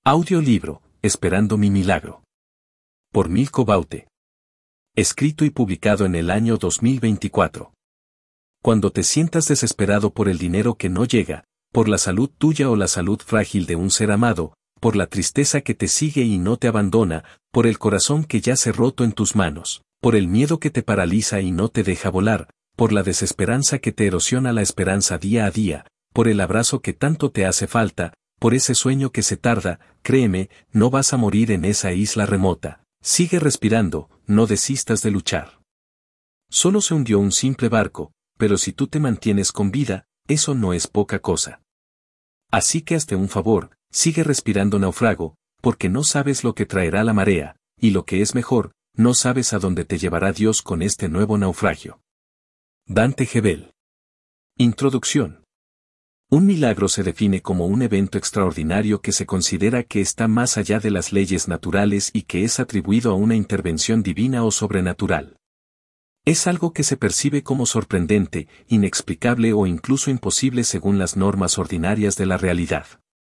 Audiolibro, Esperando mi milagro. Por Milko Baute. Escrito y publicado en el año 2024. Cuando te sientas desesperado por el dinero que no llega, por la salud tuya o la salud frágil de un ser amado, por la tristeza que te sigue y no te abandona, por el corazón que yace roto en tus manos, por el miedo que te paraliza y no te deja volar, por la desesperanza que te erosiona la esperanza día a día, por el abrazo que tanto te hace falta, por ese sueño que se tarda, créeme, no vas a morir en esa isla remota. Sigue respirando, no desistas de luchar. Solo se hundió un simple barco, pero si tú te mantienes con vida, eso no es poca cosa. Así que hazte un favor, sigue respirando náufrago, porque no sabes lo que traerá la marea, y lo que es mejor, no sabes a dónde te llevará Dios con este nuevo naufragio. Dante Gebel. Introducción. Un milagro se define como un evento extraordinario que se considera que está más allá de las leyes naturales y que es atribuido a una intervención divina o sobrenatural. Es algo que se percibe como sorprendente, inexplicable o incluso imposible según las normas ordinarias de la realidad.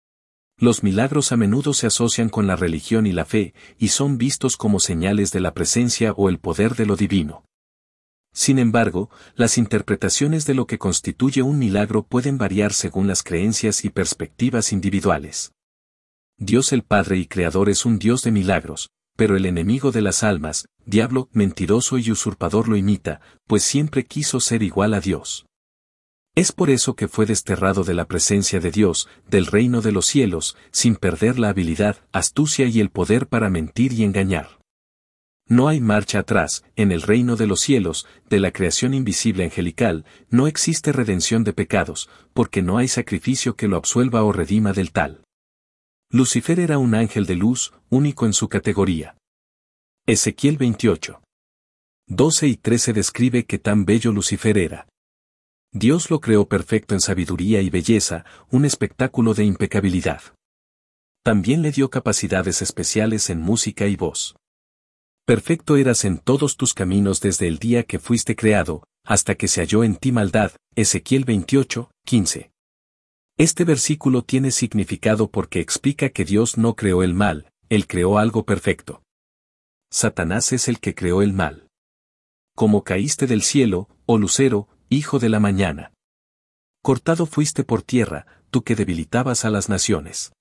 Los milagros a menudo se asocian con la religión y la fe, y son vistos como señales de la presencia o el poder de lo divino. Sin embargo, las interpretaciones de lo que constituye un milagro pueden variar según las creencias y perspectivas individuales. Dios el Padre y Creador es un Dios de milagros, pero el enemigo de las almas, diablo, mentiroso y usurpador lo imita, pues siempre quiso ser igual a Dios. Es por eso que fue desterrado de la presencia de Dios, del reino de los cielos, sin perder la habilidad, astucia y el poder para mentir y engañar. No hay marcha atrás, en el reino de los cielos, de la creación invisible angelical, no existe redención de pecados, porque no hay sacrificio que lo absuelva o redima del tal. Lucifer era un ángel de luz, único en su categoría. Ezequiel 28. 12 y 13 describe que tan bello Lucifer era. Dios lo creó perfecto en sabiduría y belleza, un espectáculo de impecabilidad. También le dio capacidades especiales en música y voz. Perfecto eras en todos tus caminos desde el día que fuiste creado, hasta que se halló en ti maldad, Ezequiel 28, 15. Este versículo tiene significado porque explica que Dios no creó el mal, Él creó algo perfecto. Satanás es el que creó el mal. Como caíste del cielo, oh lucero, hijo de la mañana. Cortado fuiste por tierra, tú que debilitabas a las naciones.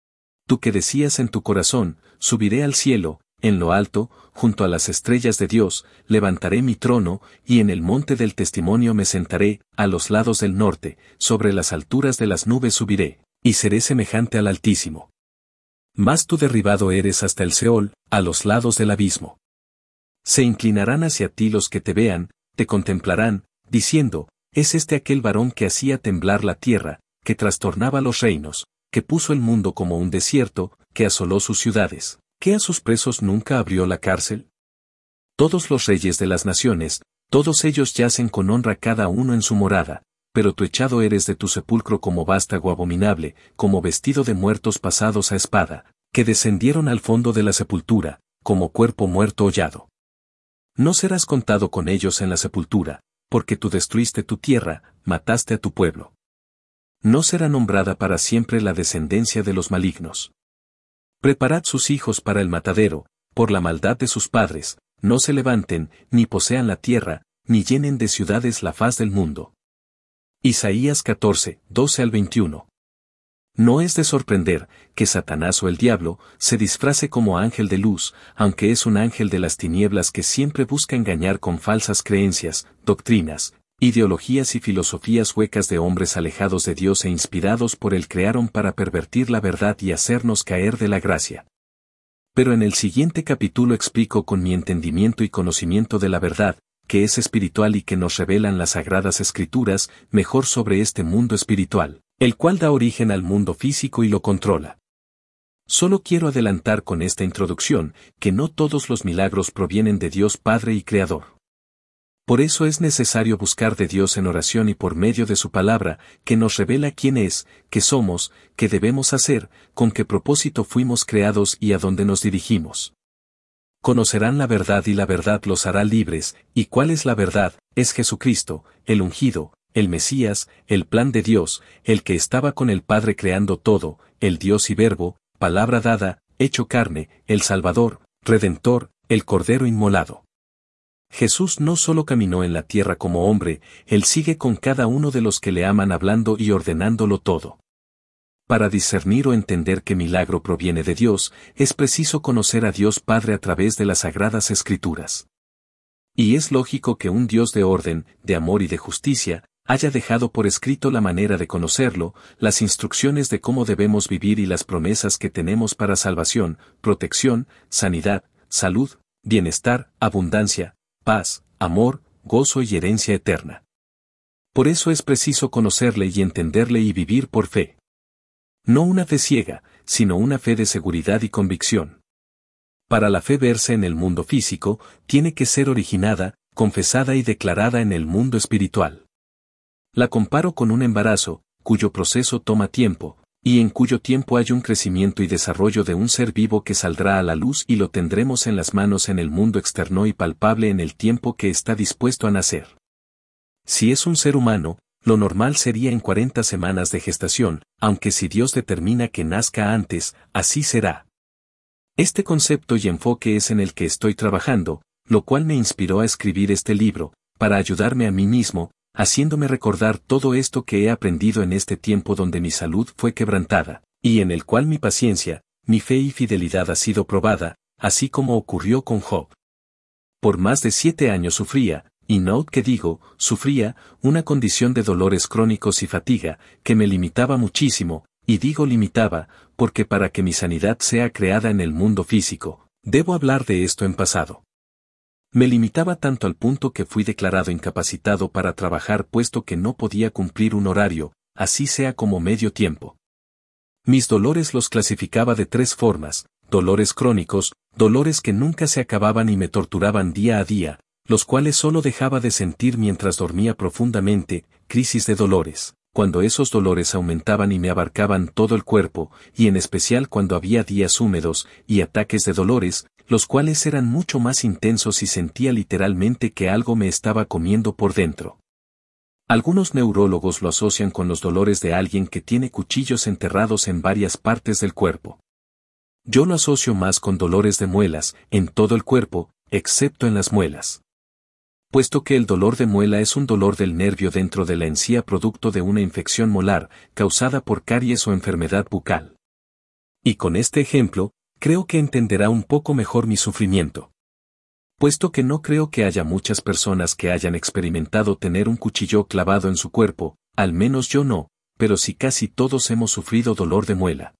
Tú que decías en tu corazón, subiré al cielo, en lo alto, junto a las estrellas de Dios, levantaré mi trono, y en el monte del testimonio me sentaré, a los lados del norte, sobre las alturas de las nubes subiré, y seré semejante al Altísimo. Mas tú derribado eres hasta el Seol, a los lados del abismo. Se inclinarán hacia ti los que te vean, te contemplarán, diciendo, es este aquel varón que hacía temblar la tierra, que trastornaba los reinos, que puso el mundo como un desierto, que asoló sus ciudades. ¿Que a sus presos nunca abrió la cárcel? Todos los reyes de las naciones, todos ellos yacen con honra cada uno en su morada, pero tú echado eres de tu sepulcro como vástago abominable, como vestido de muertos pasados a espada, que descendieron al fondo de la sepultura, como cuerpo muerto hollado. No serás contado con ellos en la sepultura, porque tú destruiste tu tierra, mataste a tu pueblo. No será nombrada para siempre la descendencia de los malignos. Preparad sus hijos para el matadero, por la maldad de sus padres, no se levanten, ni posean la tierra, ni llenen de ciudades la faz del mundo. Isaías 14, 12 al 21. No es de sorprender que Satanás o el diablo se disfrace como ángel de luz, aunque es un ángel de las tinieblas que siempre busca engañar con falsas creencias, doctrinas, ideologías y filosofías huecas de hombres alejados de Dios e inspirados por él crearon para pervertir la verdad y hacernos caer de la gracia. Pero en el siguiente capítulo explico con mi entendimiento y conocimiento de la verdad, que es espiritual y que nos revelan las sagradas escrituras, mejor sobre este mundo espiritual, el cual da origen al mundo físico y lo controla. Solo quiero adelantar con esta introducción, que no todos los milagros provienen de Dios Padre y Creador. Por eso es necesario buscar de Dios en oración y por medio de su palabra, que nos revela quién es, qué somos, qué debemos hacer, con qué propósito fuimos creados y a dónde nos dirigimos. Conocerán la verdad y la verdad los hará libres, y ¿cuál es la verdad? Es Jesucristo, el ungido, el Mesías, el plan de Dios, el que estaba con el Padre creando todo, el Dios y Verbo, palabra dada, hecho carne, el Salvador, Redentor, el Cordero inmolado. Jesús no solo caminó en la tierra como hombre, Él sigue con cada uno de los que le aman hablando y ordenándolo todo. Para discernir o entender qué milagro proviene de Dios, es preciso conocer a Dios Padre a través de las Sagradas Escrituras. Y es lógico que un Dios de orden, de amor y de justicia, haya dejado por escrito la manera de conocerlo, las instrucciones de cómo debemos vivir y las promesas que tenemos para salvación, protección, sanidad, salud, bienestar, abundancia, paz, amor, gozo y herencia eterna. Por eso es preciso conocerle y entenderle y vivir por fe. No una fe ciega, sino una fe de seguridad y convicción. Para la fe verse en el mundo físico, tiene que ser originada, confesada y declarada en el mundo espiritual. La comparo con un embarazo, cuyo proceso toma tiempo, y en cuyo tiempo hay un crecimiento y desarrollo de un ser vivo que saldrá a la luz y lo tendremos en las manos en el mundo externo y palpable en el tiempo que está dispuesto a nacer. Si es un ser humano, lo normal sería en 40 semanas de gestación, aunque si Dios determina que nazca antes, así será. Este concepto y enfoque es en el que estoy trabajando, lo cual me inspiró a escribir este libro, para ayudarme a mí mismo, haciéndome recordar todo esto que he aprendido en este tiempo donde mi salud fue quebrantada, y en el cual mi paciencia, mi fe y fidelidad ha sido probada, así como ocurrió con Job. Por más de 7 años sufría, y no que digo, sufría, una condición de dolores crónicos y fatiga, que me limitaba muchísimo, y digo limitaba, porque para que mi sanidad sea creada en el mundo físico, debo hablar de esto en pasado. Me limitaba tanto al punto que fui declarado incapacitado para trabajar puesto que no podía cumplir un horario, así sea como medio tiempo. Mis dolores los clasificaba de 3 formas, dolores crónicos, dolores que nunca se acababan y me torturaban día a día, los cuales solo dejaba de sentir mientras dormía profundamente, crisis de dolores, cuando esos dolores aumentaban y me abarcaban todo el cuerpo, y en especial cuando había días húmedos, y ataques de dolores, los cuales eran mucho más intensos y sentía literalmente que algo me estaba comiendo por dentro. Algunos neurólogos lo asocian con los dolores de alguien que tiene cuchillos enterrados en varias partes del cuerpo. Yo lo asocio más con dolores de muelas, en todo el cuerpo, excepto en las muelas. Puesto que el dolor de muela es un dolor del nervio dentro de la encía producto de una infección molar, causada por caries o enfermedad bucal. Y con este ejemplo, creo que entenderá un poco mejor mi sufrimiento. Puesto que no creo que haya muchas personas que hayan experimentado tener un cuchillo clavado en su cuerpo, al menos yo no, pero sí casi todos hemos sufrido dolor de muela.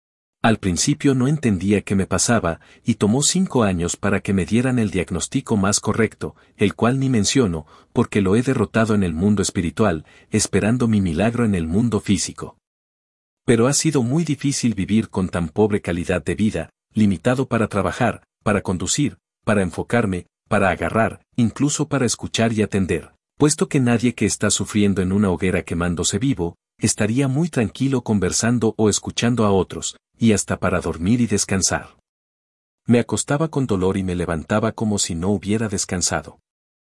Al principio no entendía qué me pasaba, y tomó 5 años para que me dieran el diagnóstico más correcto, el cual ni menciono, porque lo he derrotado en el mundo espiritual, esperando mi milagro en el mundo físico. Pero ha sido muy difícil vivir con tan pobre calidad de vida, limitado para trabajar, para conducir, para enfocarme, para agarrar, incluso para escuchar y atender, puesto que nadie que está sufriendo en una hoguera quemándose vivo, estaría muy tranquilo conversando o escuchando a otros, y hasta para dormir y descansar. Me acostaba con dolor y me levantaba como si no hubiera descansado.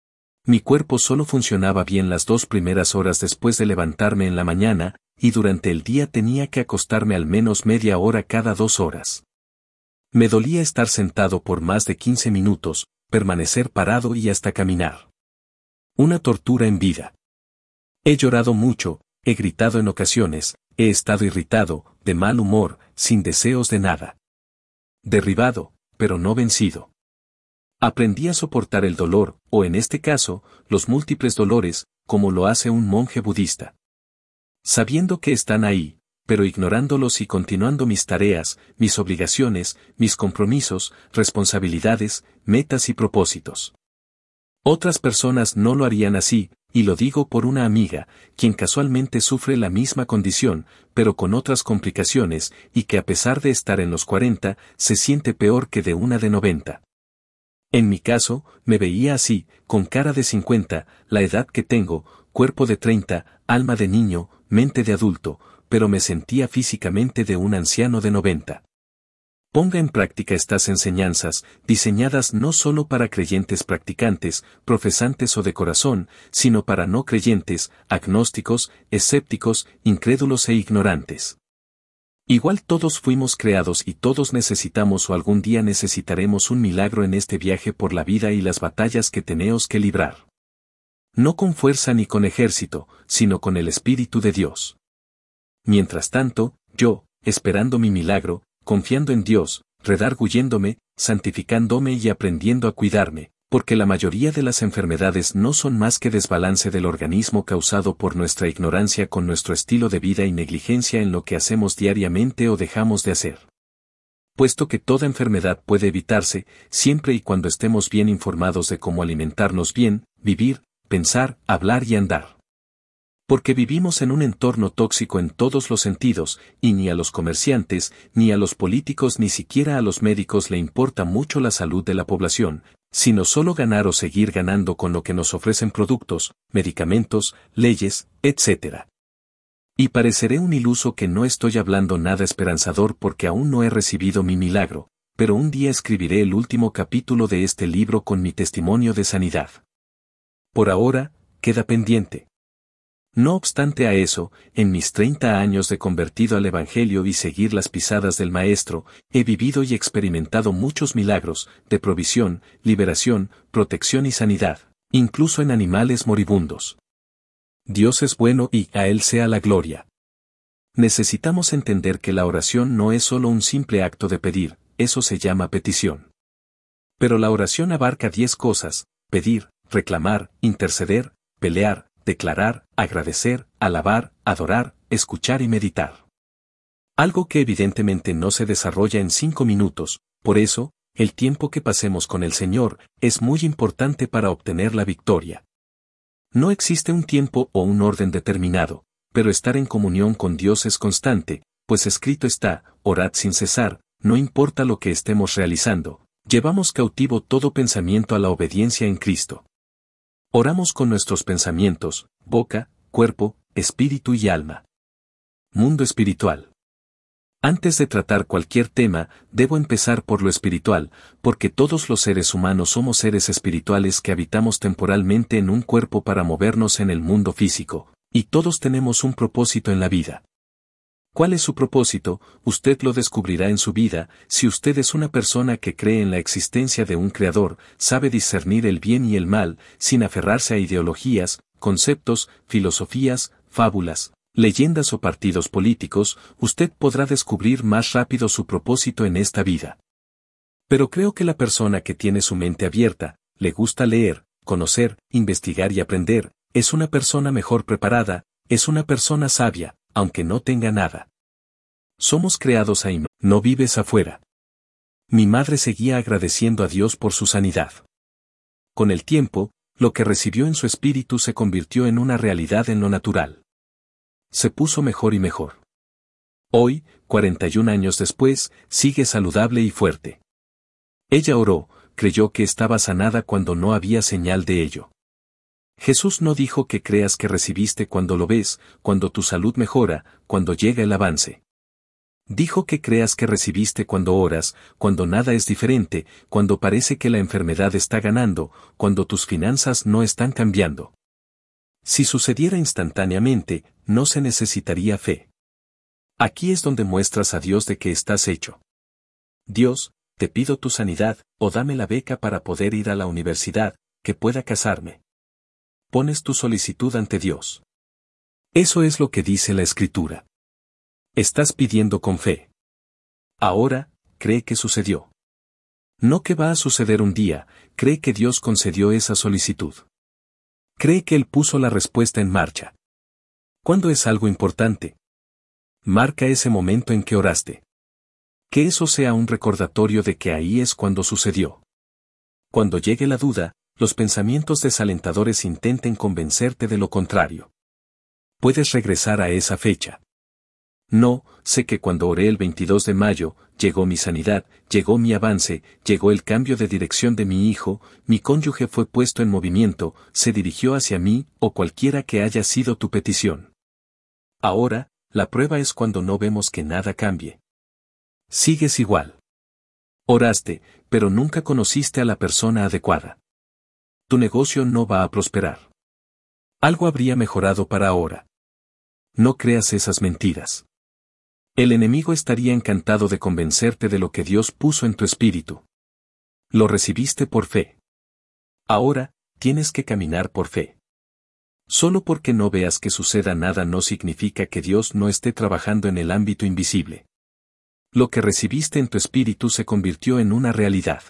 Mi cuerpo solo funcionaba bien las 2 primeras horas después de levantarme en la mañana, y durante el día tenía que acostarme al menos media hora cada 2 horas. Me dolía estar sentado por más de 15 minutos, permanecer parado y hasta caminar. Una tortura en vida. He llorado mucho, he gritado en ocasiones, he estado irritado, de mal humor, sin deseos de nada. Derribado, pero no vencido. Aprendí a soportar el dolor, o en este caso, los múltiples dolores, como lo hace un monje budista. Sabiendo que están ahí, pero ignorándolos y continuando mis tareas, mis obligaciones, mis compromisos, responsabilidades, metas y propósitos. Otras personas no lo harían así, y lo digo por una amiga, quien casualmente sufre la misma condición, pero con otras complicaciones, y que a pesar de estar en los 40, se siente peor que de una de 90. En mi caso, me veía así, con cara de 50, la edad que tengo, cuerpo de 30, alma de niño, mente de adulto, pero me sentía físicamente de un anciano de 90. Ponga en práctica estas enseñanzas, diseñadas no solo para creyentes practicantes, profesantes o de corazón, sino para no creyentes, agnósticos, escépticos, incrédulos e ignorantes. Igual todos fuimos creados y todos necesitamos o algún día necesitaremos un milagro en este viaje por la vida y las batallas que tenemos que librar. No con fuerza ni con ejército, sino con el Espíritu de Dios. Mientras tanto, yo, esperando mi milagro, confiando en Dios, redarguyéndome, santificándome y aprendiendo a cuidarme, porque la mayoría de las enfermedades no son más que desbalance del organismo causado por nuestra ignorancia con nuestro estilo de vida y negligencia en lo que hacemos diariamente o dejamos de hacer. Puesto que toda enfermedad puede evitarse, siempre y cuando estemos bien informados de cómo alimentarnos bien, vivir, pensar, hablar y andar. Porque vivimos en un entorno tóxico en todos los sentidos, y ni a los comerciantes, ni a los políticos ni siquiera a los médicos le importa mucho la salud de la población, sino solo ganar o seguir ganando con lo que nos ofrecen productos, medicamentos, leyes, etc. Y pareceré un iluso que no estoy hablando nada esperanzador porque aún no he recibido mi milagro, pero un día escribiré el último capítulo de este libro con mi testimonio de sanidad. Por ahora, queda pendiente. No obstante a eso, en mis 30 años de convertido al Evangelio y seguir las pisadas del Maestro, he vivido y experimentado muchos milagros, de provisión, liberación, protección y sanidad, incluso en animales moribundos. Dios es bueno y a Él sea la gloria. Necesitamos entender que la oración no es solo un simple acto de pedir, eso se llama petición. Pero la oración abarca 10 cosas: pedir, reclamar, interceder, pelear, declarar, agradecer, alabar, adorar, escuchar y meditar. Algo que evidentemente no se desarrolla en 5 minutos, por eso, el tiempo que pasemos con el Señor es muy importante para obtener la victoria. No existe un tiempo o un orden determinado, pero estar en comunión con Dios es constante, pues escrito está: orad sin cesar, no importa lo que estemos realizando, llevamos cautivo todo pensamiento a la obediencia en Cristo. Oramos con nuestros pensamientos, boca, cuerpo, espíritu y alma. Mundo espiritual. Antes de tratar cualquier tema, debo empezar por lo espiritual, porque todos los seres humanos somos seres espirituales que habitamos temporalmente en un cuerpo para movernos en el mundo físico, y todos tenemos un propósito en la vida. ¿Cuál es su propósito? Usted lo descubrirá en su vida. Si usted es una persona que cree en la existencia de un creador, sabe discernir el bien y el mal, sin aferrarse a ideologías, conceptos, filosofías, fábulas, leyendas o partidos políticos, usted podrá descubrir más rápido su propósito en esta vida. Pero creo que la persona que tiene su mente abierta, le gusta leer, conocer, investigar y aprender, es una persona mejor preparada, es una persona sabia, aunque no tenga nada. Somos creados ahí, no vives afuera. Mi madre seguía agradeciendo a Dios por su sanidad. Con el tiempo, lo que recibió en su espíritu se convirtió en una realidad en lo natural. Se puso mejor y mejor. Hoy, 41 años después, sigue saludable y fuerte. Ella oró, creyó que estaba sanada cuando no había señal de ello. Jesús no dijo que creas que recibiste cuando lo ves, cuando tu salud mejora, cuando llega el avance. Dijo que creas que recibiste cuando oras, cuando nada es diferente, cuando parece que la enfermedad está ganando, cuando tus finanzas no están cambiando. Si sucediera instantáneamente, no se necesitaría fe. Aquí es donde muestras a Dios de que estás hecho. Dios, te pido tu sanidad, o dame la beca para poder ir a la universidad, que pueda casarme. Pones tu solicitud ante Dios. Eso es lo que dice la Escritura. Estás pidiendo con fe. Ahora, cree que sucedió. No que va a suceder un día, cree que Dios concedió esa solicitud. Cree que Él puso la respuesta en marcha. ¿Cuándo es algo importante? Marca ese momento en que oraste. Que eso sea un recordatorio de que ahí es cuando sucedió. Cuando llegue la duda, los pensamientos desalentadores intenten convencerte de lo contrario. Puedes regresar a esa fecha. No, sé que cuando oré el 22 de mayo, llegó mi sanidad, llegó mi avance, llegó el cambio de dirección de mi hijo, mi cónyuge fue puesto en movimiento, se dirigió hacia mí, o cualquiera que haya sido tu petición. Ahora, la prueba es cuando no vemos que nada cambie. Sigues igual. Oraste, pero nunca conociste a la persona adecuada. Tu negocio no va a prosperar. Algo habría mejorado para ahora. No creas esas mentiras. El enemigo estaría encantado de convencerte de lo que Dios puso en tu espíritu. Lo recibiste por fe. Ahora, tienes que caminar por fe. Solo porque no veas que suceda nada no significa que Dios no esté trabajando en el ámbito invisible. Lo que recibiste en tu espíritu se convirtió en una realidad.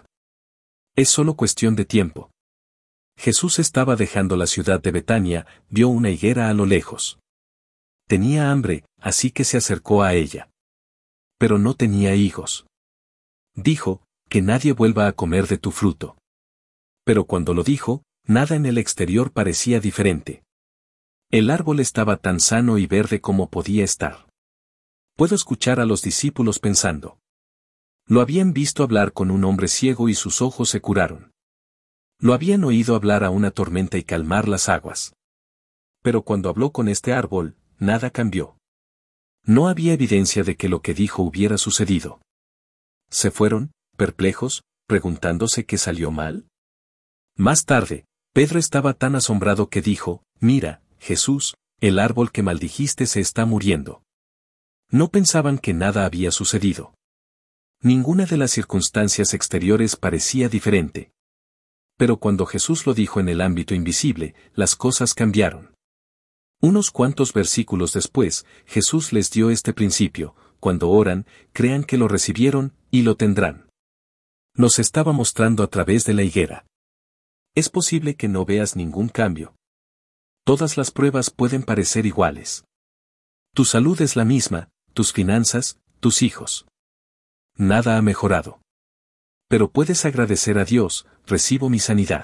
Es solo cuestión de tiempo. Jesús estaba dejando la ciudad de Betania, vio una higuera a lo lejos. Tenía hambre, así que se acercó a ella. Pero no tenía higos. Dijo, que nadie vuelva a comer de tu fruto. Pero cuando lo dijo, nada en el exterior parecía diferente. El árbol estaba tan sano y verde como podía estar. Puedo escuchar a los discípulos pensando. Lo habían visto hablar con un hombre ciego y sus ojos se curaron. Lo habían oído hablar a una tormenta y calmar las aguas. Pero cuando habló con este árbol, nada cambió. No había evidencia de que lo que dijo hubiera sucedido. Se fueron, perplejos, preguntándose qué salió mal. Más tarde, Pedro estaba tan asombrado que dijo, «Mira, Jesús, el árbol que maldijiste se está muriendo». No pensaban que nada había sucedido. Ninguna de las circunstancias exteriores parecía diferente. Pero cuando Jesús lo dijo en el ámbito invisible, las cosas cambiaron. Unos cuantos versículos después, Jesús les dio este principio: cuando oran, crean que lo recibieron, y lo tendrán. Nos estaba mostrando a través de la higuera. Es posible que no veas ningún cambio. Todas las pruebas pueden parecer iguales. Tu salud es la misma, tus finanzas, tus hijos. Nada ha mejorado. Pero puedes agradecer a Dios: recibo mi sanidad.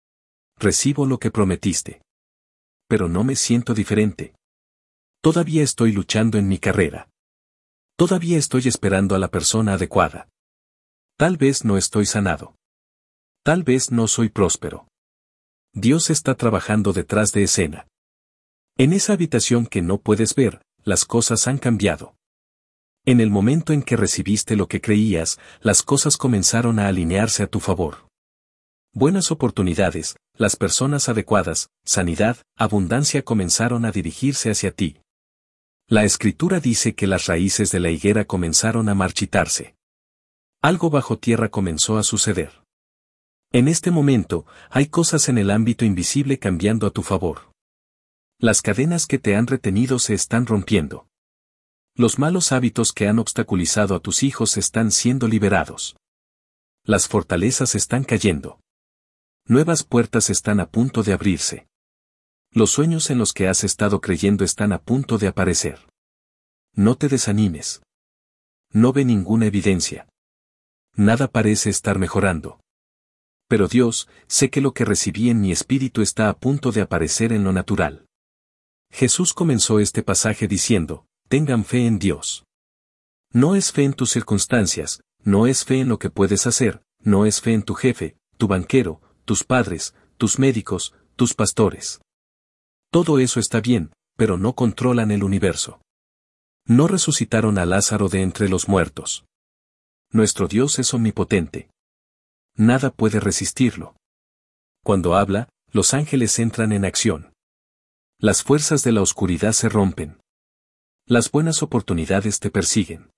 Recibo lo que prometiste. Pero no me siento diferente. Todavía estoy luchando en mi carrera. Todavía estoy esperando a la persona adecuada. Tal vez no estoy sanado. Tal vez no soy próspero. Dios está trabajando detrás de escena. En esa habitación que no puedes ver, las cosas han cambiado. En el momento en que recibiste lo que creías, las cosas comenzaron a alinearse a tu favor. Buenas oportunidades, las personas adecuadas, sanidad, abundancia comenzaron a dirigirse hacia ti. La Escritura dice que las raíces de la higuera comenzaron a marchitarse. Algo bajo tierra comenzó a suceder. En este momento, hay cosas en el ámbito invisible cambiando a tu favor. Las cadenas que te han retenido se están rompiendo. Los malos hábitos que han obstaculizado a tus hijos están siendo liberados. Las fortalezas están cayendo. Nuevas puertas están a punto de abrirse. Los sueños en los que has estado creyendo están a punto de aparecer. No te desanimes. No ve ninguna evidencia. Nada parece estar mejorando. Pero Dios, sé que lo que recibí en mi espíritu está a punto de aparecer en lo natural. Jesús comenzó este pasaje diciendo: tengan fe en Dios. No es fe en tus circunstancias, no es fe en lo que puedes hacer, no es fe en tu jefe, tu banquero, tus padres, tus médicos, tus pastores. Todo eso está bien, pero no controlan el universo. No resucitaron a Lázaro de entre los muertos. Nuestro Dios es omnipotente. Nada puede resistirlo. Cuando habla, los ángeles entran en acción. Las fuerzas de la oscuridad se rompen. Las buenas oportunidades te persiguen.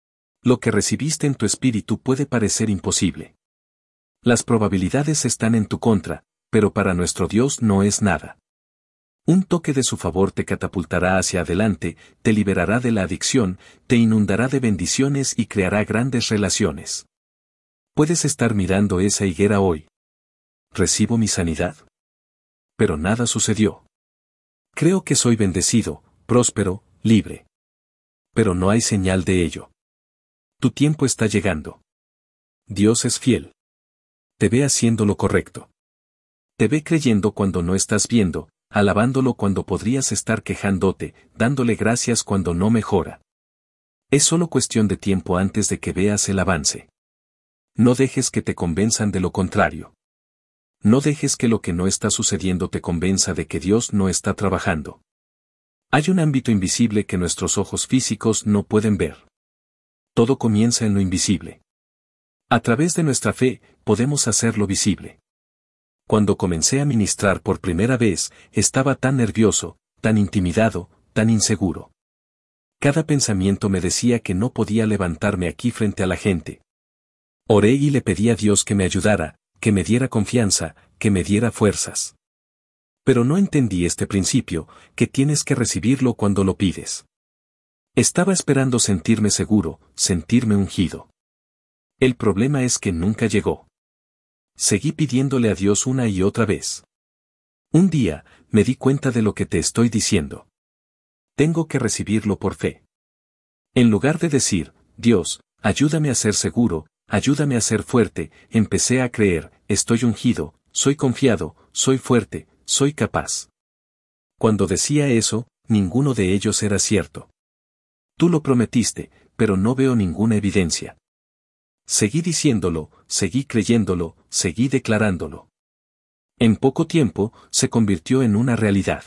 Lo que recibiste en tu espíritu puede parecer imposible. Las probabilidades están en tu contra, pero para nuestro Dios no es nada. Un toque de su favor te catapultará hacia adelante, te liberará de la adicción, te inundará de bendiciones y creará grandes relaciones. Puedes estar mirando esa higuera hoy. ¿Recibo mi sanidad? Pero nada sucedió. Creo que soy bendecido, próspero, libre. Pero no hay señal de ello. Tu tiempo está llegando. Dios es fiel. Te ve haciendo lo correcto. Te ve creyendo cuando no estás viendo, alabándolo cuando podrías estar quejándote, dándole gracias cuando no mejora. Es solo cuestión de tiempo antes de que veas el avance. No dejes que te convenzan de lo contrario. No dejes que lo que no está sucediendo te convenza de que Dios no está trabajando. Hay un ámbito invisible que nuestros ojos físicos no pueden ver. Todo comienza en lo invisible. A través de nuestra fe, podemos hacerlo visible. Cuando comencé a ministrar por primera vez, estaba tan nervioso, tan intimidado, tan inseguro. Cada pensamiento me decía que no podía levantarme aquí frente a la gente. Oré y le pedí a Dios que me ayudara, que me diera confianza, que me diera fuerzas. Pero no entendí este principio, que tienes que recibirlo cuando lo pides. Estaba esperando sentirme seguro, sentirme ungido. El problema es que nunca llegó. Seguí pidiéndole a Dios una y otra vez. Un día, me di cuenta de lo que te estoy diciendo. Tengo que recibirlo por fe. En lugar de decir, Dios, ayúdame a ser seguro, ayúdame a ser fuerte, empecé a creer, estoy ungido, soy confiado, soy fuerte, soy capaz. Cuando decía eso, ninguno de ellos era cierto. Tú lo prometiste, pero no veo ninguna evidencia. Seguí diciéndolo, seguí creyéndolo, seguí declarándolo. En poco tiempo, se convirtió en una realidad.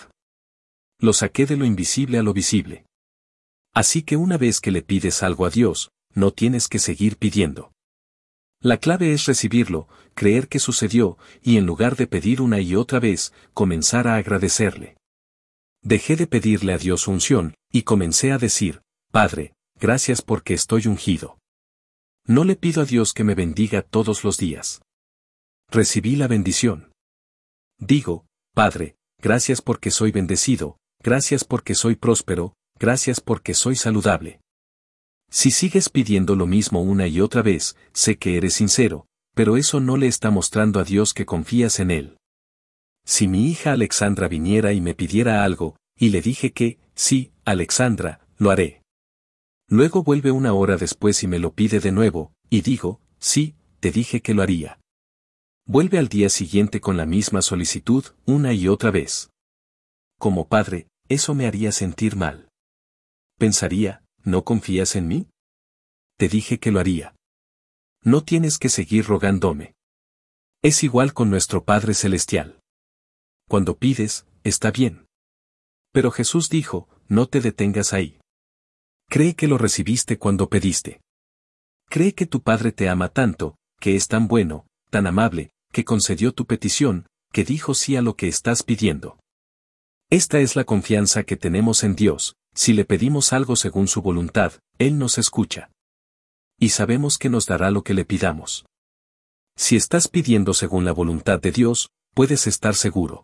Lo saqué de lo invisible a lo visible. Así que una vez que le pides algo a Dios, no tienes que seguir pidiendo. La clave es recibirlo, creer que sucedió, y en lugar de pedir una y otra vez, comenzar a agradecerle. Dejé de pedirle a Dios unción, y comencé a decir, Padre, gracias porque estoy ungido. No le pido a Dios que me bendiga todos los días. Recibí la bendición. Digo, Padre, gracias porque soy bendecido, gracias porque soy próspero, gracias porque soy saludable. Si sigues pidiendo lo mismo una y otra vez, sé que eres sincero, pero eso no le está mostrando a Dios que confías en Él. Si mi hija Alexandra viniera y me pidiera algo, y le dije que, sí, Alexandra, lo haré. Luego vuelve una hora después y me lo pide de nuevo, y digo, sí, te dije que lo haría. Vuelve al día siguiente con la misma solicitud, una y otra vez. Como padre, eso me haría sentir mal. Pensaría, ¿no confías en mí? Te dije que lo haría. No tienes que seguir rogándome. Es igual con nuestro Padre Celestial. Cuando pides, está bien. Pero Jesús dijo, no te detengas ahí. Cree que lo recibiste cuando pediste. Cree que tu Padre te ama tanto, que es tan bueno, tan amable, que concedió tu petición, que dijo sí a lo que estás pidiendo. Esta es la confianza que tenemos en Dios. Si le pedimos algo según su voluntad, Él nos escucha. Y sabemos que nos dará lo que le pidamos. Si estás pidiendo según la voluntad de Dios, puedes estar seguro.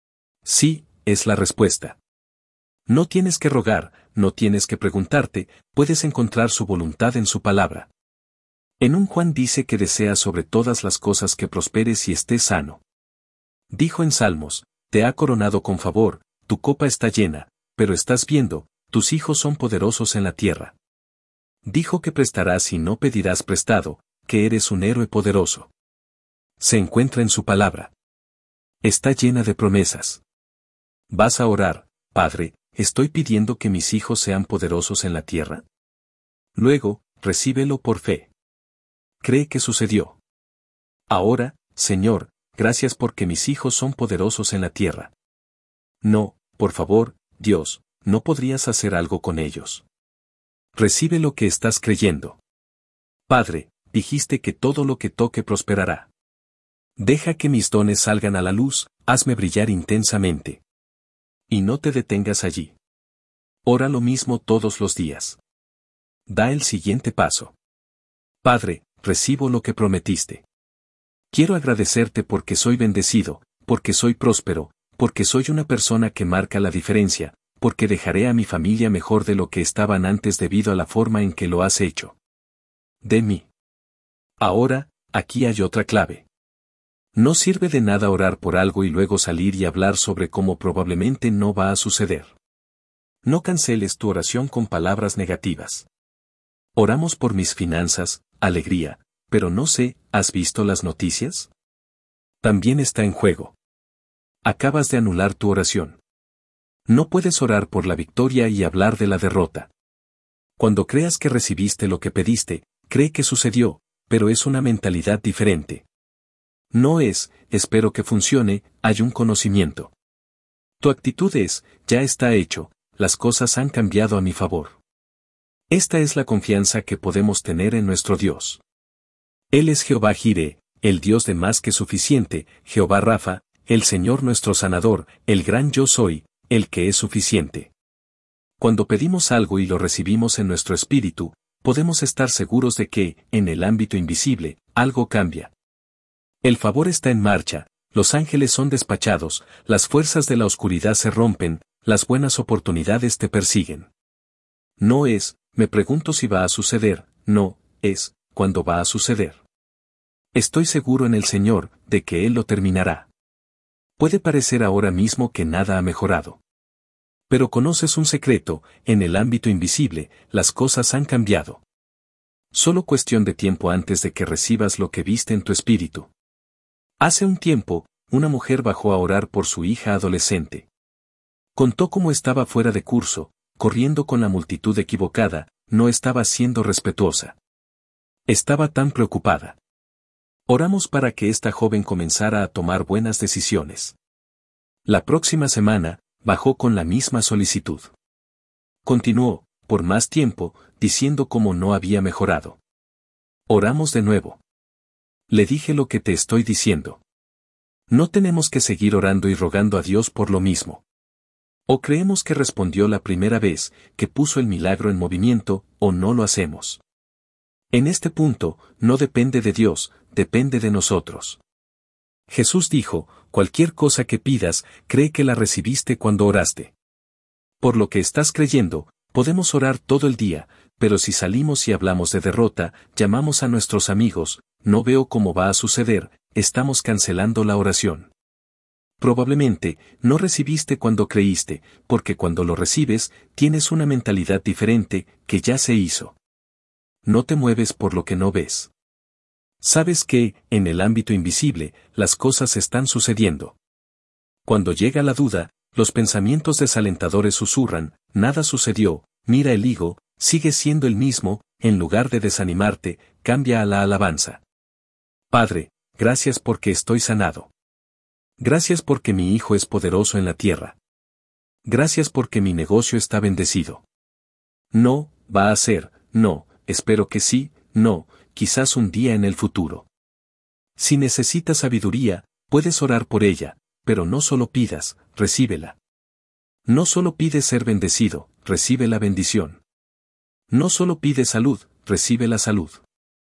Sí, es la respuesta. No tienes que rogar, no tienes que preguntarte, puedes encontrar su voluntad en su palabra. En un Juan dice que desea sobre todas las cosas que prosperes y estés sano. Dijo en Salmos, te ha coronado con favor, tu copa está llena, pero estás viendo, tus hijos son poderosos en la tierra. Dijo que prestarás y no pedirás prestado, que eres un héroe poderoso. Se encuentra en su palabra. Está llena de promesas. Vas a orar, Padre, ¿estoy pidiendo que mis hijos sean poderosos en la tierra? Luego, recíbelo por fe. Cree que sucedió. Ahora, Señor, gracias porque mis hijos son poderosos en la tierra. No, por favor, Dios, ¿no podrías hacer algo con ellos? Recibe lo que estás creyendo. Padre, dijiste que todo lo que toque prosperará. Deja que mis dones salgan a la luz, hazme brillar intensamente. Y no te detengas allí. Ora lo mismo todos los días. Da el siguiente paso. Padre, recibo lo que prometiste. Quiero agradecerte porque soy bendecido, porque soy próspero, porque soy una persona que marca la diferencia, porque dejaré a mi familia mejor de lo que estaban antes debido a la forma en que lo has hecho. De mí. Ahora, aquí hay otra clave. No sirve de nada orar por algo y luego salir y hablar sobre cómo probablemente no va a suceder. No canceles tu oración con palabras negativas. Oramos por mis finanzas, alegría, pero no sé, ¿has visto las noticias? También está en juego. Acabas de anular tu oración. No puedes orar por la victoria y hablar de la derrota. Cuando creas que recibiste lo que pediste, cree que sucedió, pero es una mentalidad diferente. No es, espero que funcione, hay un conocimiento. Tu actitud es, ya está hecho, las cosas han cambiado a mi favor. Esta es la confianza que podemos tener en nuestro Dios. Él es Jehová Jireh, el Dios de más que suficiente, Jehová Rafa, el Señor nuestro sanador, el gran yo soy, el que es suficiente. Cuando pedimos algo y lo recibimos en nuestro espíritu, podemos estar seguros de que, en el ámbito invisible, algo cambia. El favor está en marcha, los ángeles son despachados, las fuerzas de la oscuridad se rompen, las buenas oportunidades te persiguen. No es, me pregunto si va a suceder, no, es, cuándo va a suceder. Estoy seguro en el Señor, de que Él lo terminará. Puede parecer ahora mismo que nada ha mejorado. Pero conoces un secreto, en el ámbito invisible, las cosas han cambiado. Solo cuestión de tiempo antes de que recibas lo que viste en tu espíritu. Hace un tiempo, una mujer bajó a orar por su hija adolescente. Contó cómo estaba fuera de curso, corriendo con la multitud equivocada, no estaba siendo respetuosa. Estaba tan preocupada. Oramos para que esta joven comenzara a tomar buenas decisiones. La próxima semana, bajó con la misma solicitud. Continuó, por más tiempo, diciendo cómo no había mejorado. Oramos de nuevo. Le dije lo que te estoy diciendo. No tenemos que seguir orando y rogando a Dios por lo mismo. O creemos que respondió la primera vez, que puso el milagro en movimiento, o no lo hacemos. En este punto, no depende de Dios, depende de nosotros. Jesús dijo, cualquier cosa que pidas, cree que la recibiste cuando oraste. Por lo que estás creyendo, podemos orar todo el día, pero si salimos y hablamos de derrota, llamamos a nuestros amigos, no veo cómo va a suceder, estamos cancelando la oración. Probablemente, no recibiste cuando creíste, porque cuando lo recibes, tienes una mentalidad diferente, que ya se hizo. No te mueves por lo que no ves. Sabes que, en el ámbito invisible, las cosas están sucediendo. Cuando llega la duda, los pensamientos desalentadores susurran, nada sucedió, mira el higo, sigue siendo el mismo, en lugar de desanimarte, cambia a la alabanza. Padre, gracias porque estoy sanado. Gracias porque mi hijo es poderoso en la tierra. Gracias porque mi negocio está bendecido. No, va a ser, no, espero que sí, no, quizás un día en el futuro. Si necesitas sabiduría, puedes orar por ella, pero no solo pidas, recíbela. No solo pides ser bendecido, recibe la bendición. No solo pides salud, recibe la salud.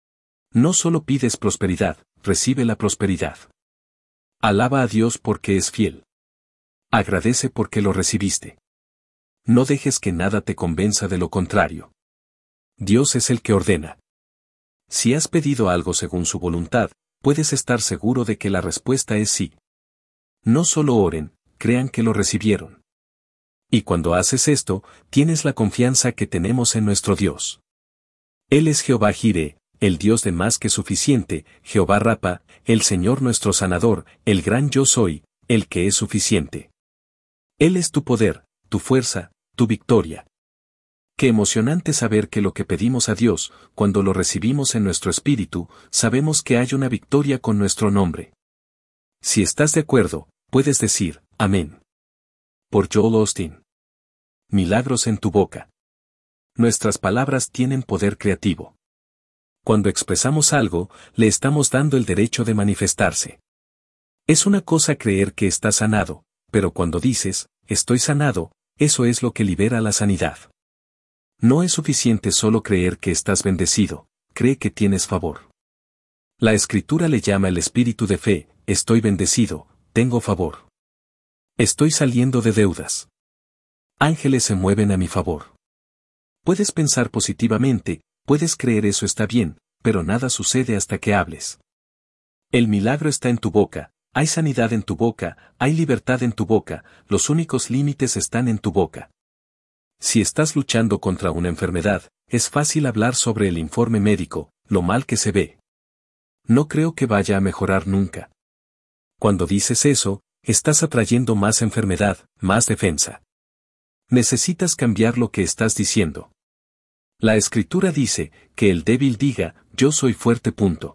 No solo pides prosperidad, recibe la prosperidad. Alaba a Dios porque es fiel. Agradece porque lo recibiste. No dejes que nada te convenza de lo contrario. Dios es el que ordena. Si has pedido algo según su voluntad, puedes estar seguro de que la respuesta es sí. No solo oren, crean que lo recibieron. Y cuando haces esto, tienes la confianza que tenemos en nuestro Dios. Él es Jehová Jireh, el Dios de más que suficiente, Jehová Rapa, el Señor nuestro sanador, el gran yo soy, el que es suficiente. Él es tu poder, tu fuerza, tu victoria. Qué emocionante saber que lo que pedimos a Dios, cuando lo recibimos en nuestro espíritu, sabemos que hay una victoria con nuestro nombre. Si estás de acuerdo, puedes decir, amén. Por Joel Osteen. Milagros en tu boca. Nuestras palabras tienen poder creativo. Cuando expresamos algo, le estamos dando el derecho de manifestarse. Es una cosa creer que estás sanado, pero cuando dices, estoy sanado, eso es lo que libera la sanidad. No es suficiente solo creer que estás bendecido, cree que tienes favor. La Escritura le llama el espíritu de fe, estoy bendecido, tengo favor. Estoy saliendo de deudas. Ángeles se mueven a mi favor. Puedes pensar positivamente, puedes creer eso está bien, pero nada sucede hasta que hables. El milagro está en tu boca, hay sanidad en tu boca, hay libertad en tu boca, los únicos límites están en tu boca. Si estás luchando contra una enfermedad, es fácil hablar sobre el informe médico, lo mal que se ve. No creo que vaya a mejorar nunca. Cuando dices eso, estás atrayendo más enfermedad, más defensa. Necesitas cambiar lo que estás diciendo. La Escritura dice, que el débil diga, yo soy fuerte.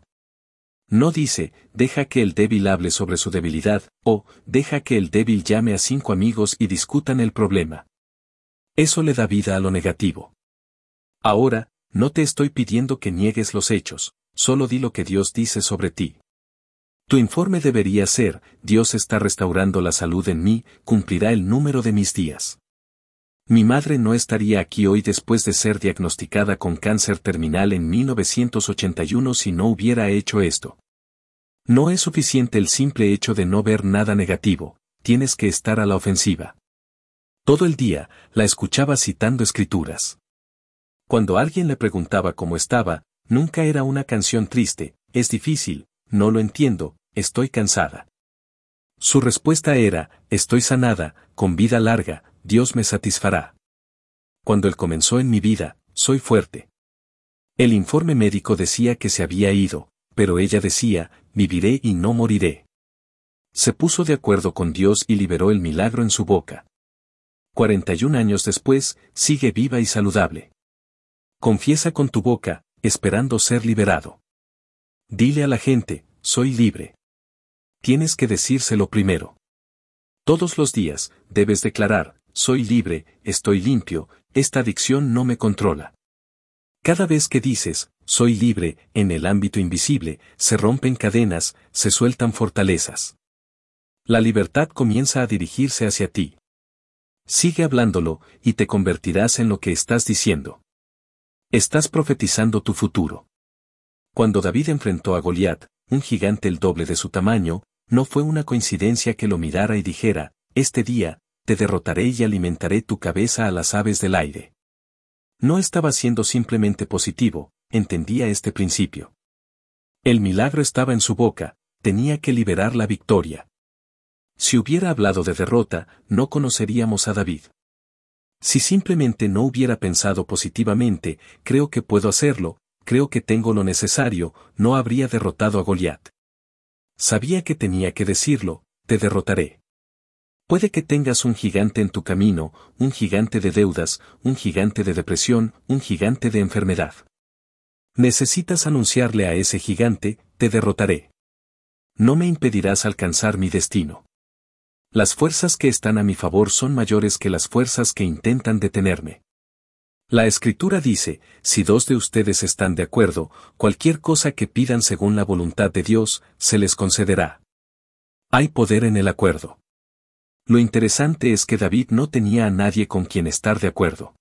No dice, deja que el débil hable sobre su debilidad, o, deja que el débil llame a 5 amigos y discutan el problema. Eso le da vida a lo negativo. Ahora, no te estoy pidiendo que niegues los hechos, solo di lo que Dios dice sobre ti. Tu informe debería ser, Dios está restaurando la salud en mí, cumplirá el número de mis días. Mi madre no estaría aquí hoy después de ser diagnosticada con cáncer terminal en 1981 si no hubiera hecho esto. No es suficiente el simple hecho de no ver nada negativo, tienes que estar a la ofensiva. Todo el día, la escuchaba citando escrituras. Cuando alguien le preguntaba cómo estaba, nunca era una canción triste, es difícil, no lo entiendo, estoy cansada. Su respuesta era, estoy sanada, con vida larga, Dios me satisfará. Cuando Él comenzó en mi vida, soy fuerte. El informe médico decía que se había ido, pero ella decía, viviré y no moriré. Se puso de acuerdo con Dios y liberó el milagro en su boca. 41 años después, sigue viva y saludable. Confiesa con tu boca, esperando ser liberado. Dile a la gente, soy libre. Tienes que decírselo primero. Todos los días, debes declarar, soy libre, estoy limpio, esta adicción no me controla. Cada vez que dices, soy libre, en el ámbito invisible, se rompen cadenas, se sueltan fortalezas. La libertad comienza a dirigirse hacia ti. Sigue hablándolo, y te convertirás en lo que estás diciendo. Estás profetizando tu futuro. Cuando David enfrentó a Goliat, un gigante el doble de su tamaño, no fue una coincidencia que lo mirara y dijera, este día, te derrotaré y alimentaré tu cabeza a las aves del aire. No estaba siendo simplemente positivo, entendía este principio. El milagro estaba en su boca, tenía que liberar la victoria. Si hubiera hablado de derrota, no conoceríamos a David. Si simplemente no hubiera pensado positivamente, creo que puedo hacerlo, creo que tengo lo necesario, no habría derrotado a Goliat. Sabía que tenía que decirlo, te derrotaré. Puede que tengas un gigante en tu camino, un gigante de deudas, un gigante de depresión, un gigante de enfermedad. Necesitas anunciarle a ese gigante, te derrotaré. No me impedirás alcanzar mi destino. Las fuerzas que están a mi favor son mayores que las fuerzas que intentan detenerme. La Escritura dice, si dos de ustedes están de acuerdo, cualquier cosa que pidan según la voluntad de Dios, se les concederá. Hay poder en el acuerdo. Lo interesante es que David no tenía a nadie con quien estar de acuerdo.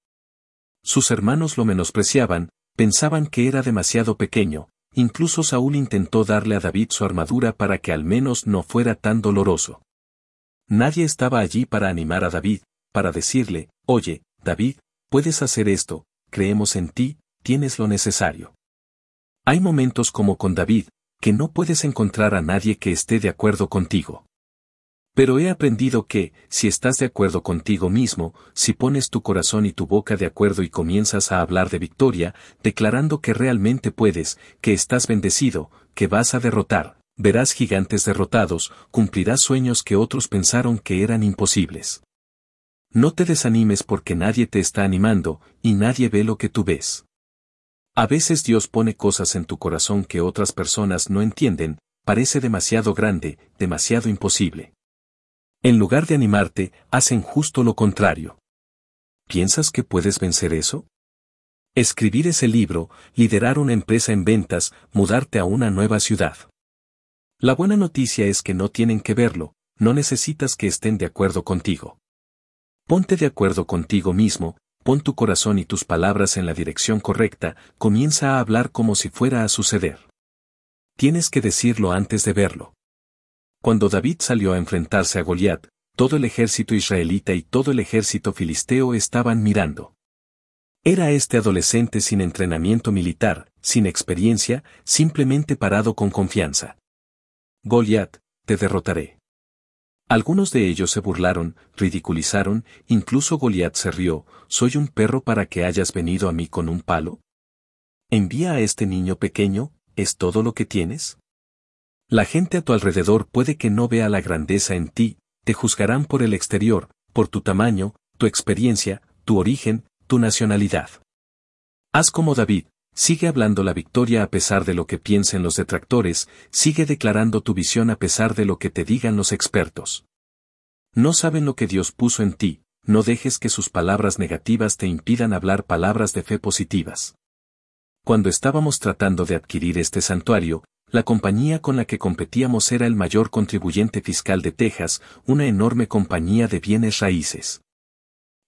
Sus hermanos lo menospreciaban, pensaban que era demasiado pequeño, incluso Saúl intentó darle a David su armadura para que al menos no fuera tan doloroso. Nadie estaba allí para animar a David, para decirle, oye, David, puedes hacer esto, creemos en ti, tienes lo necesario. Hay momentos como con David, que no puedes encontrar a nadie que esté de acuerdo contigo. Pero he aprendido que, si estás de acuerdo contigo mismo, si pones tu corazón y tu boca de acuerdo y comienzas a hablar de victoria, declarando que realmente puedes, que estás bendecido, que vas a derrotar, verás gigantes derrotados, cumplirás sueños que otros pensaron que eran imposibles. No te desanimes porque nadie te está animando, y nadie ve lo que tú ves. A veces Dios pone cosas en tu corazón que otras personas no entienden, parece demasiado grande, demasiado imposible. En lugar de animarte, hacen justo lo contrario. ¿Piensas que puedes vencer eso? Escribir ese libro, liderar una empresa en ventas, mudarte a una nueva ciudad. La buena noticia es que no tienen que verlo, no necesitas que estén de acuerdo contigo. Ponte de acuerdo contigo mismo, pon tu corazón y tus palabras en la dirección correcta, comienza a hablar como si fuera a suceder. Tienes que decirlo antes de verlo. Cuando David salió a enfrentarse a Goliat, todo el ejército israelita y todo el ejército filisteo estaban mirando. Era este adolescente sin entrenamiento militar, sin experiencia, simplemente parado con confianza. Goliat, te derrotaré. Algunos de ellos se burlaron, ridiculizaron, incluso Goliat se rió, ¿soy un perro para que hayas venido a mí con un palo? ¿Envía a este niño pequeño, es todo lo que tienes? La gente a tu alrededor puede que no vea la grandeza en ti, te juzgarán por el exterior, por tu tamaño, tu experiencia, tu origen, tu nacionalidad. Haz como David, sigue hablando la victoria a pesar de lo que piensen los detractores, sigue declarando tu visión a pesar de lo que te digan los expertos. No saben lo que Dios puso en ti, no dejes que sus palabras negativas te impidan hablar palabras de fe positivas. Cuando estábamos tratando de adquirir este santuario, la compañía con la que competíamos era el mayor contribuyente fiscal de Texas, una enorme compañía de bienes raíces.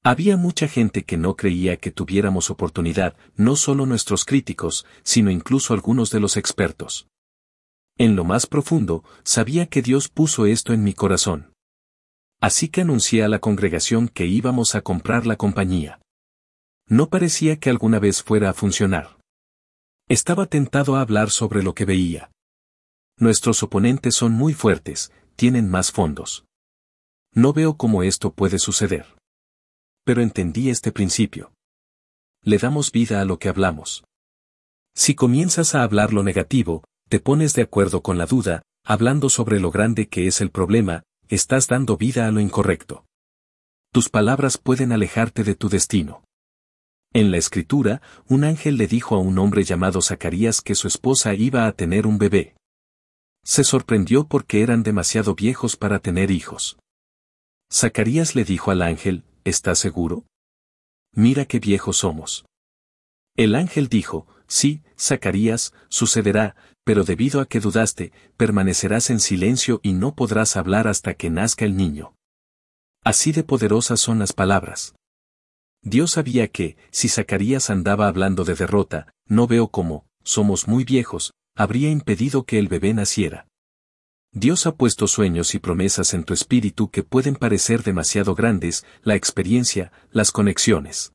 Había mucha gente que no creía que tuviéramos oportunidad, no solo nuestros críticos, sino incluso algunos de los expertos. En lo más profundo, sabía que Dios puso esto en mi corazón. Así que anuncié a la congregación que íbamos a comprar la compañía. No parecía que alguna vez fuera a funcionar. Estaba tentado a hablar sobre lo que veía. Nuestros oponentes son muy fuertes, tienen más fondos. No veo cómo esto puede suceder. Pero entendí este principio. Le damos vida a lo que hablamos. Si comienzas a hablar lo negativo, te pones de acuerdo con la duda, hablando sobre lo grande que es el problema, estás dando vida a lo incorrecto. Tus palabras pueden alejarte de tu destino. En la Escritura, un ángel le dijo a un hombre llamado Zacarías que su esposa iba a tener un bebé. Se sorprendió porque eran demasiado viejos para tener hijos. Zacarías le dijo al ángel, ¿estás seguro? Mira qué viejos somos. El ángel dijo, sí, Zacarías, sucederá, pero debido a que dudaste, permanecerás en silencio y no podrás hablar hasta que nazca el niño. Así de poderosas son las palabras. Dios sabía que, si Zacarías andaba hablando de derrota, no veo cómo, somos muy viejos, habría impedido que el bebé naciera. Dios ha puesto sueños y promesas en tu espíritu que pueden parecer demasiado grandes, la experiencia, las conexiones.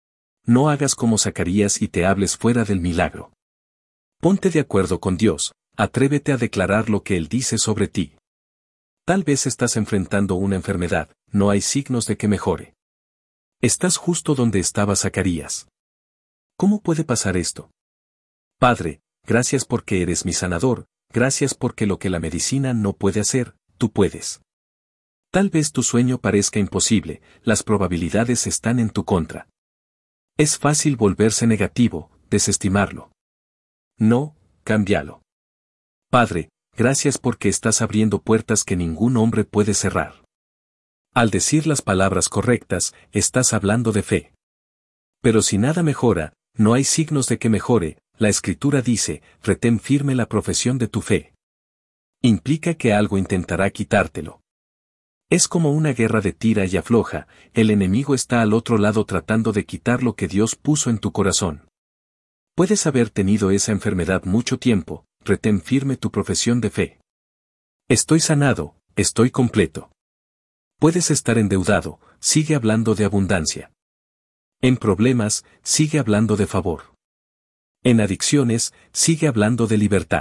No hagas como Zacarías y te hables fuera del milagro. Ponte de acuerdo con Dios, atrévete a declarar lo que Él dice sobre ti. Tal vez estás enfrentando una enfermedad, no hay signos de que mejore. Estás justo donde estaba Zacarías. ¿Cómo puede pasar esto? Padre, gracias porque eres mi sanador, gracias porque lo que la medicina no puede hacer, tú puedes. Tal vez tu sueño parezca imposible, las probabilidades están en tu contra. Es fácil volverse negativo, desestimarlo. No, cámbialo. Padre, gracias porque estás abriendo puertas que ningún hombre puede cerrar. Al decir las palabras correctas, estás hablando de fe. Pero si nada mejora, no hay signos de que mejore, la Escritura dice, retén firme la profesión de tu fe. Implica que algo intentará quitártelo. Es como una guerra de tira y afloja, el enemigo está al otro lado tratando de quitar lo que Dios puso en tu corazón. Puedes haber tenido esa enfermedad mucho tiempo, retén firme tu profesión de fe. Estoy sanado, estoy completo. Puedes estar endeudado, sigue hablando de abundancia. En problemas, sigue hablando de favor. En adicciones, sigue hablando de libertad.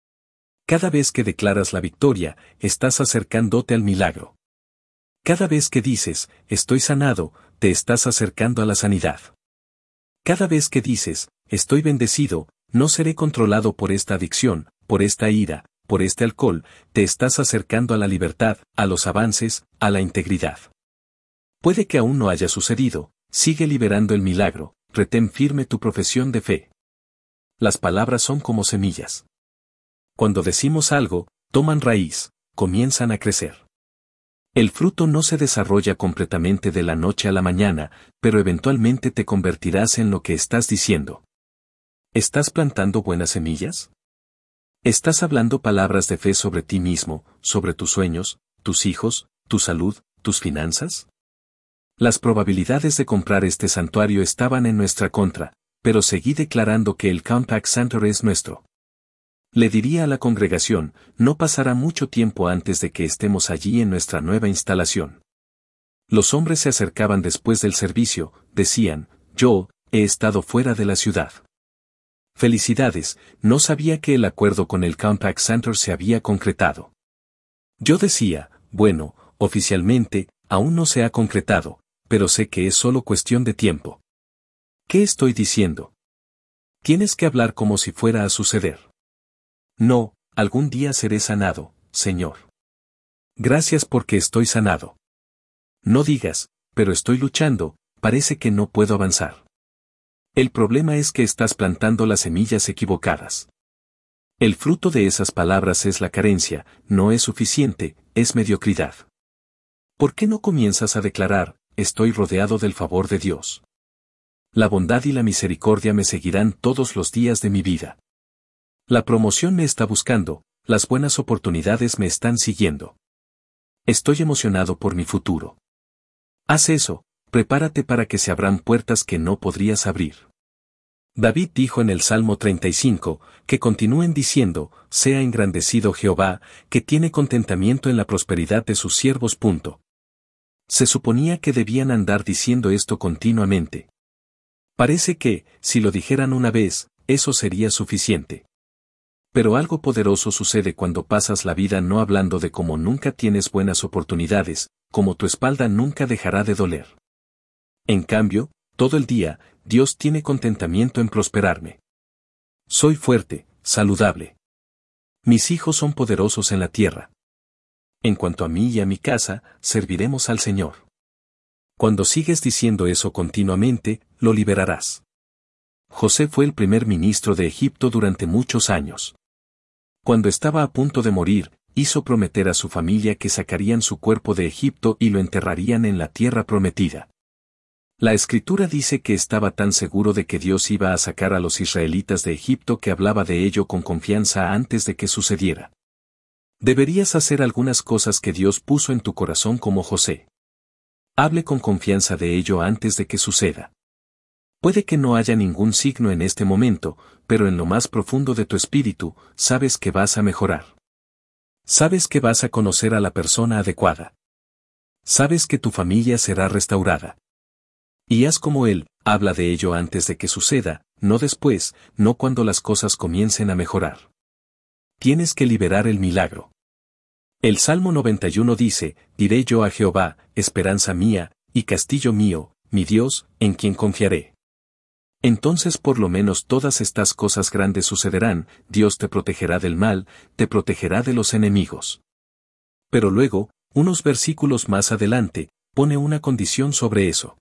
Cada vez que declaras la victoria, estás acercándote al milagro. Cada vez que dices, estoy sanado, te estás acercando a la sanidad. Cada vez que dices, estoy bendecido, no seré controlado por esta adicción, por esta ira, por este alcohol, te estás acercando a la libertad, a los avances, a la integridad. Puede que aún no haya sucedido, sigue liberando el milagro, retén firme tu profesión de fe. Las palabras son como semillas. Cuando decimos algo, toman raíz, comienzan a crecer. El fruto no se desarrolla completamente de la noche a la mañana, pero eventualmente te convertirás en lo que estás diciendo. ¿Estás plantando buenas semillas? ¿Estás hablando palabras de fe sobre ti mismo, sobre tus sueños, tus hijos, tu salud, tus finanzas? Las probabilidades de comprar este santuario estaban en nuestra contra, pero seguí declarando que el Compaq Center es nuestro. Le diría a la congregación, no pasará mucho tiempo antes de que estemos allí en nuestra nueva instalación. Los hombres se acercaban después del servicio, decían, yo, he estado fuera de la ciudad. Felicidades, no sabía que el acuerdo con el Compaq Center se había concretado. Yo decía, bueno, oficialmente, aún no se ha concretado, pero sé que es solo cuestión de tiempo. ¿Qué estoy diciendo? Tienes que hablar como si fuera a suceder. No, algún día seré sanado, Señor. Gracias porque estoy sanado. No digas, pero estoy luchando, parece que no puedo avanzar. El problema es que estás plantando las semillas equivocadas. El fruto de esas palabras es la carencia, no es suficiente, es mediocridad. ¿Por qué no comienzas a declarar, estoy rodeado del favor de Dios? La bondad y la misericordia me seguirán todos los días de mi vida. La promoción me está buscando, las buenas oportunidades me están siguiendo. Estoy emocionado por mi futuro. Haz eso, prepárate para que se abran puertas que no podrías abrir. David dijo en el Salmo 35, que continúen diciendo, sea engrandecido Jehová, que tiene contentamiento en la prosperidad de sus siervos. Se suponía que debían andar diciendo esto continuamente. Parece que, si lo dijeran una vez, eso sería suficiente. Pero algo poderoso sucede cuando pasas la vida no hablando de cómo nunca tienes buenas oportunidades, como tu espalda nunca dejará de doler. En cambio, todo el día, Dios tiene contentamiento en prosperarme. Soy fuerte, saludable. Mis hijos son poderosos en la tierra. En cuanto a mí y a mi casa, serviremos al Señor. Cuando sigues diciendo eso continuamente, lo liberarás. José fue el primer ministro de Egipto durante muchos años. Cuando estaba a punto de morir, hizo prometer a su familia que sacarían su cuerpo de Egipto y lo enterrarían en la tierra prometida. La Escritura dice que estaba tan seguro de que Dios iba a sacar a los israelitas de Egipto que hablaba de ello con confianza antes de que sucediera. Deberías hacer algunas cosas que Dios puso en tu corazón como José. Hable con confianza de ello antes de que suceda. Puede que no haya ningún signo en este momento, pero en lo más profundo de tu espíritu, sabes que vas a mejorar. Sabes que vas a conocer a la persona adecuada. Sabes que tu familia será restaurada. Y haz como Él, habla de ello antes de que suceda, no después, no cuando las cosas comiencen a mejorar. Tienes que liberar el milagro. El Salmo 91 dice, diré yo a Jehová, esperanza mía, y castillo mío, mi Dios, en quien confiaré. Entonces por lo menos todas estas cosas grandes sucederán, Dios te protegerá del mal, te protegerá de los enemigos. Pero luego, unos versículos más adelante, pone una condición sobre eso.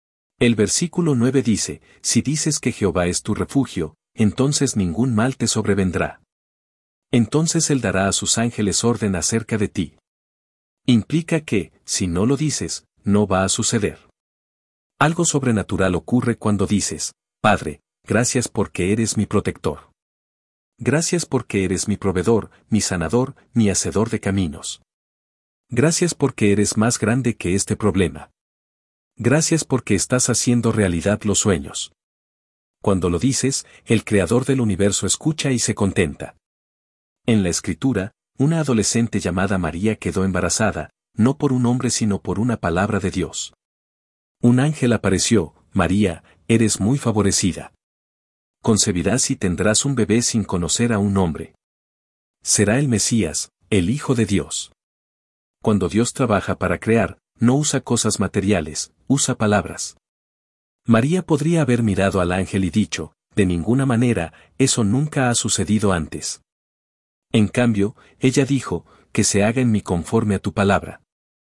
El versículo 9 dice, si dices que Jehová es tu refugio, entonces ningún mal te sobrevendrá. Entonces Él dará a sus ángeles orden acerca de ti. Implica que, si no lo dices, no va a suceder. Algo sobrenatural ocurre cuando dices, Padre, gracias porque eres mi protector. Gracias porque eres mi proveedor, mi sanador, mi hacedor de caminos. Gracias porque eres más grande que este problema. Gracias porque estás haciendo realidad los sueños. Cuando lo dices, el Creador del universo escucha y se contenta. En la Escritura, una adolescente llamada María quedó embarazada, no por un hombre sino por una palabra de Dios. Un ángel apareció, María, eres muy favorecida. Concebirás y tendrás un bebé sin conocer a un hombre. Será el Mesías, el Hijo de Dios. Cuando Dios trabaja para crear, no usa cosas materiales, usa palabras. María podría haber mirado al ángel y dicho, de ninguna manera, eso nunca ha sucedido antes. En cambio, ella dijo, que se haga en mí conforme a tu palabra.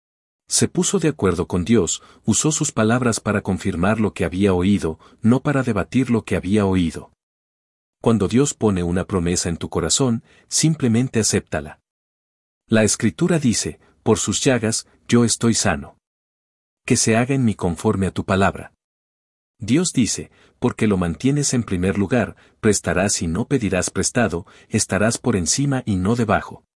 Se puso de acuerdo con Dios, usó sus palabras para confirmar lo que había oído, no para debatir lo que había oído. Cuando Dios pone una promesa en tu corazón, simplemente acéptala. La Escritura dice, por sus llagas, yo estoy sano. Que se haga en mí conforme a tu palabra. Dios dice, porque lo mantienes en primer lugar, prestarás y no pedirás prestado, estarás por encima y no debajo.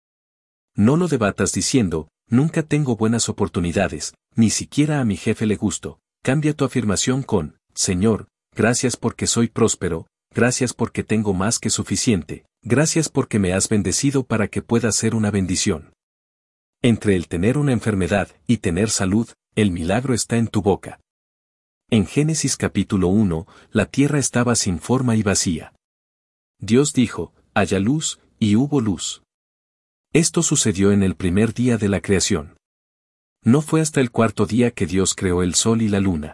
No lo debatas diciendo, nunca tengo buenas oportunidades, ni siquiera a mi jefe le gusto. Cambia tu afirmación con, Señor, gracias porque soy próspero, gracias porque tengo más que suficiente, gracias porque me has bendecido para que pueda ser una bendición. Entre el tener una enfermedad y tener salud, el milagro está en tu boca. En Génesis capítulo 1, la tierra estaba sin forma y vacía. Dios dijo, haya luz, y hubo luz. Esto sucedió en el primer día de la creación. No fue hasta el cuarto día que Dios creó el sol y la luna.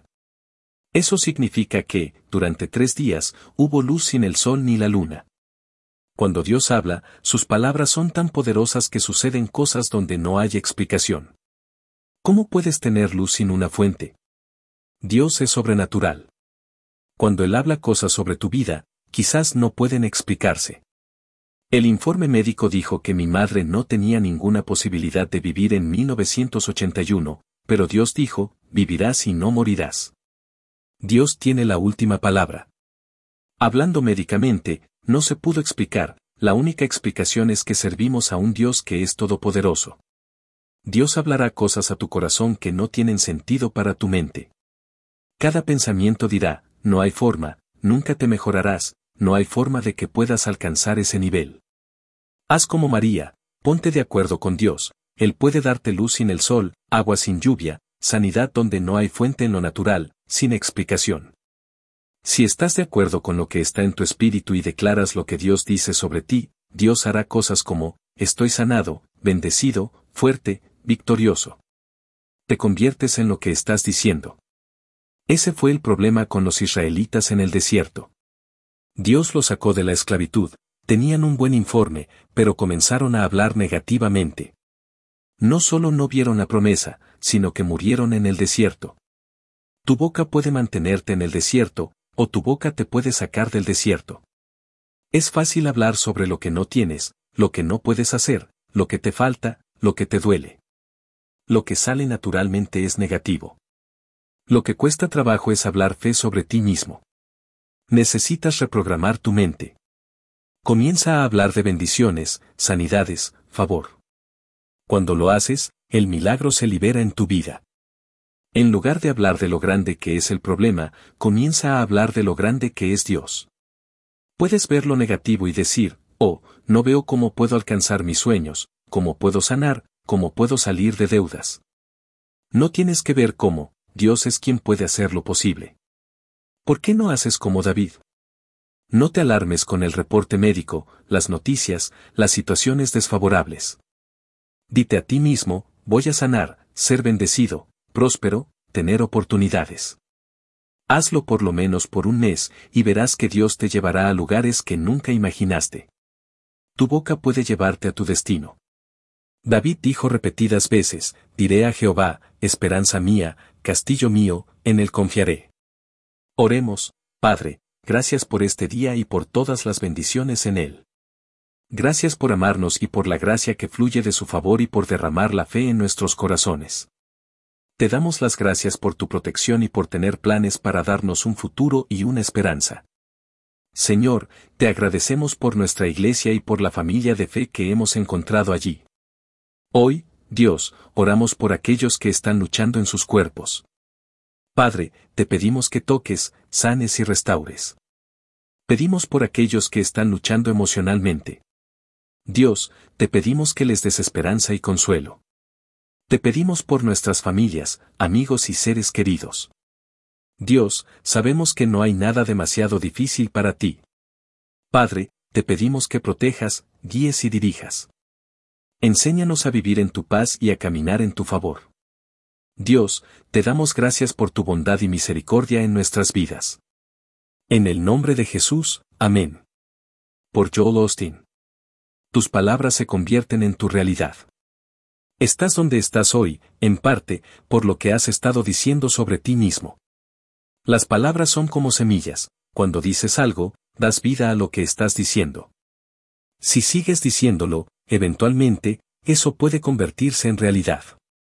Eso significa que, durante 3 días, hubo luz sin el sol ni la luna. Cuando Dios habla, sus palabras son tan poderosas que suceden cosas donde no hay explicación. ¿Cómo puedes tener luz sin una fuente? Dios es sobrenatural. Cuando Él habla cosas sobre tu vida, quizás no pueden explicarse. El informe médico dijo que mi madre no tenía ninguna posibilidad de vivir en 1981, pero Dios dijo, vivirás y no morirás. Dios tiene la última palabra. Hablando médicamente, no se pudo explicar, la única explicación es que servimos a un Dios que es todopoderoso. Dios hablará cosas a tu corazón que no tienen sentido para tu mente. Cada pensamiento dirá, no hay forma, nunca te mejorarás, no hay forma de que puedas alcanzar ese nivel. Haz como María, ponte de acuerdo con Dios, Él puede darte luz sin el sol, agua sin lluvia, sanidad donde no hay fuente en lo natural, sin explicación. Si estás de acuerdo con lo que está en tu espíritu y declaras lo que Dios dice sobre ti, Dios hará cosas como, estoy sanado, bendecido, fuerte, victorioso. Te conviertes en lo que estás diciendo. Ese fue el problema con los israelitas en el desierto. Dios los sacó de la esclavitud, tenían un buen informe, pero comenzaron a hablar negativamente. No solo no vieron la promesa, sino que murieron en el desierto. Tu boca puede mantenerte en el desierto, o tu boca te puede sacar del desierto. Es fácil hablar sobre lo que no tienes, lo que no puedes hacer, lo que te falta, lo que te duele. Lo que sale naturalmente es negativo. Lo que cuesta trabajo es hablar fe sobre ti mismo. Necesitas reprogramar tu mente. Comienza a hablar de bendiciones, sanidades, favor. Cuando lo haces, el milagro se libera en tu vida. En lugar de hablar de lo grande que es el problema, comienza a hablar de lo grande que es Dios. Puedes ver lo negativo y decir, oh, no veo cómo puedo alcanzar mis sueños, cómo puedo sanar, cómo puedo salir de deudas. No tienes que ver cómo, Dios es quien puede hacer lo posible. ¿Por qué no haces como David? No te alarmes con el reporte médico, las noticias, las situaciones desfavorables. Dite a ti mismo, voy a sanar, ser bendecido, próspero, tener oportunidades. Hazlo por lo menos por un mes y verás que Dios te llevará a lugares que nunca imaginaste. Tu boca puede llevarte a tu destino. David dijo repetidas veces, diré a Jehová, esperanza mía, castillo mío, en él confiaré. Oremos, Padre, gracias por este día y por todas las bendiciones en él. Gracias por amarnos y por la gracia que fluye de su favor y por derramar la fe en nuestros corazones. Te damos las gracias por tu protección y por tener planes para darnos un futuro y una esperanza. Señor, te agradecemos por nuestra iglesia y por la familia de fe que hemos encontrado allí. Hoy, Dios, oramos por aquellos que están luchando en sus cuerpos. Padre, te pedimos que toques, sanes y restaures. Pedimos por aquellos que están luchando emocionalmente. Dios, te pedimos que les des esperanza y consuelo. Te pedimos por nuestras familias, amigos y seres queridos. Dios, sabemos que no hay nada demasiado difícil para ti. Padre, te pedimos que protejas, guíes y dirijas. Enséñanos a vivir en tu paz y a caminar en tu favor. Dios, te damos gracias por tu bondad y misericordia en nuestras vidas. En el nombre de Jesús, amén. Por Joel Osteen. Tus palabras se convierten en tu realidad. Estás donde estás hoy, en parte, por lo que has estado diciendo sobre ti mismo. Las palabras son como semillas, cuando dices algo, das vida a lo que estás diciendo. Si sigues diciéndolo, eventualmente, eso puede convertirse en realidad.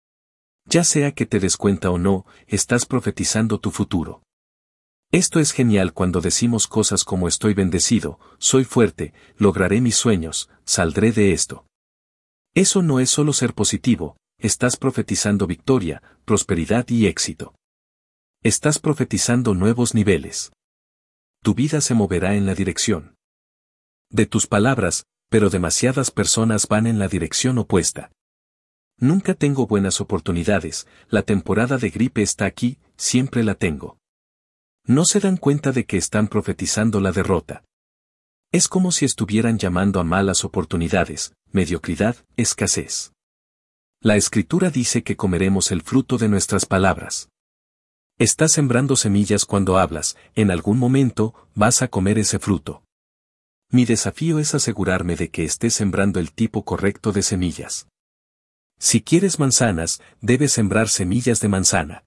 Ya sea que te des cuenta o no, estás profetizando tu futuro. Esto es genial cuando decimos cosas como estoy bendecido, soy fuerte, lograré mis sueños, saldré de esto. Eso no es solo ser positivo, estás profetizando victoria, prosperidad y éxito. Estás profetizando nuevos niveles. Tu vida se moverá en la dirección de tus palabras, pero demasiadas personas van en la dirección opuesta. Nunca tengo buenas oportunidades, la temporada de gripe está aquí, siempre la tengo. No se dan cuenta de que están profetizando la derrota. Es como si estuvieran llamando a malas oportunidades, mediocridad, escasez. La Escritura dice que comeremos el fruto de nuestras palabras. Estás sembrando semillas cuando hablas, en algún momento, vas a comer ese fruto. Mi desafío es asegurarme de que estés sembrando el tipo correcto de semillas. Si quieres manzanas, debes sembrar semillas de manzana.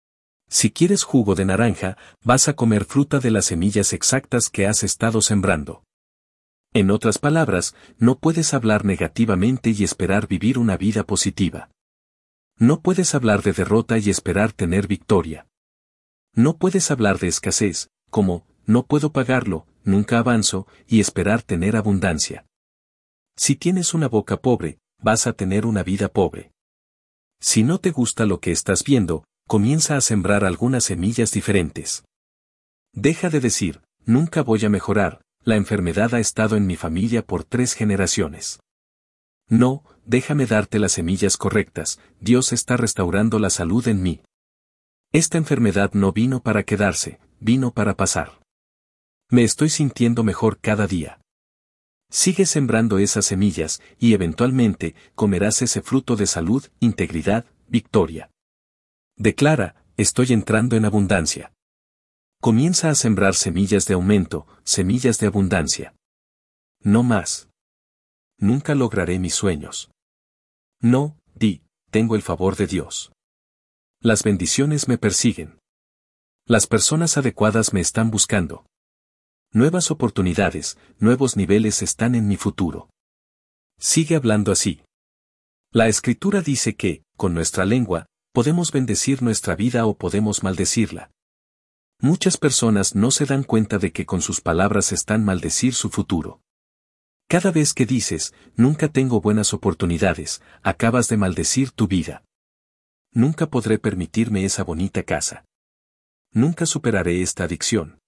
Si quieres jugo de naranja, vas a comer fruta de las semillas exactas que has estado sembrando. En otras palabras, no puedes hablar negativamente y esperar vivir una vida positiva. No puedes hablar de derrota y esperar tener victoria. No puedes hablar de escasez, como, no puedo pagarlo, nunca avanzo, y esperar tener abundancia. Si tienes una boca pobre, vas a tener una vida pobre. Si no te gusta lo que estás viendo, Comienza a sembrar algunas semillas diferentes. Deja de decir, nunca voy a mejorar, la enfermedad ha estado en mi familia por 3 generaciones. No, déjame darte las semillas correctas, Dios está restaurando la salud en mí. Esta enfermedad no vino para quedarse, vino para pasar. Me estoy sintiendo mejor cada día. Sigue sembrando esas semillas, y eventualmente, comerás ese fruto de salud, integridad, victoria. Declara, estoy entrando en abundancia. Comienza a sembrar semillas de aumento, semillas de abundancia. No más. Nunca lograré mis sueños. No, di, tengo el favor de Dios. Las bendiciones me persiguen. Las personas adecuadas me están buscando. Nuevas oportunidades, nuevos niveles están en mi futuro. Sigue hablando así. La Escritura dice que, con nuestra lengua, podemos bendecir nuestra vida o podemos maldecirla. Muchas personas no se dan cuenta de que con sus palabras están maldecir su futuro. Cada vez que dices, nunca tengo buenas oportunidades, acabas de maldecir tu vida. Nunca podré permitirme esa bonita casa. Nunca superaré esta adicción.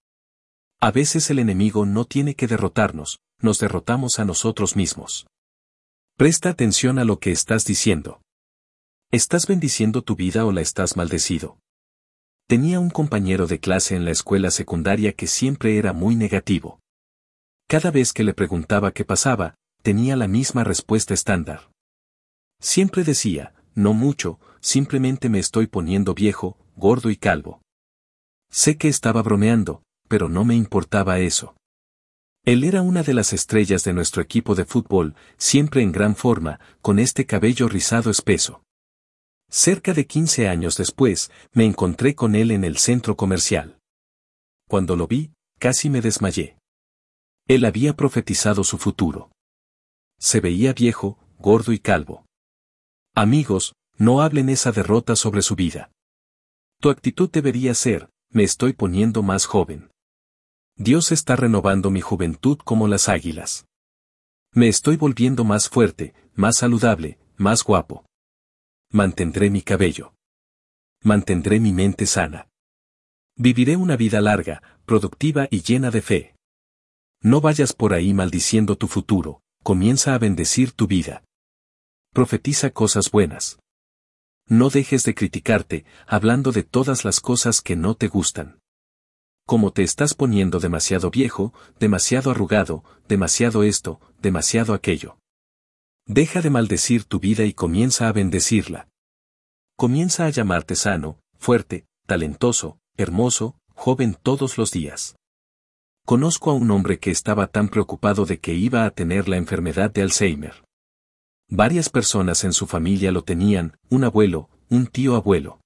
A veces el enemigo no tiene que derrotarnos, nos derrotamos a nosotros mismos. Presta atención a lo que estás diciendo. ¿Estás bendiciendo tu vida o la estás maldecido? Tenía un compañero de clase en la escuela secundaria que siempre era muy negativo. Cada vez que le preguntaba qué pasaba, tenía la misma respuesta estándar. Siempre decía, no mucho, simplemente me estoy poniendo viejo, gordo y calvo. Sé que estaba bromeando, pero no me importaba eso. Él era una de las estrellas de nuestro equipo de fútbol, siempre en gran forma, con este cabello rizado espeso. Cerca de 15 años después, me encontré con él en el centro comercial. Cuando lo vi, casi me desmayé. Él había profetizado su futuro. Se veía viejo, gordo y calvo. Amigos, no hablen esa derrota sobre su vida. Tu actitud debería ser, me estoy poniendo más joven. Dios está renovando mi juventud como las águilas. Me estoy volviendo más fuerte, más saludable, más guapo. Mantendré mi cabello. Mantendré mi mente sana. Viviré una vida larga, productiva y llena de fe. No vayas por ahí maldiciendo tu futuro, comienza a bendecir tu vida. Profetiza cosas buenas. No dejes de criticarte, hablando de todas las cosas que no te gustan. Como te estás poniendo demasiado viejo, demasiado arrugado, demasiado esto, demasiado aquello. Deja de maldecir tu vida y comienza a bendecirla. Comienza a llamarte sano, fuerte, talentoso, hermoso, joven todos los días. Conozco a un hombre que estaba tan preocupado de que iba a tener la enfermedad de Alzheimer. Varias personas en su familia lo tenían, un abuelo, un tío abuelo.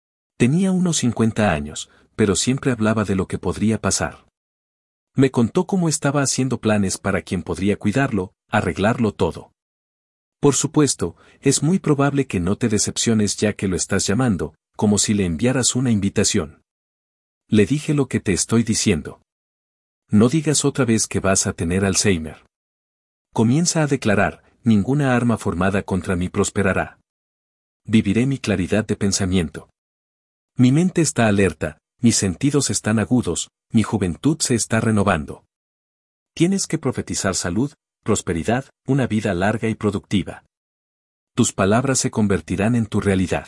Tenía unos 50 años, pero siempre hablaba de lo que podría pasar. Me contó cómo estaba haciendo planes para quien podría cuidarlo, arreglarlo todo. Por supuesto, es muy probable que no te decepciones ya que lo estás llamando, como si le enviaras una invitación. Le dije lo que te estoy diciendo. No digas otra vez que vas a tener Alzheimer. Comienza a declarar, ninguna arma formada contra mí prosperará. Viviré mi claridad de pensamiento. Mi mente está alerta, mis sentidos están agudos, mi juventud se está renovando. Tienes que profetizar salud, prosperidad, una vida larga y productiva. Tus palabras se convertirán en tu realidad.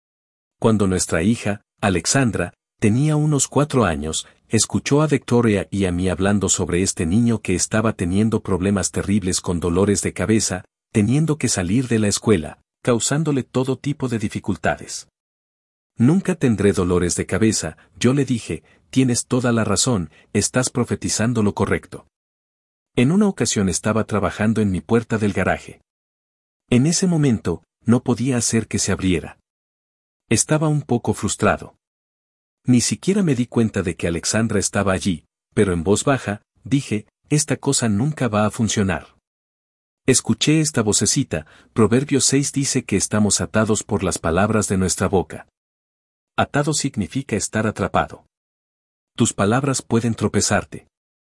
Cuando nuestra hija, Alexandra, tenía unos 4 años, escuchó a Victoria y a mí hablando sobre este niño que estaba teniendo problemas terribles con dolores de cabeza, teniendo que salir de la escuela, causándole todo tipo de dificultades. Nunca tendré dolores de cabeza, yo le dije, tienes toda la razón, estás profetizando lo correcto. En una ocasión estaba trabajando en mi puerta del garaje. En ese momento, no podía hacer que se abriera. Estaba un poco frustrado. Ni siquiera me di cuenta de que Alexandra estaba allí, pero en voz baja, dije, esta cosa nunca va a funcionar. Escuché esta vocecita, Proverbios 6 dice que estamos atados por las palabras de nuestra boca. Atado significa estar atrapado. Tus palabras pueden tropezarte.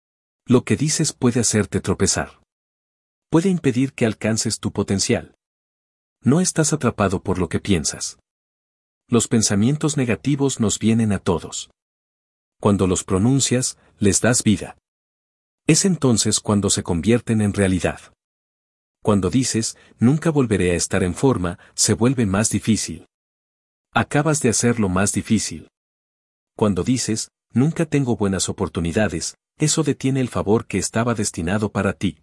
Lo que dices puede hacerte tropezar. Puede impedir que alcances tu potencial. No estás atrapado por lo que piensas. Los pensamientos negativos nos vienen a todos. Cuando los pronuncias, les das vida. Es entonces cuando se convierten en realidad. Cuando dices, nunca volveré a estar en forma, se vuelve más difícil. Acabas de hacerlo más difícil. Cuando dices, nunca tengo buenas oportunidades, eso detiene el favor que estaba destinado para ti.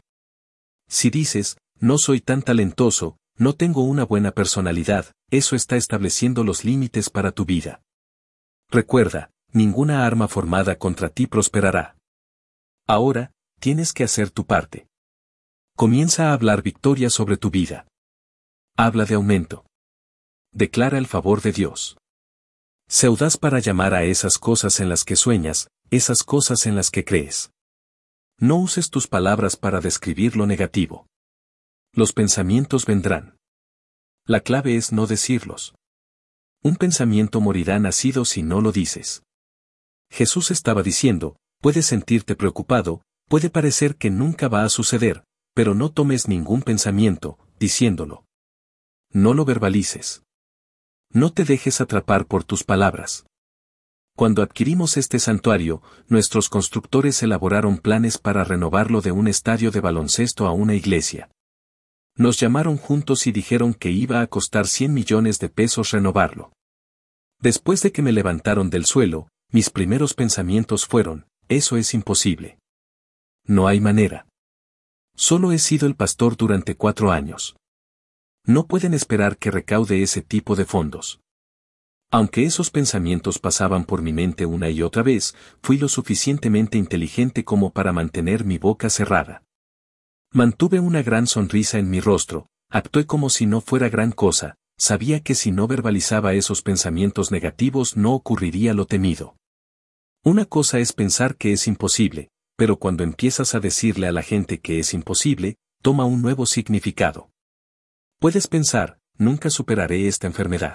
Si dices, no soy tan talentoso, no tengo una buena personalidad, eso está estableciendo los límites para tu vida. Recuerda, ninguna arma formada contra ti prosperará. Ahora, tienes que hacer tu parte. Comienza a hablar victoria sobre tu vida. Habla de aumento. Declara el favor de Dios. Sé audaz para llamar a esas cosas en las que sueñas, esas cosas en las que crees. No uses tus palabras para describir lo negativo. Los pensamientos vendrán. La clave es no decirlos. Un pensamiento morirá nacido si no lo dices. Jesús estaba diciendo, puedes sentirte preocupado, puede parecer que nunca va a suceder, pero no tomes ningún pensamiento, diciéndolo. No lo verbalices. No te dejes atrapar por tus palabras. Cuando adquirimos este santuario, nuestros constructores elaboraron planes para renovarlo de un estadio de baloncesto a una iglesia. Nos llamaron juntos y dijeron que iba a costar 100 millones de pesos renovarlo. Después de que me levantaron del suelo, mis primeros pensamientos fueron, eso es imposible. No hay manera. Solo he sido el pastor durante 4 años. No pueden esperar que recaude ese tipo de fondos. Aunque esos pensamientos pasaban por mi mente una y otra vez, fui lo suficientemente inteligente como para mantener mi boca cerrada. Mantuve una gran sonrisa en mi rostro, actué como si no fuera gran cosa, sabía que si no verbalizaba esos pensamientos negativos no ocurriría lo temido. Una cosa es pensar que es imposible, pero cuando empiezas a decirle a la gente que es imposible, toma un nuevo significado. Puedes pensar, nunca superaré esta enfermedad.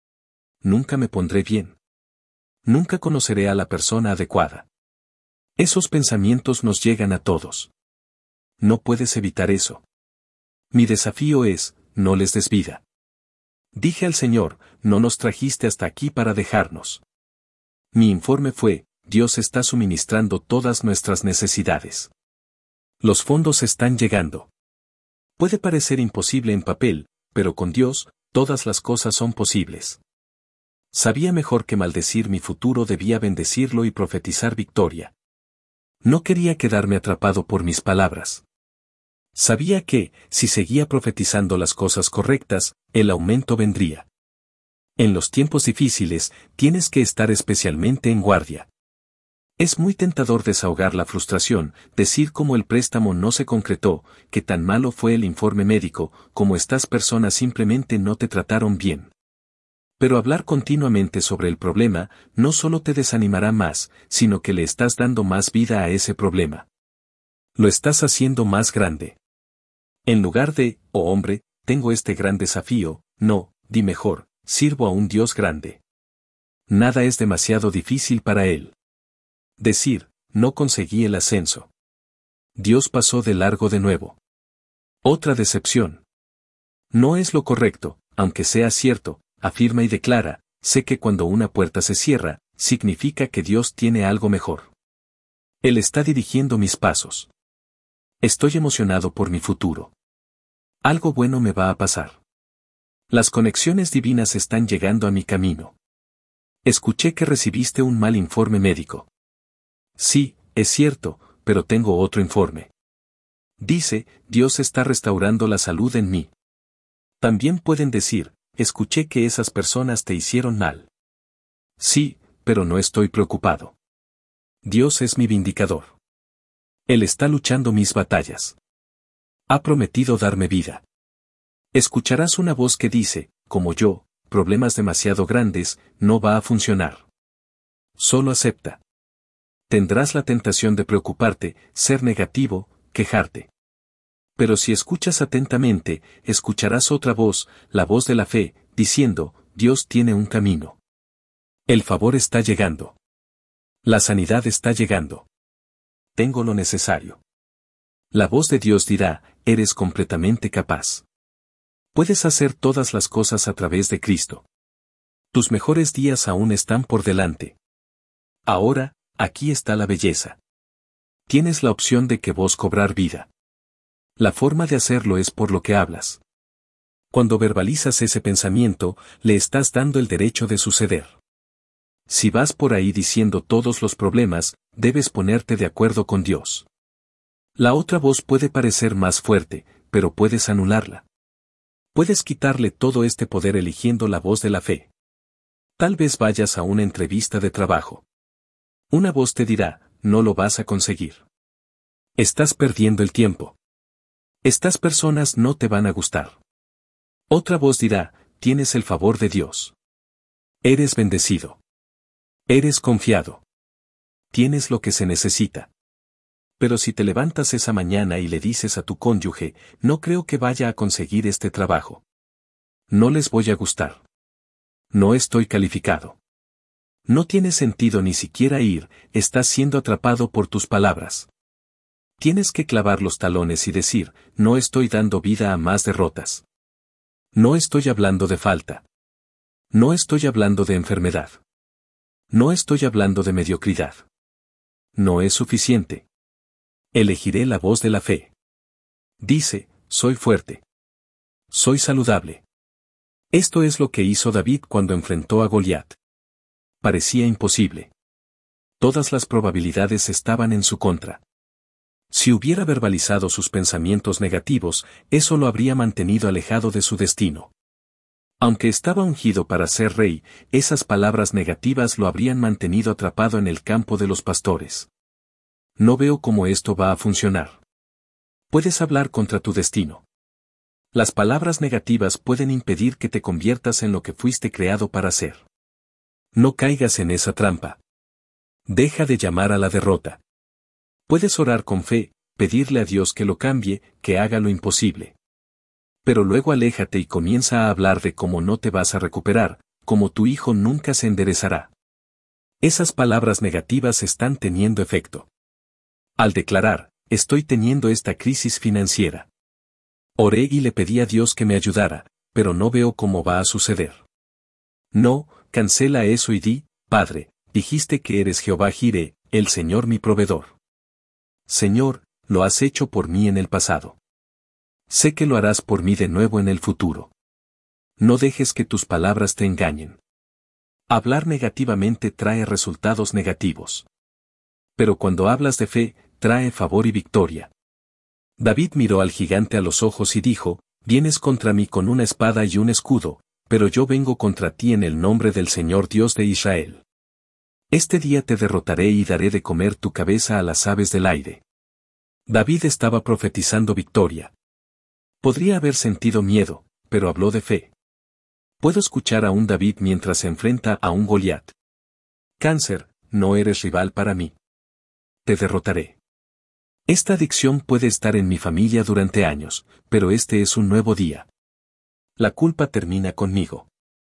Nunca me pondré bien. Nunca conoceré a la persona adecuada. Esos pensamientos nos llegan a todos. No puedes evitar eso. Mi desafío es, no les des vida. Dije al Señor, no nos trajiste hasta aquí para dejarnos. Mi informe fue, Dios está suministrando todas nuestras necesidades. Los fondos están llegando. Puede parecer imposible en papel, pero con Dios, todas las cosas son posibles. Sabía mejor que maldecir mi futuro debía bendecirlo y profetizar victoria. No quería quedarme atrapado por mis palabras. Sabía que, si seguía profetizando las cosas correctas, el aumento vendría. En los tiempos difíciles, tienes que estar especialmente en guardia. Es muy tentador desahogar la frustración, decir cómo el préstamo no se concretó, que tan malo fue el informe médico, como estas personas simplemente no te trataron bien. Pero hablar continuamente sobre el problema, no solo te desanimará más, sino que le estás dando más vida a ese problema. Lo estás haciendo más grande. En lugar de, oh hombre, tengo este gran desafío, no, di mejor, sirvo a un Dios grande. Nada es demasiado difícil para él. Decir, no conseguí el ascenso. Dios pasó de largo de nuevo. Otra decepción. No es lo correcto, aunque sea cierto, afirma y declara, sé que cuando una puerta se cierra, significa que Dios tiene algo mejor. Él está dirigiendo mis pasos. Estoy emocionado por mi futuro. Algo bueno me va a pasar. Las conexiones divinas están llegando a mi camino. Escuché que recibiste un mal informe médico. Sí, es cierto, pero tengo otro informe. Dice, Dios está restaurando la salud en mí. También pueden decir, escuché que esas personas te hicieron mal. Sí, pero no estoy preocupado. Dios es mi vindicador. Él está luchando mis batallas. Ha prometido darme vida. Escucharás una voz que dice, como yo, problemas demasiado grandes, no va a funcionar. Solo acepta. Tendrás la tentación de preocuparte, ser negativo, quejarte. Pero si escuchas atentamente, escucharás otra voz, la voz de la fe, diciendo, Dios tiene un camino. El favor está llegando. La sanidad está llegando. Tengo lo necesario. La voz de Dios dirá, eres completamente capaz. Puedes hacer todas las cosas a través de Cristo. Tus mejores días aún están por delante. Ahora, aquí está la belleza. Tienes la opción de que vos cobrar vida. La forma de hacerlo es por lo que hablas. Cuando verbalizas ese pensamiento, le estás dando el derecho de suceder. Si vas por ahí diciendo todos los problemas, debes ponerte de acuerdo con Dios. La otra voz puede parecer más fuerte, pero puedes anularla. Puedes quitarle todo este poder eligiendo la voz de la fe. Tal vez vayas a una entrevista de trabajo. Una voz te dirá, no lo vas a conseguir. Estás perdiendo el tiempo. Estas personas no te van a gustar. Otra voz dirá, tienes el favor de Dios. Eres bendecido. Eres confiado. Tienes lo que se necesita. Pero si te levantas esa mañana y le dices a tu cónyuge, no creo que vaya a conseguir este trabajo. No les voy a gustar. No estoy calificado. No tiene sentido ni siquiera ir, estás siendo atrapado por tus palabras. Tienes que clavar los talones y decir, no estoy dando vida a más derrotas. No estoy hablando de falta. No estoy hablando de enfermedad. No estoy hablando de mediocridad. No es suficiente. Elegiré la voz de la fe. Dice, soy fuerte. Soy saludable. Esto es lo que hizo David cuando enfrentó a Goliat. Parecía imposible. Todas las probabilidades estaban en su contra. Si hubiera verbalizado sus pensamientos negativos, eso lo habría mantenido alejado de su destino. Aunque estaba ungido para ser rey, esas palabras negativas lo habrían mantenido atrapado en el campo de los pastores. No veo cómo esto va a funcionar. Puedes hablar contra tu destino. Las palabras negativas pueden impedir que te conviertas en lo que fuiste creado para ser. No caigas en esa trampa. Deja de llamar a la derrota. Puedes orar con fe, pedirle a Dios que lo cambie, que haga lo imposible. Pero luego aléjate y comienza a hablar de cómo no te vas a recuperar, cómo tu hijo nunca se enderezará. Esas palabras negativas están teniendo efecto. Al declarar, estoy teniendo esta crisis financiera. Oré y le pedí a Dios que me ayudara, pero no veo cómo va a suceder. No, cancela eso y di, Padre, dijiste que eres Jehová Jireh, el Señor mi proveedor. Señor, lo has hecho por mí en el pasado. Sé que lo harás por mí de nuevo en el futuro. No dejes que tus palabras te engañen. Hablar negativamente trae resultados negativos. Pero cuando hablas de fe, trae favor y victoria. David miró al gigante a los ojos y dijo, vienes contra mí con una espada y un escudo, pero yo vengo contra ti en el nombre del Señor Dios de Israel. Este día te derrotaré y daré de comer tu cabeza a las aves del aire. David estaba profetizando victoria. Podría haber sentido miedo, pero habló de fe. Puedo escuchar a un David mientras se enfrenta a un Goliat. Cáncer, no eres rival para mí. Te derrotaré. Esta adicción puede estar en mi familia durante años, pero este es un nuevo día. La culpa termina conmigo.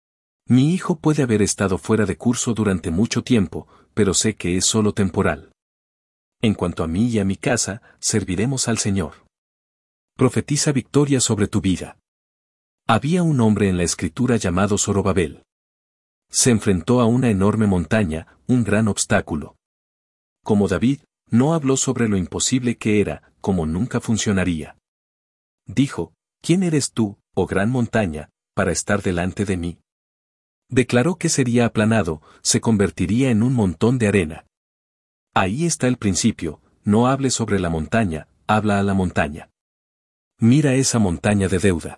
Mi hijo puede haber estado fuera de curso durante mucho tiempo, pero sé que es solo temporal. En cuanto a mí y a mi casa, serviremos al Señor. Profetiza victoria sobre tu vida. Había un hombre en la escritura llamado Zorobabel. Se enfrentó a una enorme montaña, un gran obstáculo. Como David, no habló sobre lo imposible que era, como nunca funcionaría. Dijo, ¿quién eres tú, oh gran montaña, para estar delante de mí? Declaró que sería aplanado, se convertiría en un montón de arena. Ahí está el principio, no hables sobre la montaña, habla a la montaña. Mira esa montaña de deuda.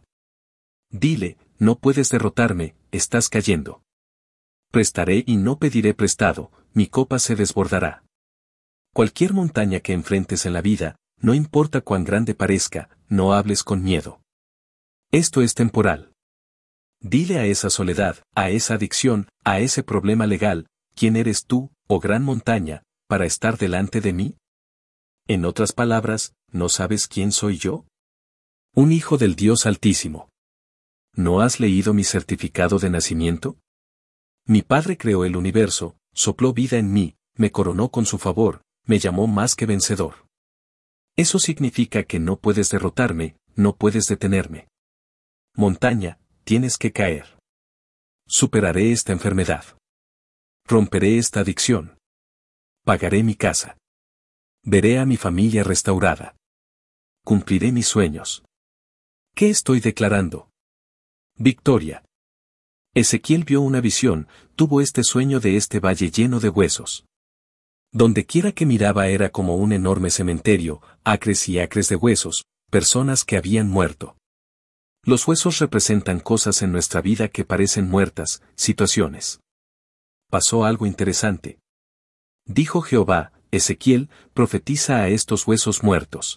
Dile, no puedes derrotarme, estás cayendo. Prestaré y no pediré prestado, mi copa se desbordará. Cualquier montaña que enfrentes en la vida, no importa cuán grande parezca, no hables con miedo. Esto es temporal. Dile a esa soledad, a esa adicción, a ese problema legal, ¿quién eres tú, oh gran montaña, para estar delante de mí? En otras palabras, ¿no sabes quién soy yo? Un hijo del Dios Altísimo. ¿No has leído mi certificado de nacimiento? Mi Padre creó el universo, sopló vida en mí, me coronó con su favor, me llamó más que vencedor. Eso significa que no puedes derrotarme, no puedes detenerme. Montaña, tienes que caer. Superaré esta enfermedad. Romperé esta adicción. Pagaré mi casa. Veré a mi familia restaurada. Cumpliré mis sueños. ¿Qué estoy declarando? Victoria. Ezequiel vio una visión, tuvo este sueño de este valle lleno de huesos. Donde quiera que miraba era como un enorme cementerio, acres y acres de huesos, personas que habían muerto. Los huesos representan cosas en nuestra vida que parecen muertas, situaciones. Pasó algo interesante. Dijo Jehová, Ezequiel, profetiza a estos huesos muertos.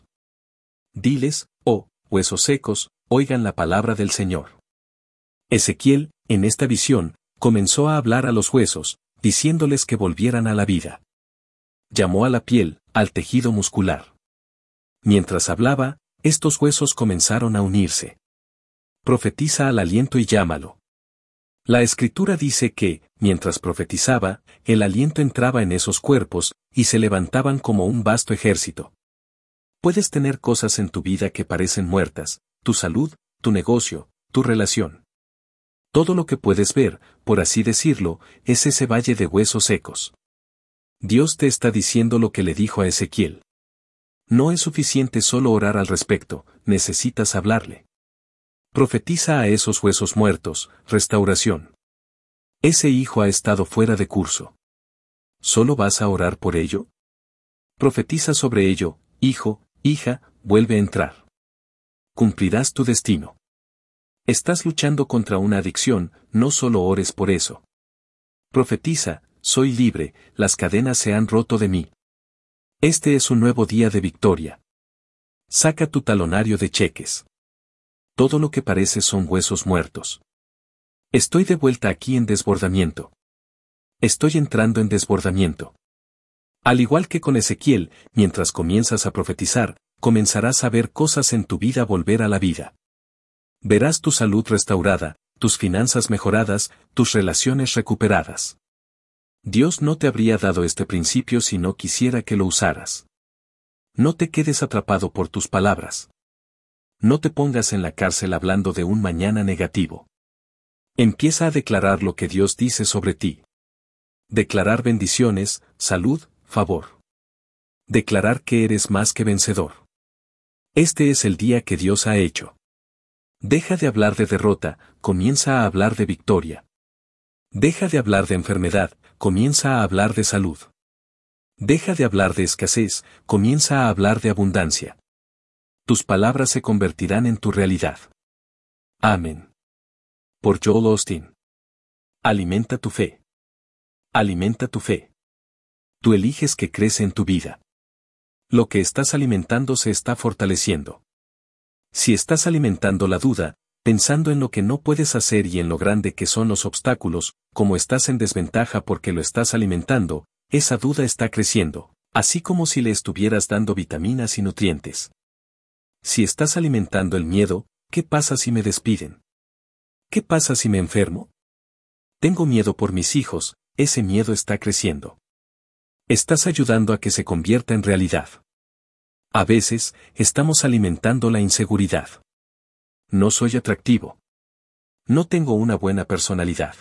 Diles, oh, huesos secos, oigan la palabra del Señor. Ezequiel, en esta visión, comenzó a hablar a los huesos, diciéndoles que volvieran a la vida. Llamó a la piel, al tejido muscular. Mientras hablaba, estos huesos comenzaron a unirse. Profetiza al aliento y llámalo. La Escritura dice que, mientras profetizaba, el aliento entraba en esos cuerpos, y se levantaban como un vasto ejército. Puedes tener cosas en tu vida que parecen muertas, tu salud, tu negocio, tu relación. Todo lo que puedes ver, por así decirlo, es ese valle de huesos secos. Dios te está diciendo lo que le dijo a Ezequiel. No es suficiente solo orar al respecto, necesitas hablarle. Profetiza a esos huesos muertos, restauración. Ese hijo ha estado fuera de curso. ¿Solo vas a orar por ello? Profetiza sobre ello, hijo, hija, vuelve a entrar. Cumplirás tu destino. Estás luchando contra una adicción, no solo ores por eso. Profetiza, soy libre, las cadenas se han roto de mí. Este es un nuevo día de victoria. Saca tu talonario de cheques. Todo lo que parece son huesos muertos. Estoy de vuelta aquí en desbordamiento. Estoy entrando en desbordamiento. Al igual que con Ezequiel, mientras comienzas a profetizar, comenzarás a ver cosas en tu vida volver a la vida. Verás tu salud restaurada, tus finanzas mejoradas, tus relaciones recuperadas. Dios no te habría dado este principio si no quisiera que lo usaras. No te quedes atrapado por tus palabras. No te pongas en la cárcel hablando de un mañana negativo. Empieza a declarar lo que Dios dice sobre ti. Declarar bendiciones, salud, favor. Declarar que eres más que vencedor. Este es el día que Dios ha hecho. Deja de hablar de derrota, comienza a hablar de victoria. Deja de hablar de enfermedad, comienza a hablar de salud. Deja de hablar de escasez, comienza a hablar de abundancia. Tus palabras se convertirán en tu realidad. Amén. Por Joel Osteen. Alimenta tu fe. Alimenta tu fe. Tú eliges qué crece en tu vida. Lo que estás alimentando se está fortaleciendo. Si estás alimentando la duda, pensando en lo que no puedes hacer y en lo grande que son los obstáculos, como estás en desventaja porque lo estás alimentando, esa duda está creciendo, así como si le estuvieras dando vitaminas y nutrientes. Si estás alimentando el miedo, ¿qué pasa si me despiden? ¿Qué pasa si me enfermo? Tengo miedo por mis hijos, ese miedo está creciendo. Estás ayudando a que se convierta en realidad. A veces, estamos alimentando la inseguridad. No soy atractivo. No tengo una buena personalidad.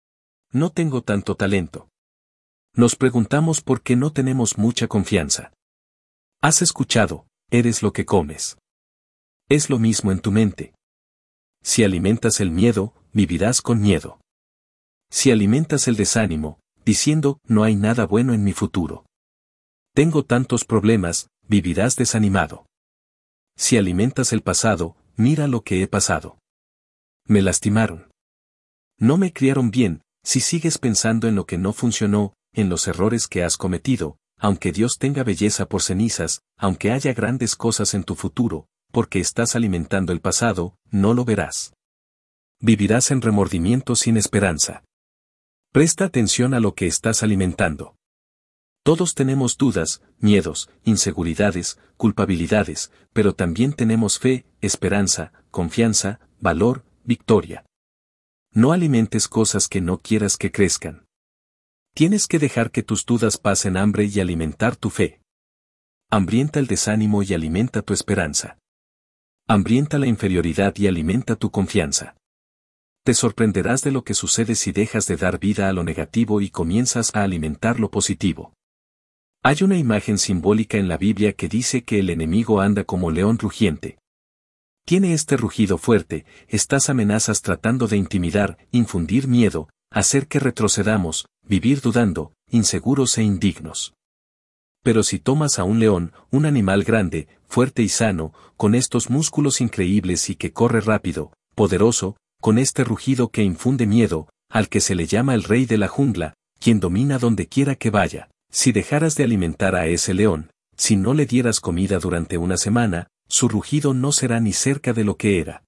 No tengo tanto talento. Nos preguntamos por qué no tenemos mucha confianza. Has escuchado, eres lo que comes. Es lo mismo en tu mente. Si alimentas el miedo, vivirás con miedo. Si alimentas el desánimo, diciendo, no hay nada bueno en mi futuro. Tengo tantos problemas, vivirás desanimado. Si alimentas el pasado, mira lo que he pasado. Me lastimaron. No me criaron bien, si sigues pensando en lo que no funcionó, en los errores que has cometido, aunque Dios tenga belleza por cenizas, aunque haya grandes cosas en tu futuro, porque estás alimentando el pasado, no lo verás. Vivirás en remordimiento sin esperanza. Presta atención a lo que estás alimentando. Todos tenemos dudas, miedos, inseguridades, culpabilidades, pero también tenemos fe, esperanza, confianza, valor, victoria. No alimentes cosas que no quieras que crezcan. Tienes que dejar que tus dudas pasen hambre y alimentar tu fe. Hambrienta el desánimo y alimenta tu esperanza. Hambrienta la inferioridad y alimenta tu confianza. Te sorprenderás de lo que sucede si dejas de dar vida a lo negativo y comienzas a alimentar lo positivo. Hay una imagen simbólica en la Biblia que dice que el enemigo anda como león rugiente. Tiene este rugido fuerte, estas amenazas tratando de intimidar, infundir miedo, hacer que retrocedamos, vivir dudando, inseguros e indignos. Pero si tomas a un león, un animal grande, fuerte y sano, con estos músculos increíbles y que corre rápido, poderoso, con este rugido que infunde miedo, al que se le llama el rey de la jungla, quien domina donde quiera que vaya, si dejaras de alimentar a ese león, si no le dieras comida durante una semana, su rugido no será ni cerca de lo que era.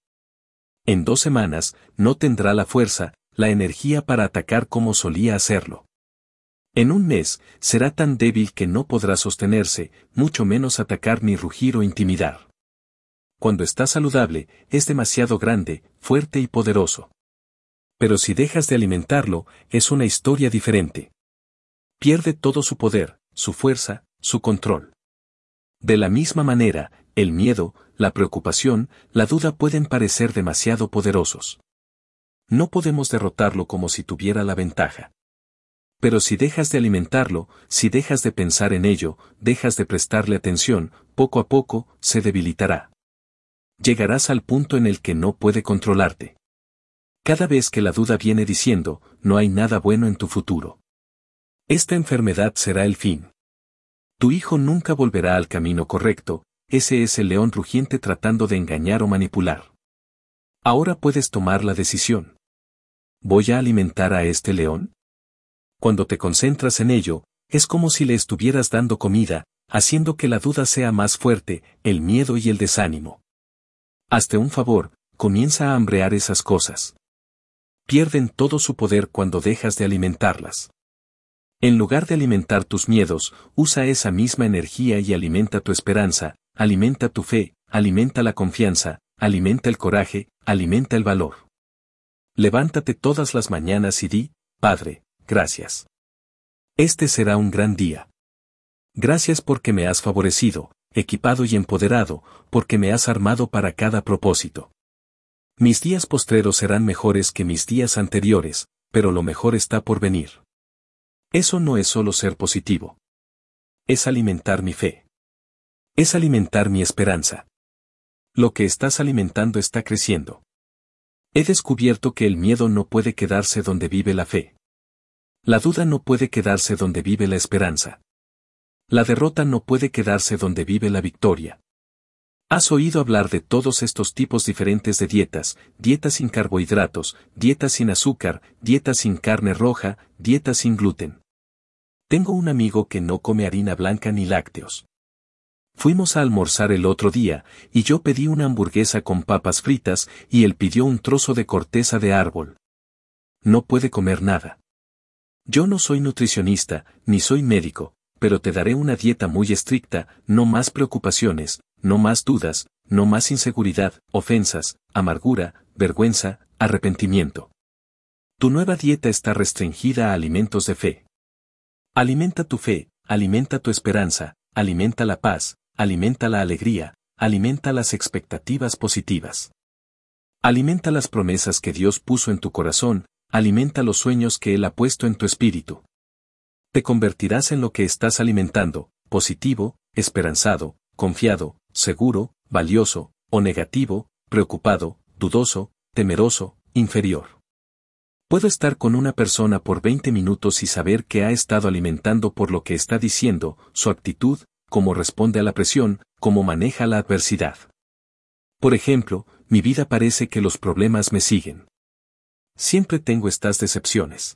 En 2 semanas, no tendrá la fuerza, la energía para atacar como solía hacerlo. En un mes, será tan débil que no podrá sostenerse, mucho menos atacar ni rugir o intimidar. Cuando está saludable, es demasiado grande, fuerte y poderoso. Pero si dejas de alimentarlo, es una historia diferente. Pierde todo su poder, su fuerza, su control. De la misma manera, el miedo, la preocupación, la duda pueden parecer demasiado poderosos. No podemos derrotarlo como si tuviera la ventaja. Pero si dejas de alimentarlo, si dejas de pensar en ello, dejas de prestarle atención, poco a poco, se debilitará. Llegarás al punto en el que no puede controlarte. Cada vez que la duda viene diciendo, no hay nada bueno en tu futuro. Esta enfermedad será el fin. Tu hijo nunca volverá al camino correcto, ese es el león rugiente tratando de engañar o manipular. Ahora puedes tomar la decisión. ¿Voy a alimentar a este león? Cuando te concentras en ello, es como si le estuvieras dando comida, haciendo que la duda sea más fuerte, el miedo y el desánimo. Hazte un favor, comienza a hambrear esas cosas. Pierden todo su poder cuando dejas de alimentarlas. En lugar de alimentar tus miedos, usa esa misma energía y alimenta tu esperanza, alimenta tu fe, alimenta la confianza, alimenta el coraje, alimenta el valor. Levántate todas las mañanas y di, Padre, gracias. Este será un gran día. Gracias porque me has favorecido, equipado y empoderado, porque me has armado para cada propósito. Mis días postreros serán mejores que mis días anteriores, pero lo mejor está por venir. Eso no es solo ser positivo. Es alimentar mi fe. Es alimentar mi esperanza. Lo que estás alimentando está creciendo. He descubierto que el miedo no puede quedarse donde vive la fe. La duda no puede quedarse donde vive la esperanza. La derrota no puede quedarse donde vive la victoria. Has oído hablar de todos estos tipos diferentes de dietas, dietas sin carbohidratos, dietas sin azúcar, dietas sin carne roja, dietas sin gluten. Tengo un amigo que no come harina blanca ni lácteos. Fuimos a almorzar el otro día, y yo pedí una hamburguesa con papas fritas, y él pidió un trozo de corteza de árbol. No puede comer nada. Yo no soy nutricionista, ni soy médico, pero te daré una dieta muy estricta, no más preocupaciones, no más dudas, no más inseguridad, ofensas, amargura, vergüenza, arrepentimiento. Tu nueva dieta está restringida a alimentos de fe. Alimenta tu fe, alimenta tu esperanza, alimenta la paz, alimenta la alegría, alimenta las expectativas positivas. Alimenta las promesas que Dios puso en tu corazón, alimenta los sueños que Él ha puesto en tu espíritu. Te convertirás en lo que estás alimentando, positivo, esperanzado, confiado, seguro, valioso, o negativo, preocupado, dudoso, temeroso, inferior. Puedo estar con una persona por 20 minutos y saber que ha estado alimentando por lo que está diciendo, su actitud, cómo responde a la presión, cómo maneja la adversidad. Por ejemplo, mi vida parece que los problemas me siguen. Siempre tengo estas decepciones.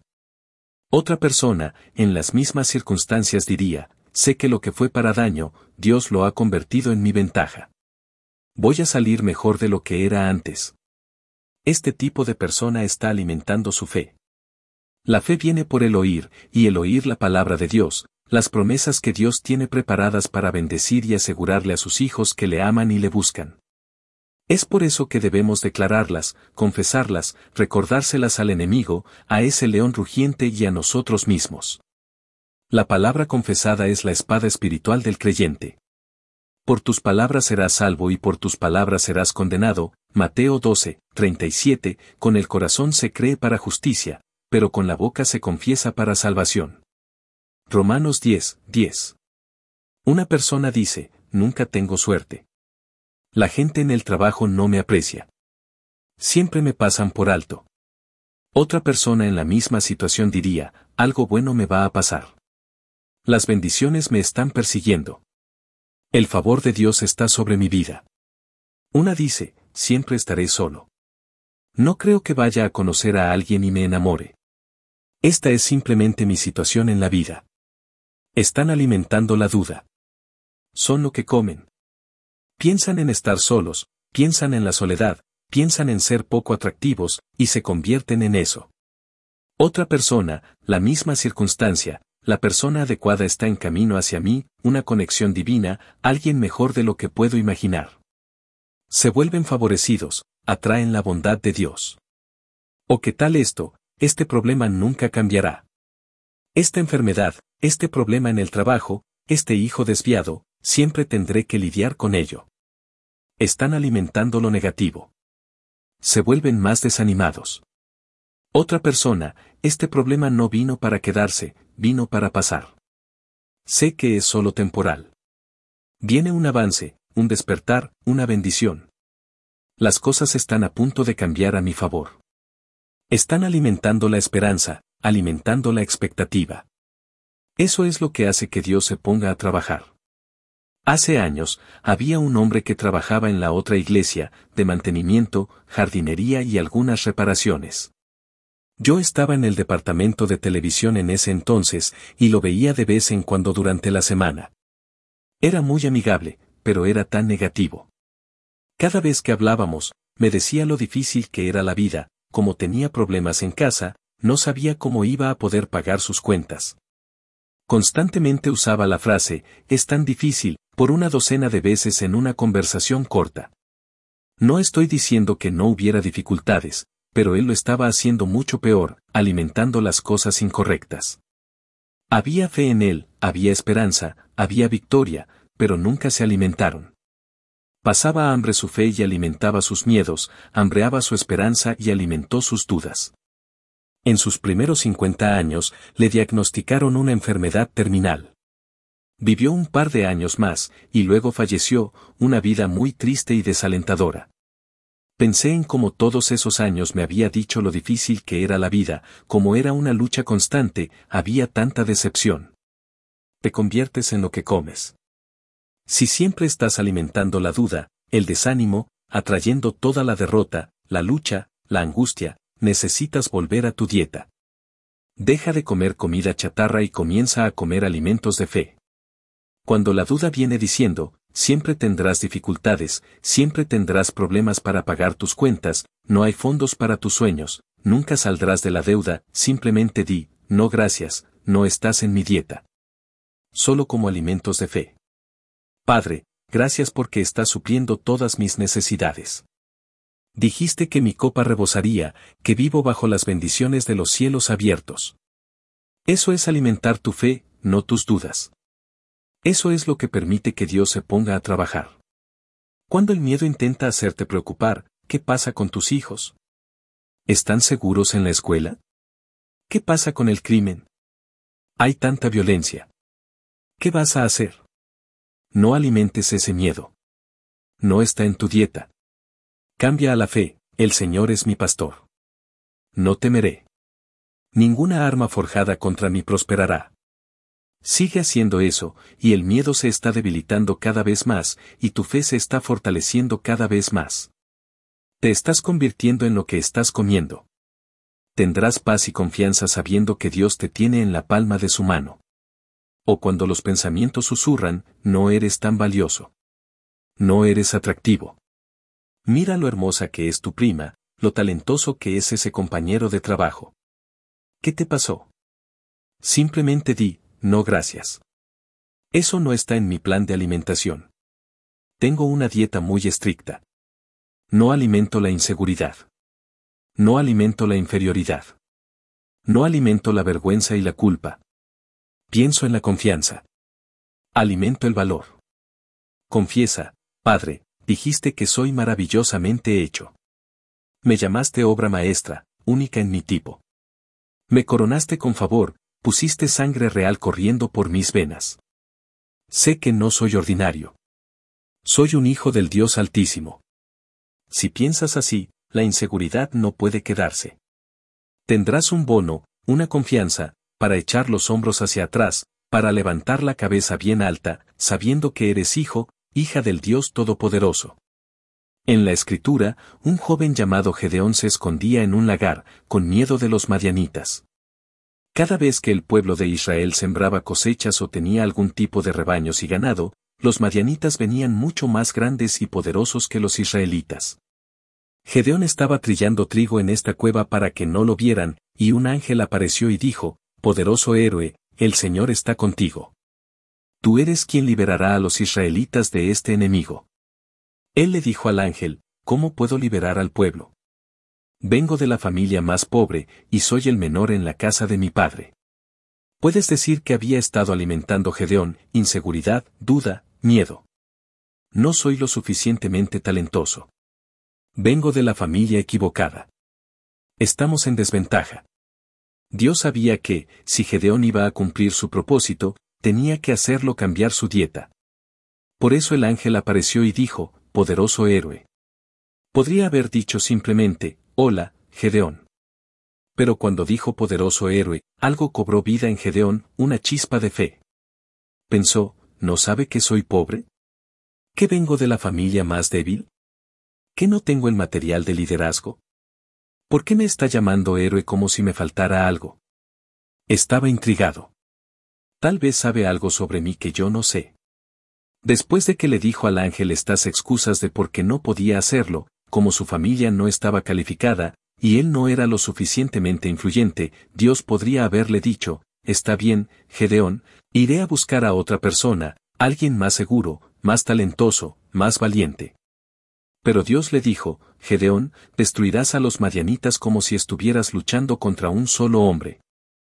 Otra persona, en las mismas circunstancias diría, sé que lo que fue para daño, Dios lo ha convertido en mi ventaja. Voy a salir mejor de lo que era antes. Este tipo de persona está alimentando su fe. La fe viene por el oír, y el oír la palabra de Dios, las promesas que Dios tiene preparadas para bendecir y asegurarle a sus hijos que le aman y le buscan. Es por eso que debemos declararlas, confesarlas, recordárselas al enemigo, a ese león rugiente y a nosotros mismos. La palabra confesada es la espada espiritual del creyente. Por tus palabras serás salvo y por tus palabras serás condenado, Mateo 12:37, con el corazón se cree para justicia, pero con la boca se confiesa para salvación. Romanos 10:10. Una persona dice, nunca tengo suerte. La gente en el trabajo no me aprecia. Siempre me pasan por alto. Otra persona en la misma situación diría, algo bueno me va a pasar. Las bendiciones me están persiguiendo. El favor de Dios está sobre mi vida. Una dice, siempre estaré solo. No creo que vaya a conocer a alguien y me enamore. Esta es simplemente mi situación en la vida. Están alimentando la duda. Son lo que comen. Piensan en estar solos, piensan en la soledad, piensan en ser poco atractivos, y se convierten en eso. Otra persona, la misma circunstancia, la persona adecuada está en camino hacia mí, una conexión divina, alguien mejor de lo que puedo imaginar. Se vuelven favorecidos, atraen la bondad de Dios. ¿O qué tal esto? Este problema nunca cambiará. Esta enfermedad, este problema en el trabajo, este hijo desviado, siempre tendré que lidiar con ello. Están alimentando lo negativo. Se vuelven más desanimados. Otra persona, este problema no vino para quedarse, vino para pasar. Sé que es solo temporal. Viene un avance, un despertar, una bendición. Las cosas están a punto de cambiar a mi favor. Están alimentando la esperanza, alimentando la expectativa. Eso es lo que hace que Dios se ponga a trabajar. Hace años, había un hombre que trabajaba en la otra iglesia, de mantenimiento, jardinería y algunas reparaciones. Yo estaba en el departamento de televisión en ese entonces, y lo veía de vez en cuando durante la semana. Era muy amigable, pero era tan negativo. Cada vez que hablábamos, me decía lo difícil que era la vida, como tenía problemas en casa, no sabía cómo iba a poder pagar sus cuentas. Constantemente usaba la frase, es tan difícil, por una docena de veces en una conversación corta. No estoy diciendo que no hubiera dificultades, pero él lo estaba haciendo mucho peor, alimentando las cosas incorrectas. Había fe en él, había esperanza, había victoria, pero nunca se alimentaron. Pasaba hambre su fe y alimentaba sus miedos, hambreaba su esperanza y alimentó sus dudas. En sus primeros 50 años, le diagnosticaron una enfermedad terminal. Vivió un par de años más, y luego falleció, una vida muy triste y desalentadora. Pensé en cómo todos esos años me había dicho lo difícil que era la vida, cómo era una lucha constante, había tanta decepción. Te conviertes en lo que comes. Si siempre estás alimentando la duda, el desánimo, atrayendo toda la derrota, la lucha, la angustia, necesitas volver a tu dieta. Deja de comer comida chatarra y comienza a comer alimentos de fe. Cuando la duda viene diciendo, siempre tendrás dificultades, siempre tendrás problemas para pagar tus cuentas, no hay fondos para tus sueños, nunca saldrás de la deuda, simplemente di, no gracias, no estás en mi dieta. Solo como alimentos de fe. Padre, gracias porque estás supliendo todas mis necesidades. Dijiste que mi copa rebosaría, que vivo bajo las bendiciones de los cielos abiertos. Eso es alimentar tu fe, no tus dudas. Eso es lo que permite que Dios se ponga a trabajar. Cuando el miedo intenta hacerte preocupar, ¿qué pasa con tus hijos? ¿Están seguros en la escuela? ¿Qué pasa con el crimen? Hay tanta violencia. ¿Qué vas a hacer? No alimentes ese miedo. No está en tu dieta. Cambia a la fe, el Señor es mi pastor. No temeré. Ninguna arma forjada contra mí prosperará. Sigue haciendo eso, y el miedo se está debilitando cada vez más, y tu fe se está fortaleciendo cada vez más. Te estás convirtiendo en lo que estás comiendo. Tendrás paz y confianza sabiendo que Dios te tiene en la palma de su mano. O cuando los pensamientos susurran, no eres tan valioso. No eres atractivo. Mira lo hermosa que es tu prima, lo talentoso que es ese compañero de trabajo. ¿Qué te pasó? Simplemente di, no gracias. Eso no está en mi plan de alimentación. Tengo una dieta muy estricta. No alimento la inseguridad. No alimento la inferioridad. No alimento la vergüenza y la culpa. Pienso en la confianza. Alimento el valor. Confiesa, Padre, dijiste que soy maravillosamente hecho. Me llamaste obra maestra, única en mi tipo. Me coronaste con favor, pusiste sangre real corriendo por mis venas. Sé que no soy ordinario. Soy un hijo del Dios Altísimo. Si piensas así, la inseguridad no puede quedarse. Tendrás un bono, una confianza, para echar los hombros hacia atrás, para levantar la cabeza bien alta, sabiendo que eres hijo, hija del Dios Todopoderoso. En la Escritura, un joven llamado Gedeón se escondía en un lagar, con miedo de los madianitas. Cada vez que el pueblo de Israel sembraba cosechas o tenía algún tipo de rebaños y ganado, los madianitas venían mucho más grandes y poderosos que los israelitas. Gedeón estaba trillando trigo en esta cueva para que no lo vieran, y un ángel apareció y dijo: «Poderoso héroe, el Señor está contigo. Tú eres quien liberará a los israelitas de este enemigo». Él le dijo al ángel: «¿Cómo puedo liberar al pueblo? Vengo de la familia más pobre, y soy el menor en la casa de mi padre». Puedes decir que había estado alimentando Gedeón inseguridad, duda, miedo. No soy lo suficientemente talentoso. Vengo de la familia equivocada. Estamos en desventaja. Dios sabía que, si Gedeón iba a cumplir su propósito, tenía que hacerlo cambiar su dieta. Por eso el ángel apareció y dijo: «Poderoso héroe». Podría haber dicho simplemente: «Hola, Gedeón». Pero cuando dijo poderoso héroe, algo cobró vida en Gedeón, una chispa de fe. Pensó: ¿no sabe que soy pobre? ¿Que vengo de la familia más débil? ¿Que no tengo el material de liderazgo? ¿Por qué me está llamando héroe como si me faltara algo? Estaba intrigado. Tal vez sabe algo sobre mí que yo no sé. Después de que le dijo al ángel estas excusas de por qué no podía hacerlo, como su familia no estaba calificada, y él no era lo suficientemente influyente, Dios podría haberle dicho: «Está bien, Gedeón, iré a buscar a otra persona, alguien más seguro, más talentoso, más valiente». Pero Dios le dijo: «Gedeón, destruirás a los madianitas como si estuvieras luchando contra un solo hombre».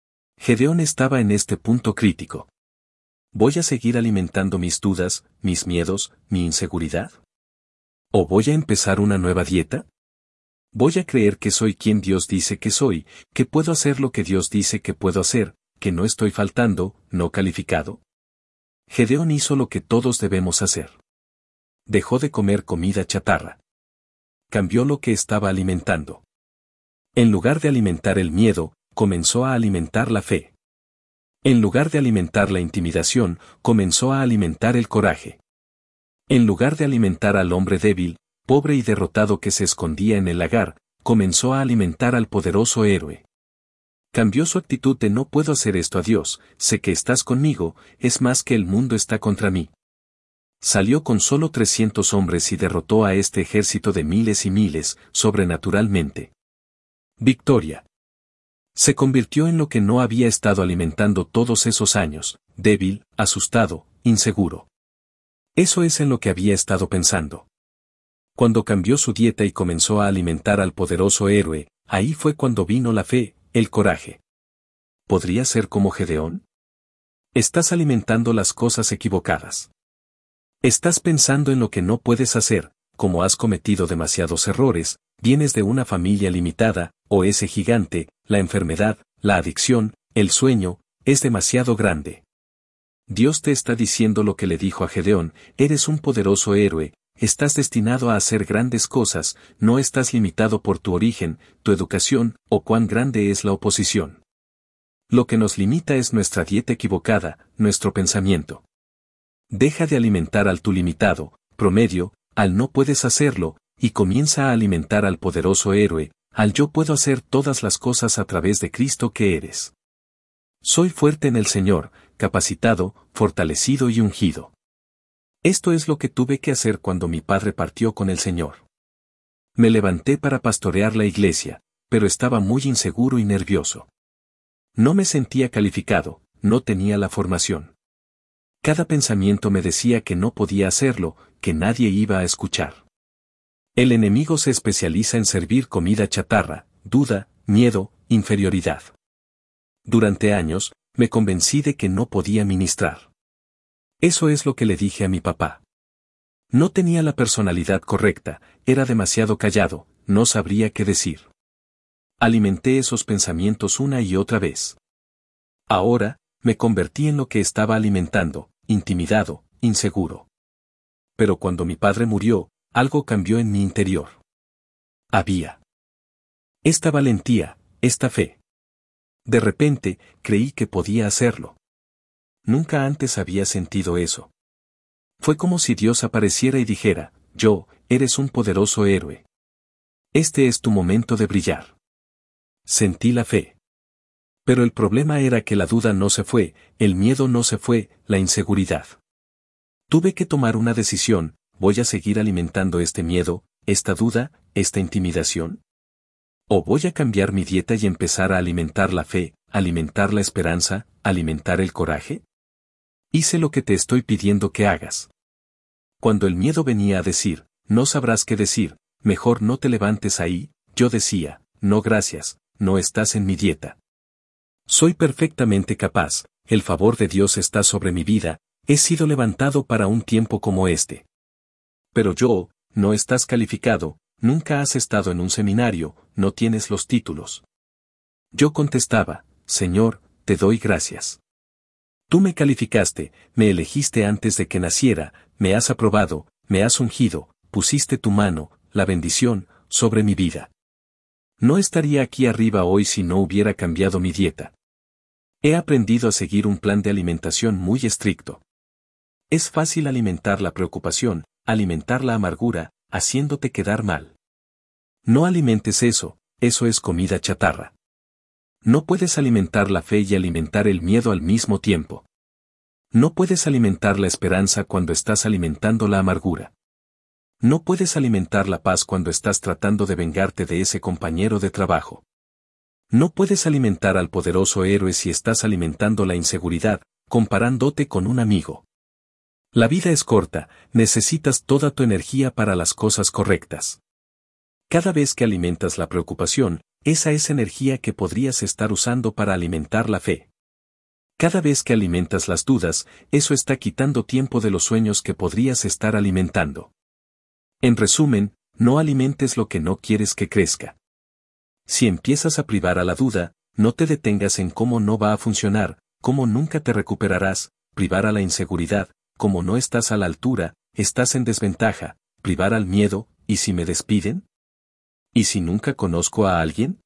Gedeón estaba en este punto crítico. ¿Voy a seguir alimentando mis dudas, mis miedos, mi inseguridad? ¿O voy a empezar una nueva dieta? ¿Voy a creer que soy quien Dios dice que soy, que puedo hacer lo que Dios dice que puedo hacer, que no estoy faltando, no calificado? Gedeón hizo lo que todos debemos hacer. Dejó de comer comida chatarra. Cambió lo que estaba alimentando. En lugar de alimentar el miedo, comenzó a alimentar la fe. En lugar de alimentar la intimidación, comenzó a alimentar el coraje. En lugar de alimentar al hombre débil, pobre y derrotado que se escondía en el lagar, comenzó a alimentar al poderoso héroe. Cambió su actitud de «no puedo hacer esto a Dios, sé que estás conmigo, es más que el mundo está contra mí». Salió con solo 300 hombres y derrotó a este ejército de miles y miles, sobrenaturalmente. Victoria. Se convirtió en lo que no había estado alimentando todos esos años: débil, asustado, inseguro. Eso es en lo que había estado pensando. Cuando cambió su dieta y comenzó a alimentar al poderoso héroe, ahí fue cuando vino la fe, el coraje. ¿Podría ser como Gedeón? Estás alimentando las cosas equivocadas. Estás pensando en lo que no puedes hacer, como has cometido demasiados errores, vienes de una familia limitada, o ese gigante, la enfermedad, la adicción, el sueño, es demasiado grande. Dios te está diciendo lo que le dijo a Gedeón: eres un poderoso héroe, estás destinado a hacer grandes cosas, no estás limitado por tu origen, tu educación, o cuán grande es la oposición. Lo que nos limita es nuestra dieta equivocada, nuestro pensamiento. Deja de alimentar al tú limitado, promedio, al no puedes hacerlo, y comienza a alimentar al poderoso héroe, al yo puedo hacer todas las cosas a través de Cristo que eres. Soy fuerte en el Señor, capacitado, fortalecido y ungido. Esto es lo que tuve que hacer cuando mi padre partió con el Señor. Me levanté para pastorear la iglesia, pero estaba muy inseguro y nervioso. No me sentía calificado, no tenía la formación. Cada pensamiento me decía que no podía hacerlo, que nadie iba a escuchar. El enemigo se especializa en servir comida chatarra, duda, miedo, inferioridad. Durante años, me convencí de que no podía ministrar. Eso es lo que le dije a mi papá. No tenía la personalidad correcta, era demasiado callado, no sabría qué decir. Alimenté esos pensamientos una y otra vez. Ahora, me convertí en lo que estaba alimentando, intimidado, inseguro. Pero cuando mi padre murió, algo cambió en mi interior. Había esta valentía, esta fe. De repente, creí que podía hacerlo. Nunca antes había sentido eso. Fue como si Dios apareciera y dijera, eres un poderoso héroe. Este es tu momento de brillar. Sentí la fe. Pero el problema era que la duda no se fue, el miedo no se fue, la inseguridad. Tuve que tomar una decisión, ¿voy a seguir alimentando este miedo, esta duda, esta intimidación? ¿O voy a cambiar mi dieta y empezar a alimentar la fe, alimentar la esperanza, alimentar el coraje? Hice lo que te estoy pidiendo que hagas. Cuando el miedo venía a decir, no sabrás qué decir, mejor no te levantes ahí, yo decía, no gracias, no estás en mi dieta. Soy perfectamente capaz, el favor de Dios está sobre mi vida, he sido levantado para un tiempo como este. Pero no estás calificado, nunca has estado en un seminario, no tienes los títulos. Yo contestaba, Señor, te doy gracias. Tú me calificaste, me elegiste antes de que naciera, me has aprobado, me has ungido, pusiste tu mano, la bendición, sobre mi vida. No estaría aquí arriba hoy si no hubiera cambiado mi dieta. He aprendido a seguir un plan de alimentación muy estricto. Es fácil alimentar la preocupación, alimentar la amargura, haciéndote quedar mal. No alimentes eso es comida chatarra. No puedes alimentar la fe y alimentar el miedo al mismo tiempo. No puedes alimentar la esperanza cuando estás alimentando la amargura. No puedes alimentar la paz cuando estás tratando de vengarte de ese compañero de trabajo. No puedes alimentar al poderoso héroe si estás alimentando la inseguridad, comparándote con un amigo. La vida es corta, necesitas toda tu energía para las cosas correctas. Cada vez que alimentas la preocupación, esa es energía que podrías estar usando para alimentar la fe. Cada vez que alimentas las dudas, eso está quitando tiempo de los sueños que podrías estar alimentando. En resumen, no alimentes lo que no quieres que crezca. Si empiezas a privar a la duda, no te detengas en cómo no va a funcionar, cómo nunca te recuperarás, privar a la inseguridad, como no estás a la altura, estás en desventaja, privar al miedo, ¿y si me despiden? ¿Y si nunca conozco a alguien?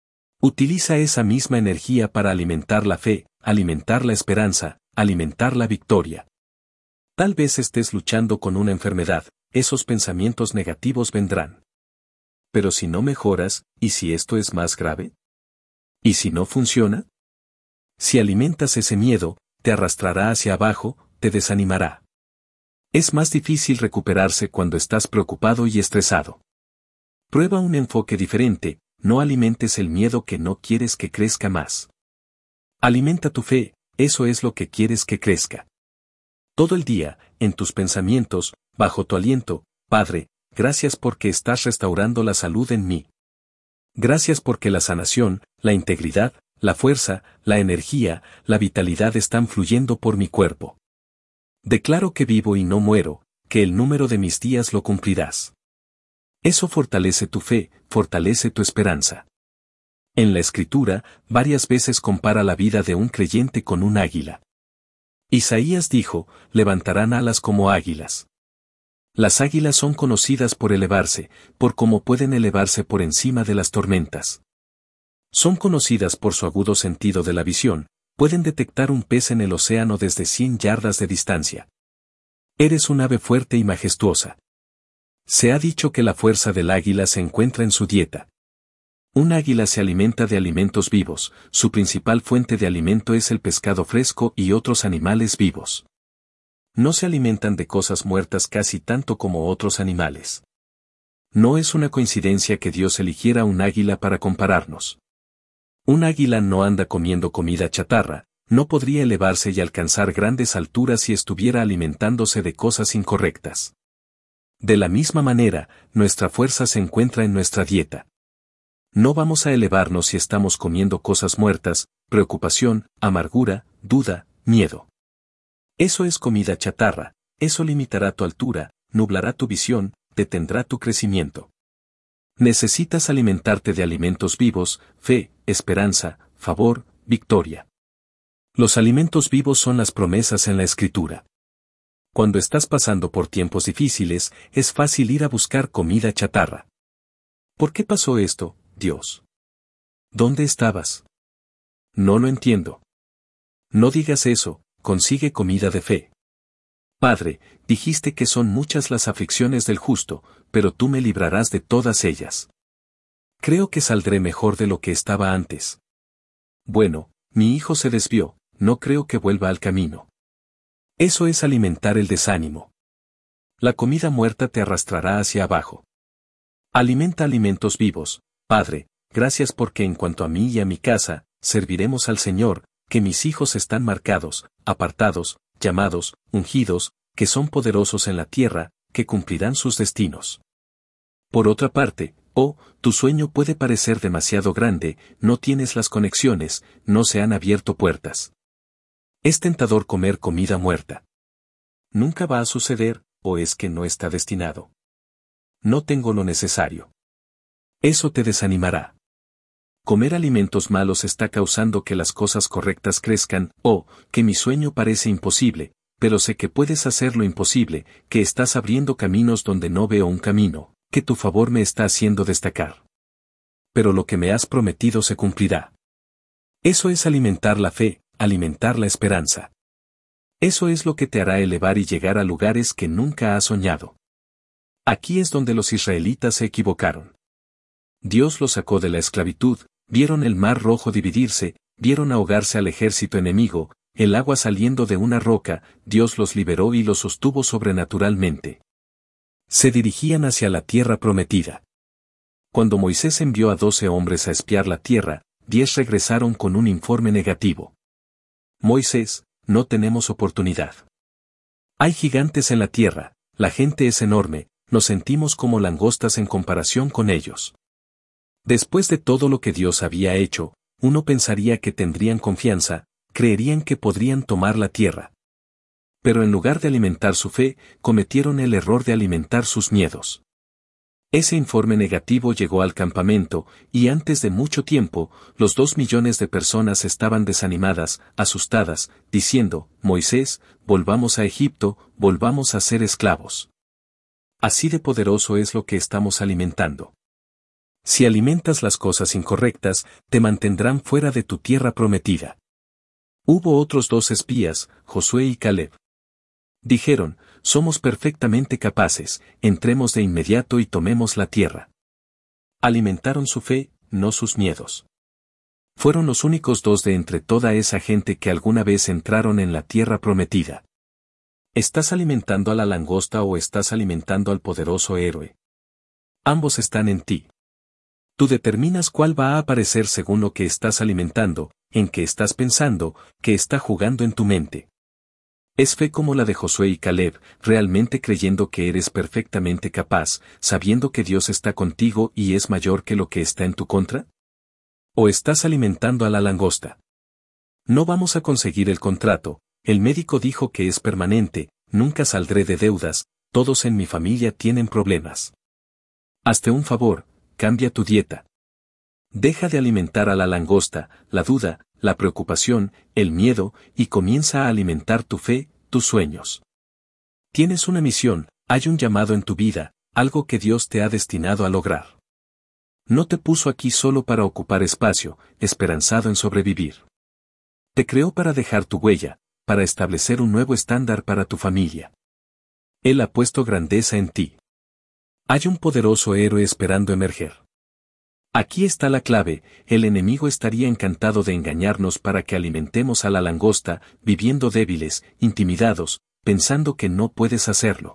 Utiliza esa misma energía para alimentar la fe, alimentar la esperanza, alimentar la victoria. Tal vez estés luchando con una enfermedad, esos pensamientos negativos vendrán. Pero si no mejoras, ¿y si esto es más grave? ¿Y si no funciona? Si alimentas ese miedo, te arrastrará hacia abajo, te desanimará. Es más difícil recuperarse cuando estás preocupado y estresado. Prueba un enfoque diferente, no alimentes el miedo que no quieres que crezca más. Alimenta tu fe, eso es lo que quieres que crezca. Todo el día, en tus pensamientos, bajo tu aliento, Padre, gracias porque estás restaurando la salud en mí. Gracias porque la sanación, la integridad, la fuerza, la energía, la vitalidad están fluyendo por mi cuerpo. Declaro que vivo y no muero, que el número de mis días lo cumplirás. Eso fortalece tu fe, fortalece tu esperanza. En la Escritura, varias veces compara la vida de un creyente con un águila. Isaías dijo, levantarán alas como águilas. Las águilas son conocidas por elevarse, por cómo pueden elevarse por encima de las tormentas. Son conocidas por su agudo sentido de la visión, pueden detectar un pez en el océano desde 100 yardas de distancia. Eres un ave fuerte y majestuosa. Se ha dicho que la fuerza del águila se encuentra en su dieta. Un águila se alimenta de alimentos vivos, su principal fuente de alimento es el pescado fresco y otros animales vivos. No se alimentan de cosas muertas casi tanto como otros animales. No es una coincidencia que Dios eligiera un águila para compararnos. Un águila no anda comiendo comida chatarra, no podría elevarse y alcanzar grandes alturas si estuviera alimentándose de cosas incorrectas. De la misma manera, nuestra fuerza se encuentra en nuestra dieta. No vamos a elevarnos si estamos comiendo cosas muertas, preocupación, amargura, duda, miedo. Eso es comida chatarra, eso limitará tu altura, nublará tu visión, detendrá tu crecimiento. Necesitas alimentarte de alimentos vivos, fe, esperanza, favor, victoria. Los alimentos vivos son las promesas en la Escritura. Cuando estás pasando por tiempos difíciles, es fácil ir a buscar comida chatarra. ¿Por qué pasó esto, Dios? ¿Dónde estabas? No lo entiendo. No digas eso, consigue comida de fe. Padre, dijiste que son muchas las aflicciones del justo, pero tú me librarás de todas ellas. Creo que saldré mejor de lo que estaba antes. Bueno, mi hijo se desvió, no creo que vuelva al camino. Eso es alimentar el desánimo. La comida muerta te arrastrará hacia abajo. Alimenta alimentos vivos, Padre, gracias porque en cuanto a mí y a mi casa, serviremos al Señor, que mis hijos están marcados, apartados, llamados, ungidos, que son poderosos en la tierra, que cumplirán sus destinos. Por otra parte, tu sueño puede parecer demasiado grande, no tienes las conexiones, no se han abierto puertas. Es tentador comer comida muerta. Nunca va a suceder, o es que no está destinado. No tengo lo necesario. Eso te desanimará. Comer alimentos malos está causando que las cosas correctas crezcan, que mi sueño parece imposible, pero sé que puedes hacer lo imposible, que estás abriendo caminos donde no veo un camino, que tu favor me está haciendo destacar. Pero lo que me has prometido se cumplirá. Eso es alimentar la fe, alimentar la esperanza. Eso es lo que te hará elevar y llegar a lugares que nunca has soñado. Aquí es donde los israelitas se equivocaron. Dios los sacó de la esclavitud, vieron el mar rojo dividirse, vieron ahogarse al ejército enemigo, el agua saliendo de una roca, Dios los liberó y los sostuvo sobrenaturalmente. Se dirigían hacia la tierra prometida. Cuando Moisés envió a 12 hombres a espiar la tierra, 10 regresaron con un informe negativo. Moisés, no tenemos oportunidad. Hay gigantes en la tierra, la gente es enorme, nos sentimos como langostas en comparación con ellos. Después de todo lo que Dios había hecho, uno pensaría que tendrían confianza, creerían que podrían tomar la tierra. Pero en lugar de alimentar su fe, cometieron el error de alimentar sus miedos. Ese informe negativo llegó al campamento, y antes de mucho tiempo, los 2 millones de personas estaban desanimadas, asustadas, diciendo, Moisés, volvamos a Egipto, volvamos a ser esclavos. Así de poderoso es lo que estamos alimentando. Si alimentas las cosas incorrectas, te mantendrán fuera de tu tierra prometida. Hubo otros 2 espías, Josué y Caleb. Dijeron, somos perfectamente capaces, entremos de inmediato y tomemos la tierra. Alimentaron su fe, no sus miedos. Fueron los únicos 2 de entre toda esa gente que alguna vez entraron en la tierra prometida. ¿Estás alimentando a la langosta o estás alimentando al poderoso héroe? Ambos están en ti. Tú determinas cuál va a aparecer según lo que estás alimentando, en qué estás pensando, qué está jugando en tu mente. Es fe como la de Josué y Caleb, realmente creyendo que eres perfectamente capaz, sabiendo que Dios está contigo y es mayor que lo que está en tu contra? ¿O estás alimentando a la langosta? No vamos a conseguir el contrato, el médico dijo que es permanente, nunca saldré de deudas, todos en mi familia tienen problemas. Hazte un favor, cambia tu dieta. Deja de alimentar a la langosta, la duda, la preocupación, el miedo, y comienza a alimentar tu fe, tus sueños. Tienes una misión, hay un llamado en tu vida, algo que Dios te ha destinado a lograr. No te puso aquí solo para ocupar espacio, esperanzado en sobrevivir. Te creó para dejar tu huella, para establecer un nuevo estándar para tu familia. Él ha puesto grandeza en ti. Hay un poderoso héroe esperando emerger. Aquí está la clave, el enemigo estaría encantado de engañarnos para que alimentemos a la langosta, viviendo débiles, intimidados, pensando que no puedes hacerlo.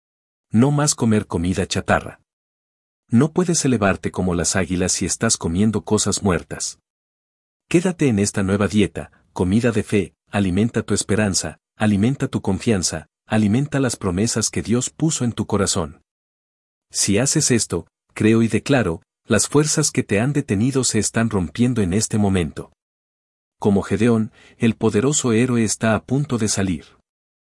No más comer comida chatarra. No puedes elevarte como las águilas si estás comiendo cosas muertas. Quédate en esta nueva dieta, comida de fe, alimenta tu esperanza, alimenta tu confianza, alimenta las promesas que Dios puso en tu corazón. Si haces esto, creo y declaro, las fuerzas que te han detenido se están rompiendo en este momento. Como Gedeón, el poderoso héroe está a punto de salir.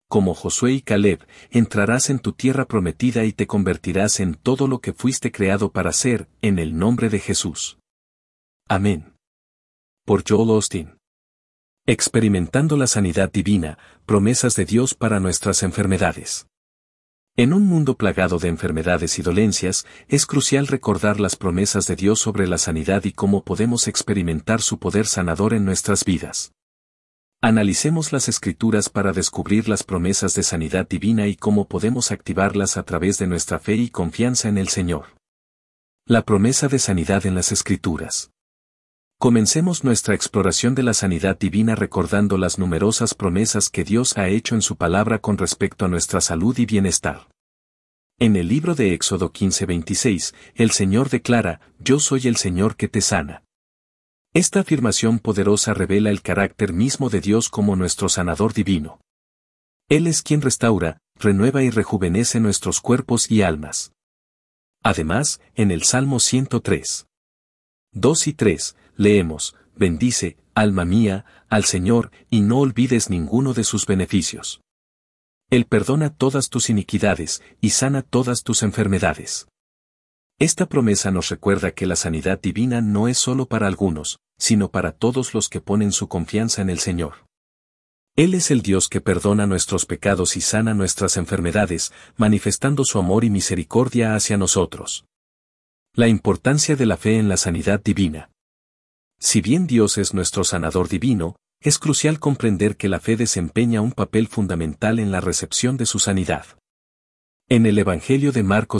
como Josué y Caleb, entrarás en tu tierra prometida y te convertirás en todo lo que fuiste creado para ser, en el nombre de Jesús. Amén. Por Joel Osteen. Experimentando la sanidad divina, promesas de Dios para nuestras enfermedades. En un mundo plagado de enfermedades y dolencias, es crucial recordar las promesas de Dios sobre la sanidad y cómo podemos experimentar su poder sanador en nuestras vidas. Analicemos las Escrituras para descubrir las promesas de sanidad divina y cómo podemos activarlas a través de nuestra fe y confianza en el Señor. La promesa de sanidad en las Escrituras. Comencemos nuestra exploración de la sanidad divina recordando las numerosas promesas que Dios ha hecho en su palabra con respecto a nuestra salud y bienestar. En el libro de Éxodo 15:26, el Señor declara: «Yo soy el Señor que te sana». Esta afirmación poderosa revela el carácter mismo de Dios como nuestro sanador divino. Él es quien restaura, renueva y rejuvenece nuestros cuerpos y almas. Además, en el Salmo 103, 2 y 3, leemos: «Bendice, alma mía, al Señor, y no olvides ninguno de sus beneficios. Él perdona todas tus iniquidades, y sana todas tus enfermedades». Esta promesa nos recuerda que la sanidad divina no es solo para algunos, sino para todos los que ponen su confianza en el Señor. Él es el Dios que perdona nuestros pecados y sana nuestras enfermedades, manifestando su amor y misericordia hacia nosotros. La importancia de la fe en la sanidad divina. Si bien Dios es nuestro sanador divino, es crucial comprender que la fe desempeña un papel fundamental en la recepción de su sanidad. En el Evangelio de Marcos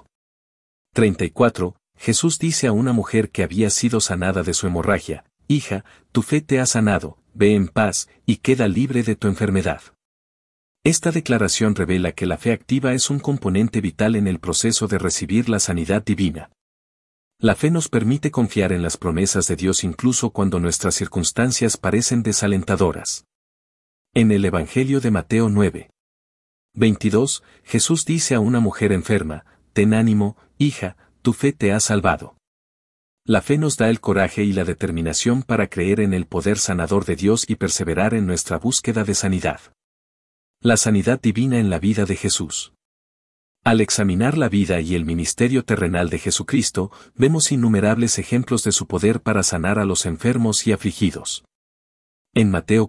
5:34, Jesús dice a una mujer que había sido sanada de su hemorragia: «Hija, tu fe te ha sanado, ve en paz, y queda libre de tu enfermedad». Esta declaración revela que la fe activa es un componente vital en el proceso de recibir la sanidad divina. La fe nos permite confiar en las promesas de Dios incluso cuando nuestras circunstancias parecen desalentadoras. En el Evangelio de Mateo 9:22, Jesús dice a una mujer enferma: «Ten ánimo, hija, tu fe te ha salvado». La fe nos da el coraje y la determinación para creer en el poder sanador de Dios y perseverar en nuestra búsqueda de sanidad. La sanidad divina en la vida de Jesús. Al examinar la vida y el ministerio terrenal de Jesucristo, vemos innumerables ejemplos de su poder para sanar a los enfermos y afligidos. En Mateo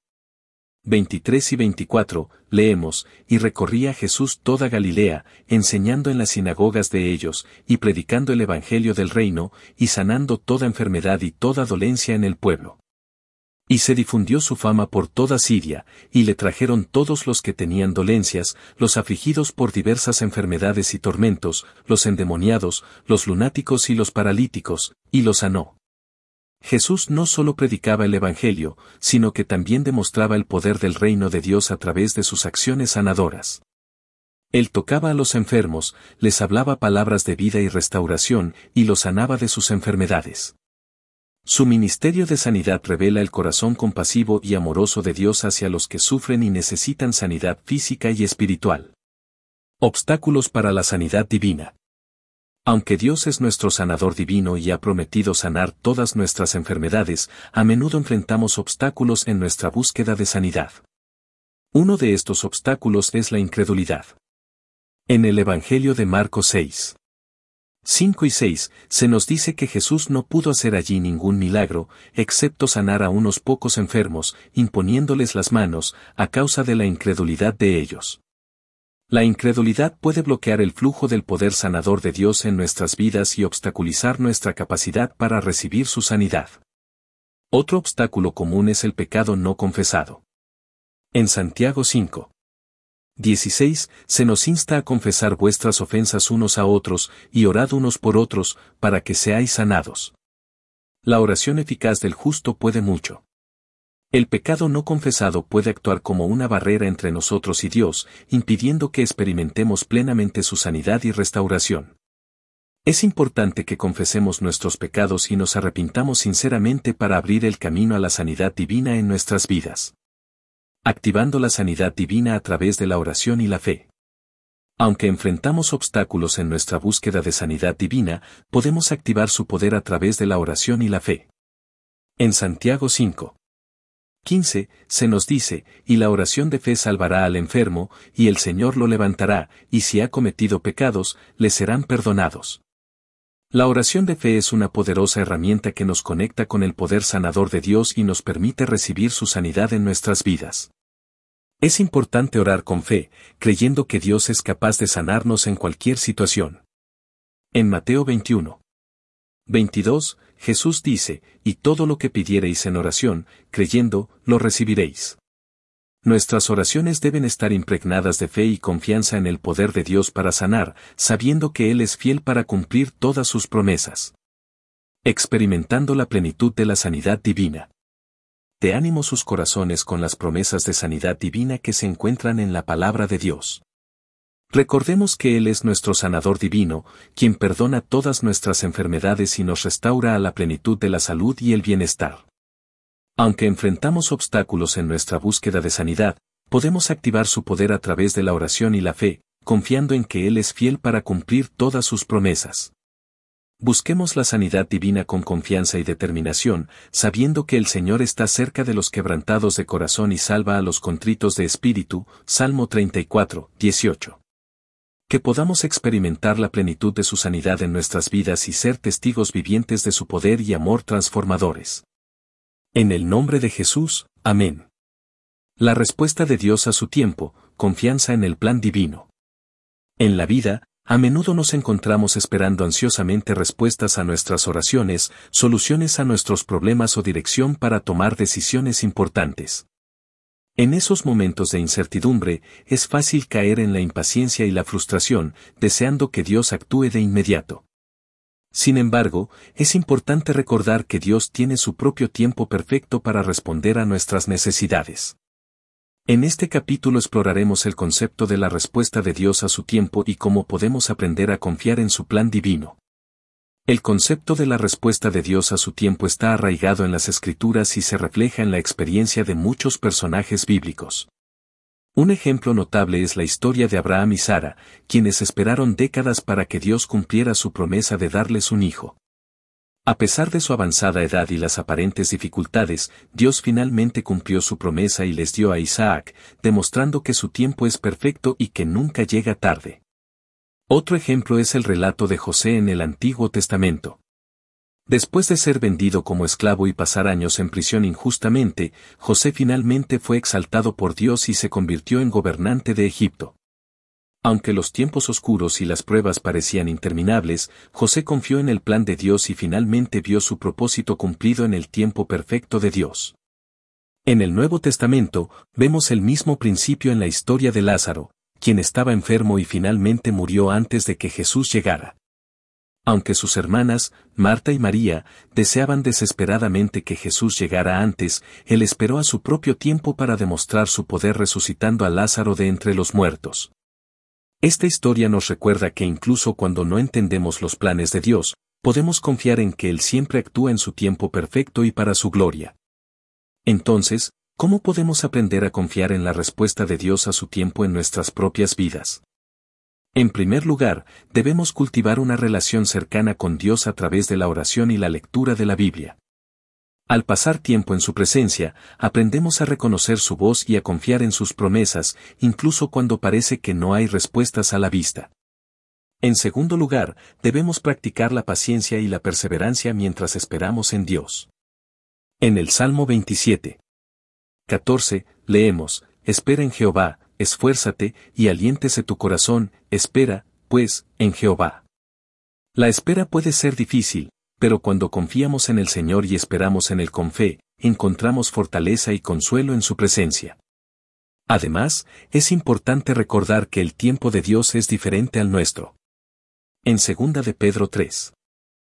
4:23 y 24, leemos: «Y recorría Jesús toda Galilea, enseñando en las sinagogas de ellos, y predicando el evangelio del reino, y sanando toda enfermedad y toda dolencia en el pueblo. Y se difundió su fama por toda Siria, y le trajeron todos los que tenían dolencias, los afligidos por diversas enfermedades y tormentos, los endemoniados, los lunáticos y los paralíticos, y los sanó». Jesús no solo predicaba el Evangelio, sino que también demostraba el poder del reino de Dios a través de sus acciones sanadoras. Él tocaba a los enfermos, les hablaba palabras de vida y restauración, y los sanaba de sus enfermedades. Su ministerio de sanidad revela el corazón compasivo y amoroso de Dios hacia los que sufren y necesitan sanidad física y espiritual. Obstáculos para la sanidad divina. Aunque Dios es nuestro sanador divino y ha prometido sanar todas nuestras enfermedades, a menudo enfrentamos obstáculos en nuestra búsqueda de sanidad. Uno de estos obstáculos es la incredulidad. En el Evangelio de Marcos 6:5 y 6, se nos dice que Jesús no pudo hacer allí ningún milagro, excepto sanar a unos pocos enfermos, imponiéndoles las manos, a causa de la incredulidad de ellos. La incredulidad puede bloquear el flujo del poder sanador de Dios en nuestras vidas y obstaculizar nuestra capacidad para recibir su sanidad. Otro obstáculo común es el pecado no confesado. En Santiago 5:16 se nos insta a confesar vuestras ofensas unos a otros, y orad unos por otros, para que seáis sanados. La oración eficaz del justo puede mucho. El pecado no confesado puede actuar como una barrera entre nosotros y Dios, impidiendo que experimentemos plenamente su sanidad y restauración. Es importante que confesemos nuestros pecados y nos arrepintamos sinceramente para abrir el camino a la sanidad divina en nuestras vidas. Activando la sanidad divina a través de la oración y la fe. Aunque enfrentamos obstáculos en nuestra búsqueda de sanidad divina, podemos activar su poder a través de la oración y la fe. En Santiago 15, se nos dice, y la oración de fe salvará al enfermo, y el Señor lo levantará, y si ha cometido pecados, le serán perdonados. La oración de fe es una poderosa herramienta que nos conecta con el poder sanador de Dios y nos permite recibir su sanidad en nuestras vidas. Es importante orar con fe, creyendo que Dios es capaz de sanarnos en cualquier situación. En Mateo 21, 22, Jesús dice, y todo lo que pidiereis en oración, creyendo, lo recibiréis. Nuestras oraciones deben estar impregnadas de fe y confianza en el poder de Dios para sanar, sabiendo que Él es fiel para cumplir todas sus promesas. Experimentando la plenitud de la sanidad divina. Te ánimo sus corazones con las promesas de sanidad divina que se encuentran en la palabra de Dios. Recordemos que Él es nuestro sanador divino, quien perdona todas nuestras enfermedades y nos restaura a la plenitud de la salud y el bienestar. Aunque enfrentamos obstáculos en nuestra búsqueda de sanidad, podemos activar su poder a través de la oración y la fe, confiando en que Él es fiel para cumplir todas sus promesas. Busquemos la sanidad divina con confianza y determinación, sabiendo que el Señor está cerca de los quebrantados de corazón y salva a los contritos de espíritu, Salmo 34, 18. Que podamos experimentar la plenitud de su sanidad en nuestras vidas y ser testigos vivientes de su poder y amor transformadores. En el nombre de Jesús, amén. La respuesta de Dios a su tiempo, confianza en el plan divino. En la vida, a menudo nos encontramos esperando ansiosamente respuestas a nuestras oraciones, soluciones a nuestros problemas o dirección para tomar decisiones importantes. En esos momentos de incertidumbre, es fácil caer en la impaciencia y la frustración, deseando que Dios actúe de inmediato. Sin embargo, es importante recordar que Dios tiene su propio tiempo perfecto para responder a nuestras necesidades. En este capítulo exploraremos el concepto de la respuesta de Dios a su tiempo y cómo podemos aprender a confiar en su plan divino. El concepto de la respuesta de Dios a su tiempo está arraigado en las Escrituras y se refleja en la experiencia de muchos personajes bíblicos. Un ejemplo notable es la historia de Abraham y Sara, quienes esperaron décadas para que Dios cumpliera su promesa de darles un hijo. A pesar de su avanzada edad y las aparentes dificultades, Dios finalmente cumplió su promesa y les dio a Isaac, demostrando que su tiempo es perfecto y que nunca llega tarde. Otro ejemplo es el relato de José en el Antiguo Testamento. Después de ser vendido como esclavo y pasar años en prisión injustamente, José finalmente fue exaltado por Dios y se convirtió en gobernante de Egipto. Aunque los tiempos oscuros y las pruebas parecían interminables, José confió en el plan de Dios y finalmente vio su propósito cumplido en el tiempo perfecto de Dios. En el Nuevo Testamento, vemos el mismo principio en la historia de Lázaro, quien estaba enfermo y finalmente murió antes de que Jesús llegara. Aunque sus hermanas, Marta y María, deseaban desesperadamente que Jesús llegara antes, Él esperó a su propio tiempo para demostrar su poder resucitando a Lázaro de entre los muertos. Esta historia nos recuerda que incluso cuando no entendemos los planes de Dios, podemos confiar en que Él siempre actúa en su tiempo perfecto y para su gloria. Entonces, ¿cómo podemos aprender a confiar en la respuesta de Dios a su tiempo en nuestras propias vidas? En primer lugar, debemos cultivar una relación cercana con Dios a través de la oración y la lectura de la Biblia. Al pasar tiempo en su presencia, aprendemos a reconocer su voz y a confiar en sus promesas, incluso cuando parece que no hay respuestas a la vista. En segundo lugar, debemos practicar la paciencia y la perseverancia mientras esperamos en Dios. En el Salmo 27, 14, leemos, espera en Jehová, esfuérzate, y aliéntese tu corazón, espera, pues, en Jehová. La espera puede ser difícil, pero cuando confiamos en el Señor y esperamos en Él con fe, encontramos fortaleza y consuelo en su presencia. Además, es importante recordar que el tiempo de Dios es diferente al nuestro. En 2 de Pedro 3,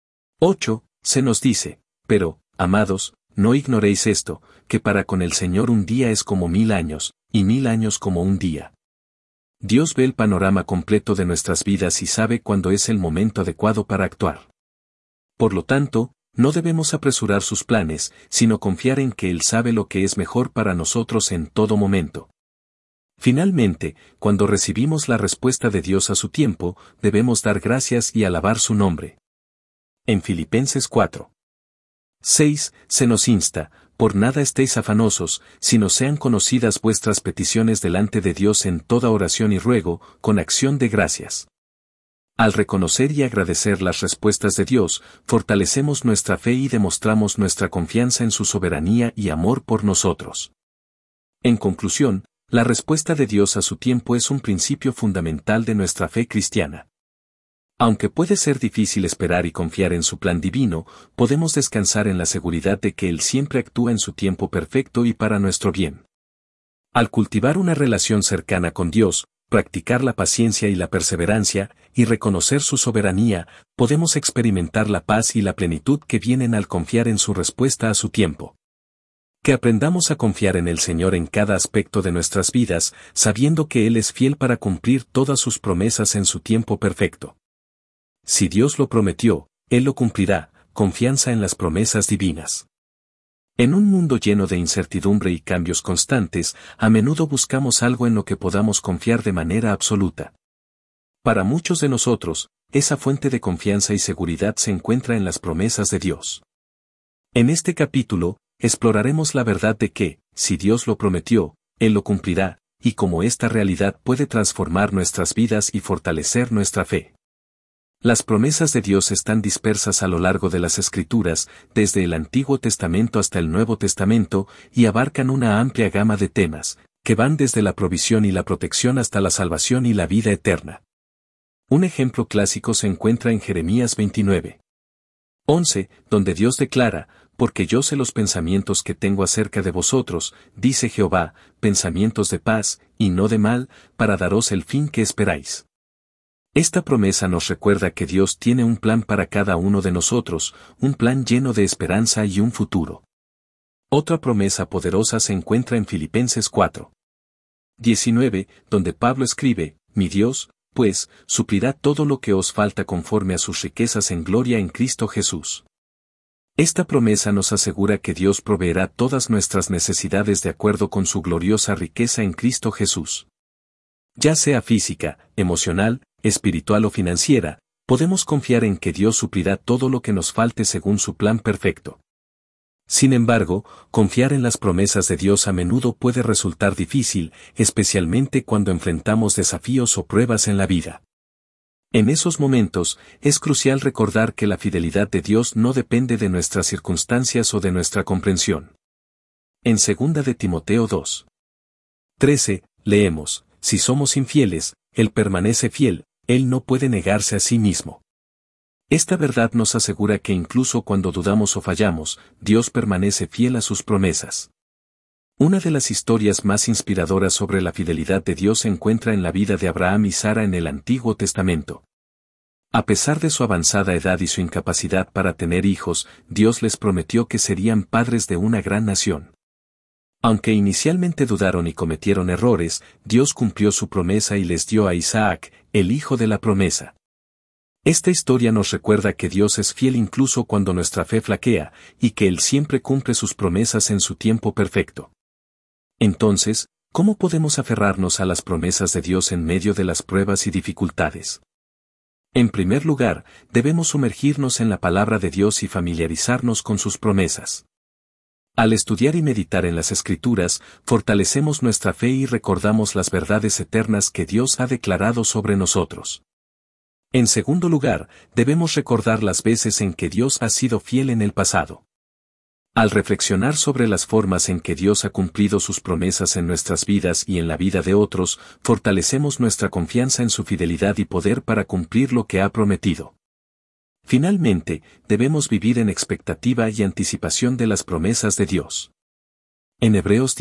8, se nos dice, pero, amados, no ignoréis esto, que para con el Señor un día es como 1000 años, y 1000 años como un día. Dios ve el panorama completo de nuestras vidas y sabe cuándo es el momento adecuado para actuar. Por lo tanto, no debemos apresurar sus planes, sino confiar en que Él sabe lo que es mejor para nosotros en todo momento. Finalmente, cuando recibimos la respuesta de Dios a su tiempo, debemos dar gracias y alabar su nombre. En Filipenses 4, 6, se nos insta, por nada estéis afanosos, sino sean conocidas vuestras peticiones delante de Dios en toda oración y ruego, con acción de gracias. Al reconocer y agradecer las respuestas de Dios, fortalecemos nuestra fe y demostramos nuestra confianza en su soberanía y amor por nosotros. En conclusión, la respuesta de Dios a su tiempo es un principio fundamental de nuestra fe cristiana. Aunque puede ser difícil esperar y confiar en su plan divino, podemos descansar en la seguridad de que Él siempre actúa en su tiempo perfecto y para nuestro bien. Al cultivar una relación cercana con Dios, practicar la paciencia y la perseverancia, y reconocer su soberanía, podemos experimentar la paz y la plenitud que vienen al confiar en su respuesta a su tiempo. Que aprendamos a confiar en el Señor en cada aspecto de nuestras vidas, sabiendo que Él es fiel para cumplir todas sus promesas en su tiempo perfecto. Si Dios lo prometió, Él lo cumplirá, confianza en las promesas divinas. En un mundo lleno de incertidumbre y cambios constantes, a menudo buscamos algo en lo que podamos confiar de manera absoluta. Para muchos de nosotros, esa fuente de confianza y seguridad se encuentra en las promesas de Dios. En este capítulo, exploraremos la verdad de que, si Dios lo prometió, Él lo cumplirá, y cómo esta realidad puede transformar nuestras vidas y fortalecer nuestra fe. Las promesas de Dios están dispersas a lo largo de las Escrituras, desde el Antiguo Testamento hasta el Nuevo Testamento, y abarcan una amplia gama de temas, que van desde la provisión y la protección hasta la salvación y la vida eterna. Un ejemplo clásico se encuentra en Jeremías 29:11, donde Dios declara, porque yo sé los pensamientos que tengo acerca de vosotros, dice Jehová, pensamientos de paz, y no de mal, para daros el fin que esperáis. Esta promesa nos recuerda que Dios tiene un plan para cada uno de nosotros, un plan lleno de esperanza y un futuro. Otra promesa poderosa se encuentra en Filipenses 4:19, donde Pablo escribe, mi Dios, pues, suplirá todo lo que os falta conforme a sus riquezas en gloria en Cristo Jesús. Esta promesa nos asegura que Dios proveerá todas nuestras necesidades de acuerdo con su gloriosa riqueza en Cristo Jesús. Ya sea física, emocional, espiritual o financiera, podemos confiar en que Dios suplirá todo lo que nos falte según su plan perfecto. Sin embargo, confiar en las promesas de Dios a menudo puede resultar difícil, especialmente cuando enfrentamos desafíos o pruebas en la vida. En esos momentos, es crucial recordar que la fidelidad de Dios no depende de nuestras circunstancias o de nuestra comprensión. En 2 de Timoteo 2:13, leemos, si somos infieles, Él permanece fiel, Él no puede negarse a sí mismo. Esta verdad nos asegura que incluso cuando dudamos o fallamos, Dios permanece fiel a sus promesas. Una de las historias más inspiradoras sobre la fidelidad de Dios se encuentra en la vida de Abraham y Sara en el Antiguo Testamento. A pesar de su avanzada edad y su incapacidad para tener hijos, Dios les prometió que serían padres de una gran nación. Aunque inicialmente dudaron y cometieron errores, Dios cumplió su promesa y les dio a Isaac, el hijo de la promesa. Esta historia nos recuerda que Dios es fiel incluso cuando nuestra fe flaquea, y que Él siempre cumple sus promesas en su tiempo perfecto. Entonces, ¿cómo podemos aferrarnos a las promesas de Dios en medio de las pruebas y dificultades? En primer lugar, debemos sumergirnos en la palabra de Dios y familiarizarnos con sus promesas. Al estudiar y meditar en las Escrituras, fortalecemos nuestra fe y recordamos las verdades eternas que Dios ha declarado sobre nosotros. En segundo lugar, debemos recordar las veces en que Dios ha sido fiel en el pasado. Al reflexionar sobre las formas en que Dios ha cumplido sus promesas en nuestras vidas y en la vida de otros, fortalecemos nuestra confianza en su fidelidad y poder para cumplir lo que ha prometido. Finalmente, debemos vivir en expectativa y anticipación de las promesas de Dios. En Hebreos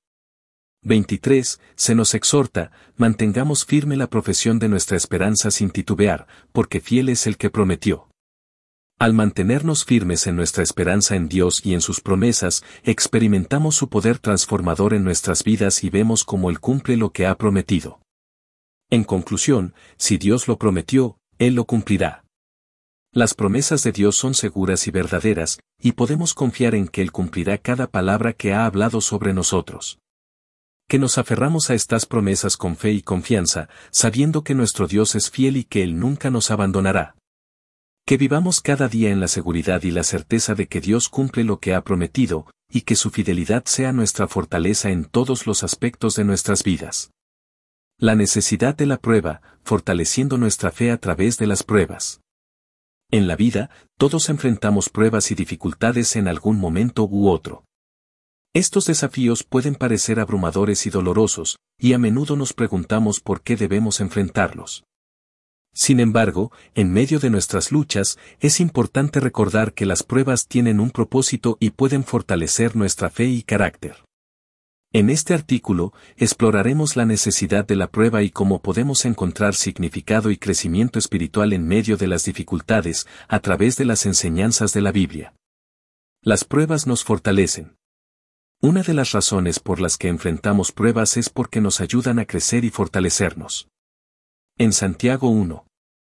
10:23, se nos exhorta, mantengamos firme la profesión de nuestra esperanza sin titubear, porque fiel es el que prometió. Al mantenernos firmes en nuestra esperanza en Dios y en sus promesas, experimentamos su poder transformador en nuestras vidas y vemos cómo Él cumple lo que ha prometido. En conclusión, si Dios lo prometió, Él lo cumplirá. Las promesas de Dios son seguras y verdaderas, y podemos confiar en que Él cumplirá cada palabra que ha hablado sobre nosotros. Que nos aferramos a estas promesas con fe y confianza, sabiendo que nuestro Dios es fiel y que Él nunca nos abandonará. Que vivamos cada día en la seguridad y la certeza de que Dios cumple lo que ha prometido, y que su fidelidad sea nuestra fortaleza en todos los aspectos de nuestras vidas. La necesidad de la prueba, fortaleciendo nuestra fe a través de las pruebas. En la vida, todos enfrentamos pruebas y dificultades en algún momento u otro. Estos desafíos pueden parecer abrumadores y dolorosos, y a menudo nos preguntamos por qué debemos enfrentarlos. Sin embargo, en medio de nuestras luchas, es importante recordar que las pruebas tienen un propósito y pueden fortalecer nuestra fe y carácter. En este artículo, exploraremos la necesidad de la prueba y cómo podemos encontrar significado y crecimiento espiritual en medio de las dificultades, a través de las enseñanzas de la Biblia. Las pruebas nos fortalecen. Una de las razones por las que enfrentamos pruebas es porque nos ayudan a crecer y fortalecernos. En Santiago 1.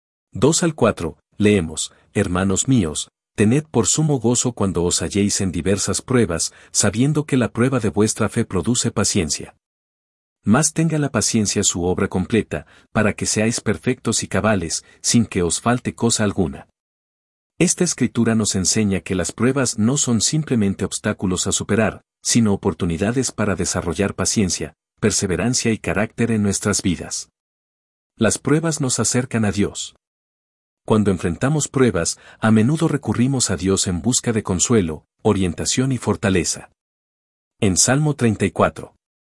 2 al 4, leemos, hermanos míos, tened por sumo gozo cuando os halléis en diversas pruebas, sabiendo que la prueba de vuestra fe produce paciencia. Mas tenga la paciencia su obra completa, para que seáis perfectos y cabales, sin que os falte cosa alguna. Esta escritura nos enseña que las pruebas no son simplemente obstáculos a superar, sino oportunidades para desarrollar paciencia, perseverancia y carácter en nuestras vidas. Las pruebas nos acercan a Dios. Cuando enfrentamos pruebas, a menudo recurrimos a Dios en busca de consuelo, orientación y fortaleza. En Salmo 34,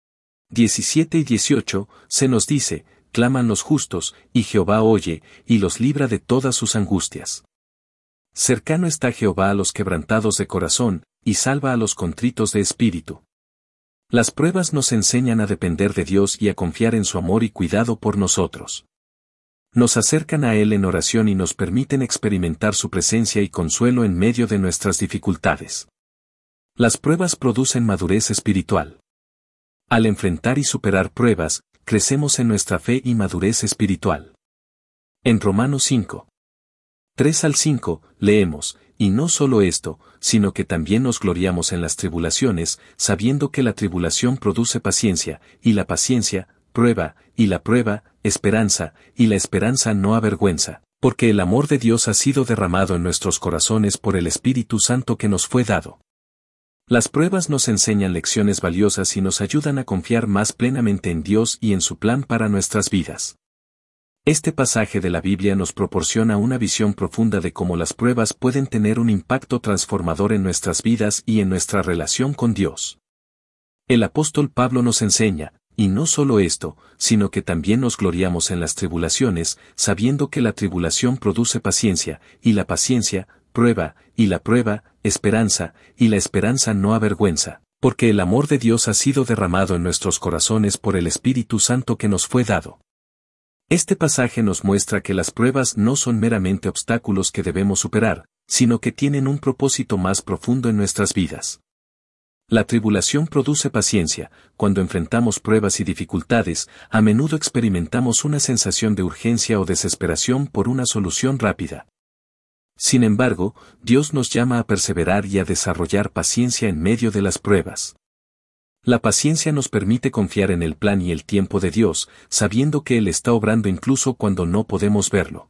17 y 18, se nos dice, claman los justos, y Jehová oye, y los libra de todas sus angustias. Cercano está Jehová a los quebrantados de corazón, y salva a los contritos de espíritu. Las pruebas nos enseñan a depender de Dios y a confiar en su amor y cuidado por nosotros. Nos acercan a Él en oración y nos permiten experimentar su presencia y consuelo en medio de nuestras dificultades. Las pruebas producen madurez espiritual. Al enfrentar y superar pruebas, crecemos en nuestra fe y madurez espiritual. En Romanos 5. 3 al 5, leemos, y no solo esto, sino que también nos gloriamos en las tribulaciones, sabiendo que la tribulación produce paciencia, y la paciencia, prueba, y la prueba, esperanza, y la esperanza no avergüenza, porque el amor de Dios ha sido derramado en nuestros corazones por el Espíritu Santo que nos fue dado. Las pruebas nos enseñan lecciones valiosas y nos ayudan a confiar más plenamente en Dios y en su plan para nuestras vidas. Este pasaje de la Biblia nos proporciona una visión profunda de cómo las pruebas pueden tener un impacto transformador en nuestras vidas y en nuestra relación con Dios. El apóstol Pablo nos enseña, y no solo esto, sino que también nos gloriamos en las tribulaciones, sabiendo que la tribulación produce paciencia, y la paciencia, prueba, y la prueba, esperanza, y la esperanza no avergüenza, porque el amor de Dios ha sido derramado en nuestros corazones por el Espíritu Santo que nos fue dado. Este pasaje nos muestra que las pruebas no son meramente obstáculos que debemos superar, sino que tienen un propósito más profundo en nuestras vidas. La tribulación produce paciencia. Cuando enfrentamos pruebas y dificultades, a menudo experimentamos una sensación de urgencia o desesperación por una solución rápida. Sin embargo, Dios nos llama a perseverar y a desarrollar paciencia en medio de las pruebas. La paciencia nos permite confiar en el plan y el tiempo de Dios, sabiendo que Él está obrando incluso cuando no podemos verlo.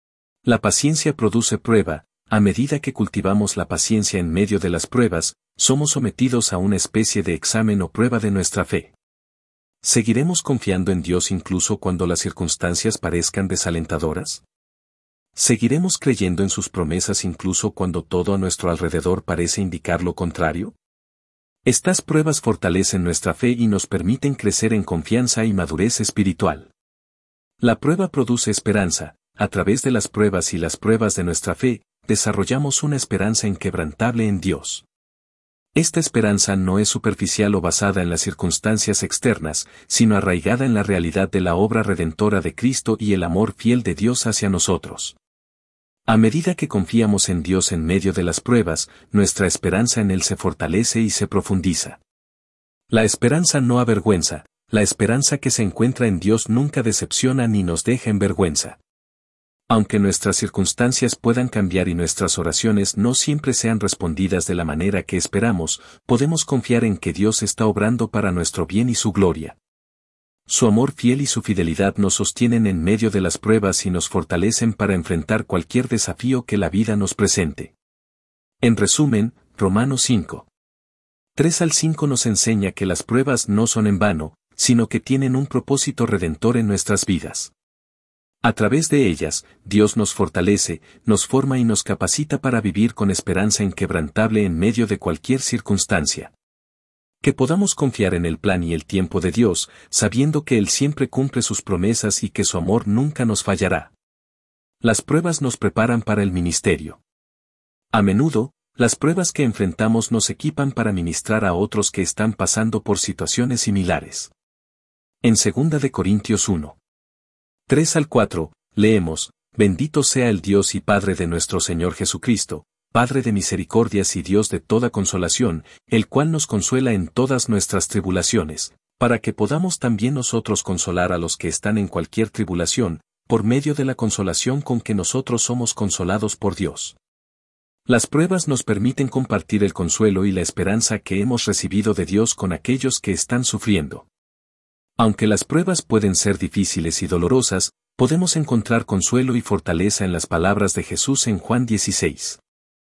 La paciencia produce prueba. A medida que cultivamos la paciencia en medio de las pruebas, somos sometidos a una especie de examen o prueba de nuestra fe. ¿Seguiremos confiando en Dios incluso cuando las circunstancias parezcan desalentadoras? ¿Seguiremos creyendo en sus promesas incluso cuando todo a nuestro alrededor parece indicar lo contrario? Estas pruebas fortalecen nuestra fe y nos permiten crecer en confianza y madurez espiritual. La prueba produce esperanza. A través de las pruebas y las pruebas de nuestra fe, desarrollamos una esperanza inquebrantable en Dios. Esta esperanza no es superficial o basada en las circunstancias externas, sino arraigada en la realidad de la obra redentora de Cristo y el amor fiel de Dios hacia nosotros. A medida que confiamos en Dios en medio de las pruebas, nuestra esperanza en Él se fortalece y se profundiza. La esperanza no avergüenza. La esperanza que se encuentra en Dios nunca decepciona ni nos deja en vergüenza. Aunque nuestras circunstancias puedan cambiar y nuestras oraciones no siempre sean respondidas de la manera que esperamos, podemos confiar en que Dios está obrando para nuestro bien y su gloria. Su amor fiel y su fidelidad nos sostienen en medio de las pruebas y nos fortalecen para enfrentar cualquier desafío que la vida nos presente. En resumen, Romanos 5. 3 al 5 nos enseña que las pruebas no son en vano, sino que tienen un propósito redentor en nuestras vidas. A través de ellas, Dios nos fortalece, nos forma y nos capacita para vivir con esperanza inquebrantable en medio de cualquier circunstancia. Que podamos confiar en el plan y el tiempo de Dios, sabiendo que Él siempre cumple sus promesas y que su amor nunca nos fallará. Las pruebas nos preparan para el ministerio. A menudo, las pruebas que enfrentamos nos equipan para ministrar a otros que están pasando por situaciones similares. En 2 de Corintios 1. 3 al 4, leemos, Bendito sea el Dios y Padre de nuestro Señor Jesucristo, Padre de misericordias y Dios de toda consolación, el cual nos consuela en todas nuestras tribulaciones, para que podamos también nosotros consolar a los que están en cualquier tribulación, por medio de la consolación con que nosotros somos consolados por Dios. Las pruebas nos permiten compartir el consuelo y la esperanza que hemos recibido de Dios con aquellos que están sufriendo. Aunque las pruebas pueden ser difíciles y dolorosas, podemos encontrar consuelo y fortaleza en las palabras de Jesús en Juan 16.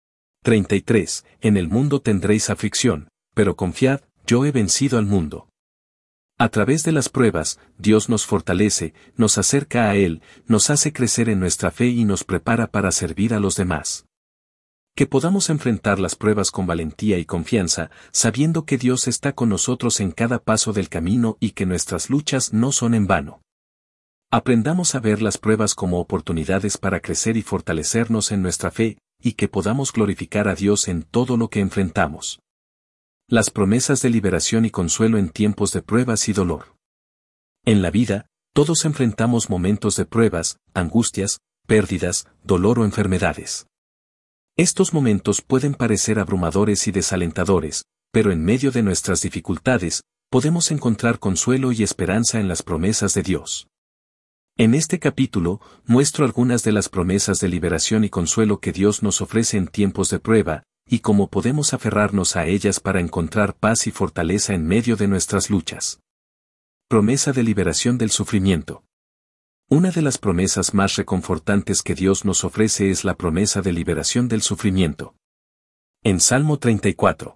33. En el mundo tendréis aflicción, pero confiad, yo he vencido al mundo. A través de las pruebas, Dios nos fortalece, nos acerca a Él, nos hace crecer en nuestra fe y nos prepara para servir a los demás. Que podamos enfrentar las pruebas con valentía y confianza, sabiendo que Dios está con nosotros en cada paso del camino y que nuestras luchas no son en vano. Aprendamos a ver las pruebas como oportunidades para crecer y fortalecernos en nuestra fe, y que podamos glorificar a Dios en todo lo que enfrentamos. Las promesas de liberación y consuelo en tiempos de pruebas y dolor. En la vida, todos enfrentamos momentos de pruebas, angustias, pérdidas, dolor o enfermedades. Estos momentos pueden parecer abrumadores y desalentadores, pero en medio de nuestras dificultades, podemos encontrar consuelo y esperanza en las promesas de Dios. En este capítulo, muestro algunas de las promesas de liberación y consuelo que Dios nos ofrece en tiempos de prueba, y cómo podemos aferrarnos a ellas para encontrar paz y fortaleza en medio de nuestras luchas. Promesa de liberación del sufrimiento. Una de las promesas más reconfortantes que Dios nos ofrece es la promesa de liberación del sufrimiento. En Salmo 34.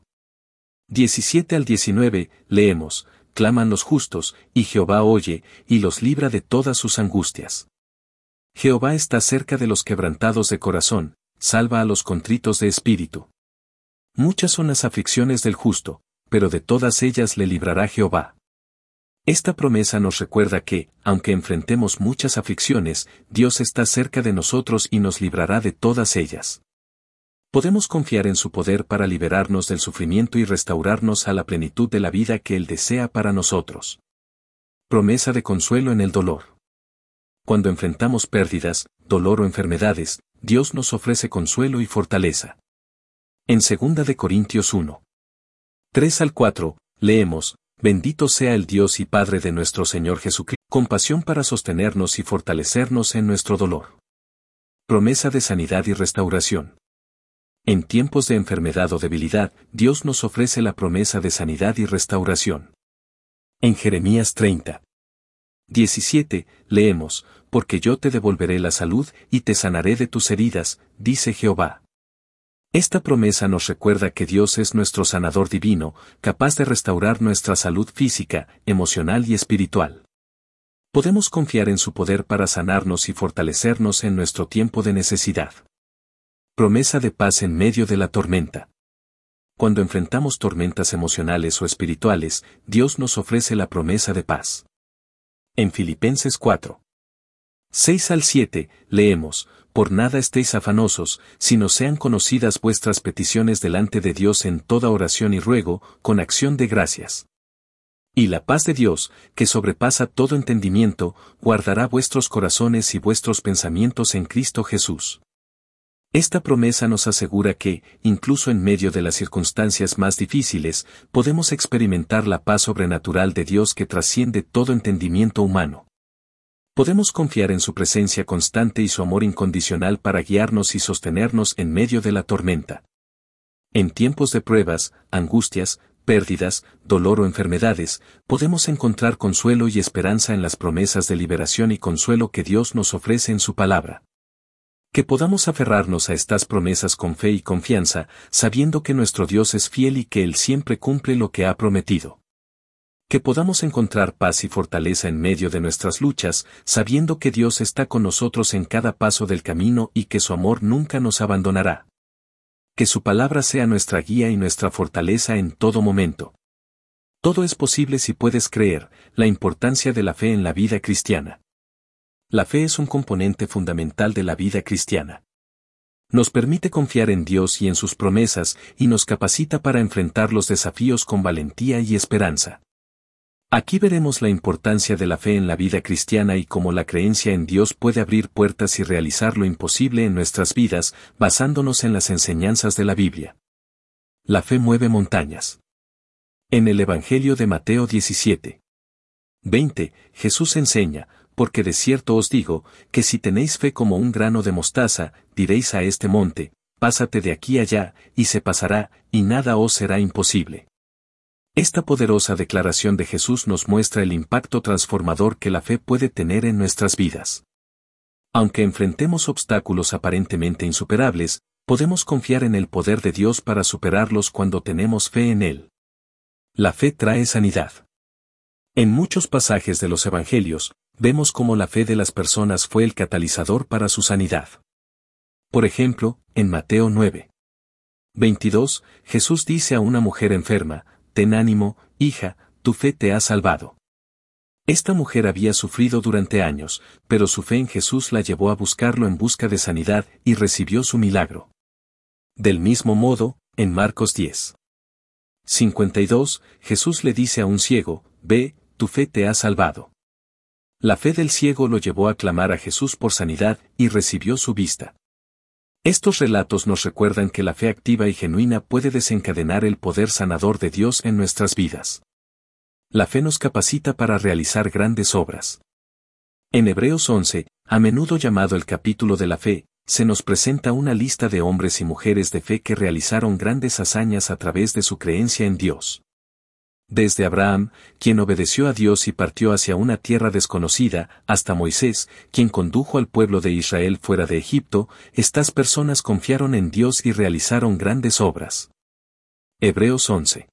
17 al 19, leemos, Claman los justos, y Jehová oye, y los libra de todas sus angustias. Jehová está cerca de los quebrantados de corazón, salva a los contritos de espíritu. Muchas son las aflicciones del justo, pero de todas ellas le librará Jehová. Esta promesa nos recuerda que, aunque enfrentemos muchas aflicciones, Dios está cerca de nosotros y nos librará de todas ellas. Podemos confiar en su poder para liberarnos del sufrimiento y restaurarnos a la plenitud de la vida que Él desea para nosotros. Promesa de consuelo en el dolor. Cuando enfrentamos pérdidas, dolor o enfermedades, Dios nos ofrece consuelo y fortaleza. En 2 de Corintios 1. 3 al 4, leemos, Bendito sea el Dios y Padre de nuestro Señor Jesucristo, compasión para sostenernos y fortalecernos en nuestro dolor. Promesa de sanidad y restauración. En tiempos de enfermedad o debilidad, Dios nos ofrece la promesa de sanidad y restauración. En Jeremías 30. 17, leemos, Porque yo te devolveré la salud y te sanaré de tus heridas, dice Jehová. Esta promesa nos recuerda que Dios es nuestro sanador divino, capaz de restaurar nuestra salud física, emocional y espiritual. Podemos confiar en su poder para sanarnos y fortalecernos en nuestro tiempo de necesidad. Promesa de paz en medio de la tormenta. Cuando enfrentamos tormentas emocionales o espirituales, Dios nos ofrece la promesa de paz. En Filipenses 4. 6 al 7, leemos, Por nada estéis afanosos, sino sean conocidas vuestras peticiones delante de Dios en toda oración y ruego, con acción de gracias. Y la paz de Dios, que sobrepasa todo entendimiento, guardará vuestros corazones y vuestros pensamientos en Cristo Jesús. Esta promesa nos asegura que, incluso en medio de las circunstancias más difíciles, podemos experimentar la paz sobrenatural de Dios que trasciende todo entendimiento humano. Podemos confiar en su presencia constante y su amor incondicional para guiarnos y sostenernos en medio de la tormenta. En tiempos de pruebas, angustias, pérdidas, dolor o enfermedades, podemos encontrar consuelo y esperanza en las promesas de liberación y consuelo que Dios nos ofrece en su palabra. Que podamos aferrarnos a estas promesas con fe y confianza, sabiendo que nuestro Dios es fiel y que Él siempre cumple lo que ha prometido. Que podamos encontrar paz y fortaleza en medio de nuestras luchas, sabiendo que Dios está con nosotros en cada paso del camino y que su amor nunca nos abandonará. Que su palabra sea nuestra guía y nuestra fortaleza en todo momento. Todo es posible si puedes creer, la importancia de la fe en la vida cristiana. La fe es un componente fundamental de la vida cristiana. Nos permite confiar en Dios y en sus promesas y nos capacita para enfrentar los desafíos con valentía y esperanza. Aquí veremos la importancia de la fe en la vida cristiana y cómo la creencia en Dios puede abrir puertas y realizar lo imposible en nuestras vidas, basándonos en las enseñanzas de la Biblia. La fe mueve montañas. En el Evangelio de Mateo 17:20, Jesús enseña: porque de cierto os digo, que si tenéis fe como un grano de mostaza, diréis a este monte, pásate de aquí allá, y se pasará, y nada os será imposible. Esta poderosa declaración de Jesús nos muestra el impacto transformador que la fe puede tener en nuestras vidas. Aunque enfrentemos obstáculos aparentemente insuperables, podemos confiar en el poder de Dios para superarlos cuando tenemos fe en Él. La fe trae sanidad. En muchos pasajes de los Evangelios, vemos cómo la fe de las personas fue el catalizador para su sanidad. Por ejemplo, en Mateo 9:22, Jesús dice a una mujer enferma: ten ánimo, hija, tu fe te ha salvado. Esta mujer había sufrido durante años, pero su fe en Jesús la llevó a buscarlo en busca de sanidad y recibió su milagro. Del mismo modo, en Marcos 10:52, Jesús le dice a un ciego: ve, tu fe te ha salvado. La fe del ciego lo llevó a clamar a Jesús por sanidad y recibió su vista. Estos relatos nos recuerdan que la fe activa y genuina puede desencadenar el poder sanador de Dios en nuestras vidas. La fe nos capacita para realizar grandes obras. En Hebreos 11, a menudo llamado el capítulo de la fe, se nos presenta una lista de hombres y mujeres de fe que realizaron grandes hazañas a través de su creencia en Dios. Desde Abraham, quien obedeció a Dios y partió hacia una tierra desconocida, hasta Moisés, quien condujo al pueblo de Israel fuera de Egipto, estas personas confiaron en Dios y realizaron grandes obras. Hebreos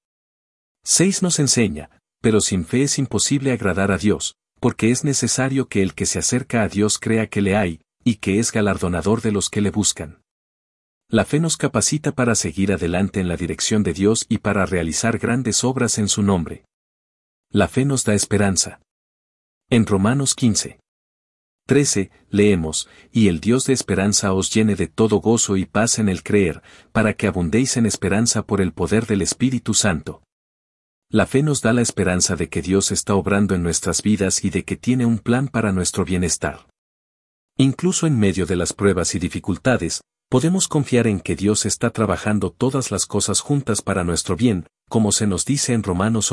11:6 nos enseña: pero sin fe es imposible agradar a Dios, porque es necesario que el que se acerca a Dios crea que le hay, y que es galardonador de los que le buscan. La fe nos capacita para seguir adelante en la dirección de Dios y para realizar grandes obras en su nombre. La fe nos da esperanza. En Romanos 15:13, leemos: y el Dios de esperanza os llene de todo gozo y paz en el creer, para que abundéis en esperanza por el poder del Espíritu Santo. La fe nos da la esperanza de que Dios está obrando en nuestras vidas y de que tiene un plan para nuestro bienestar. Incluso en medio de las pruebas y dificultades, podemos confiar en que Dios está trabajando todas las cosas juntas para nuestro bien, como se nos dice en Romanos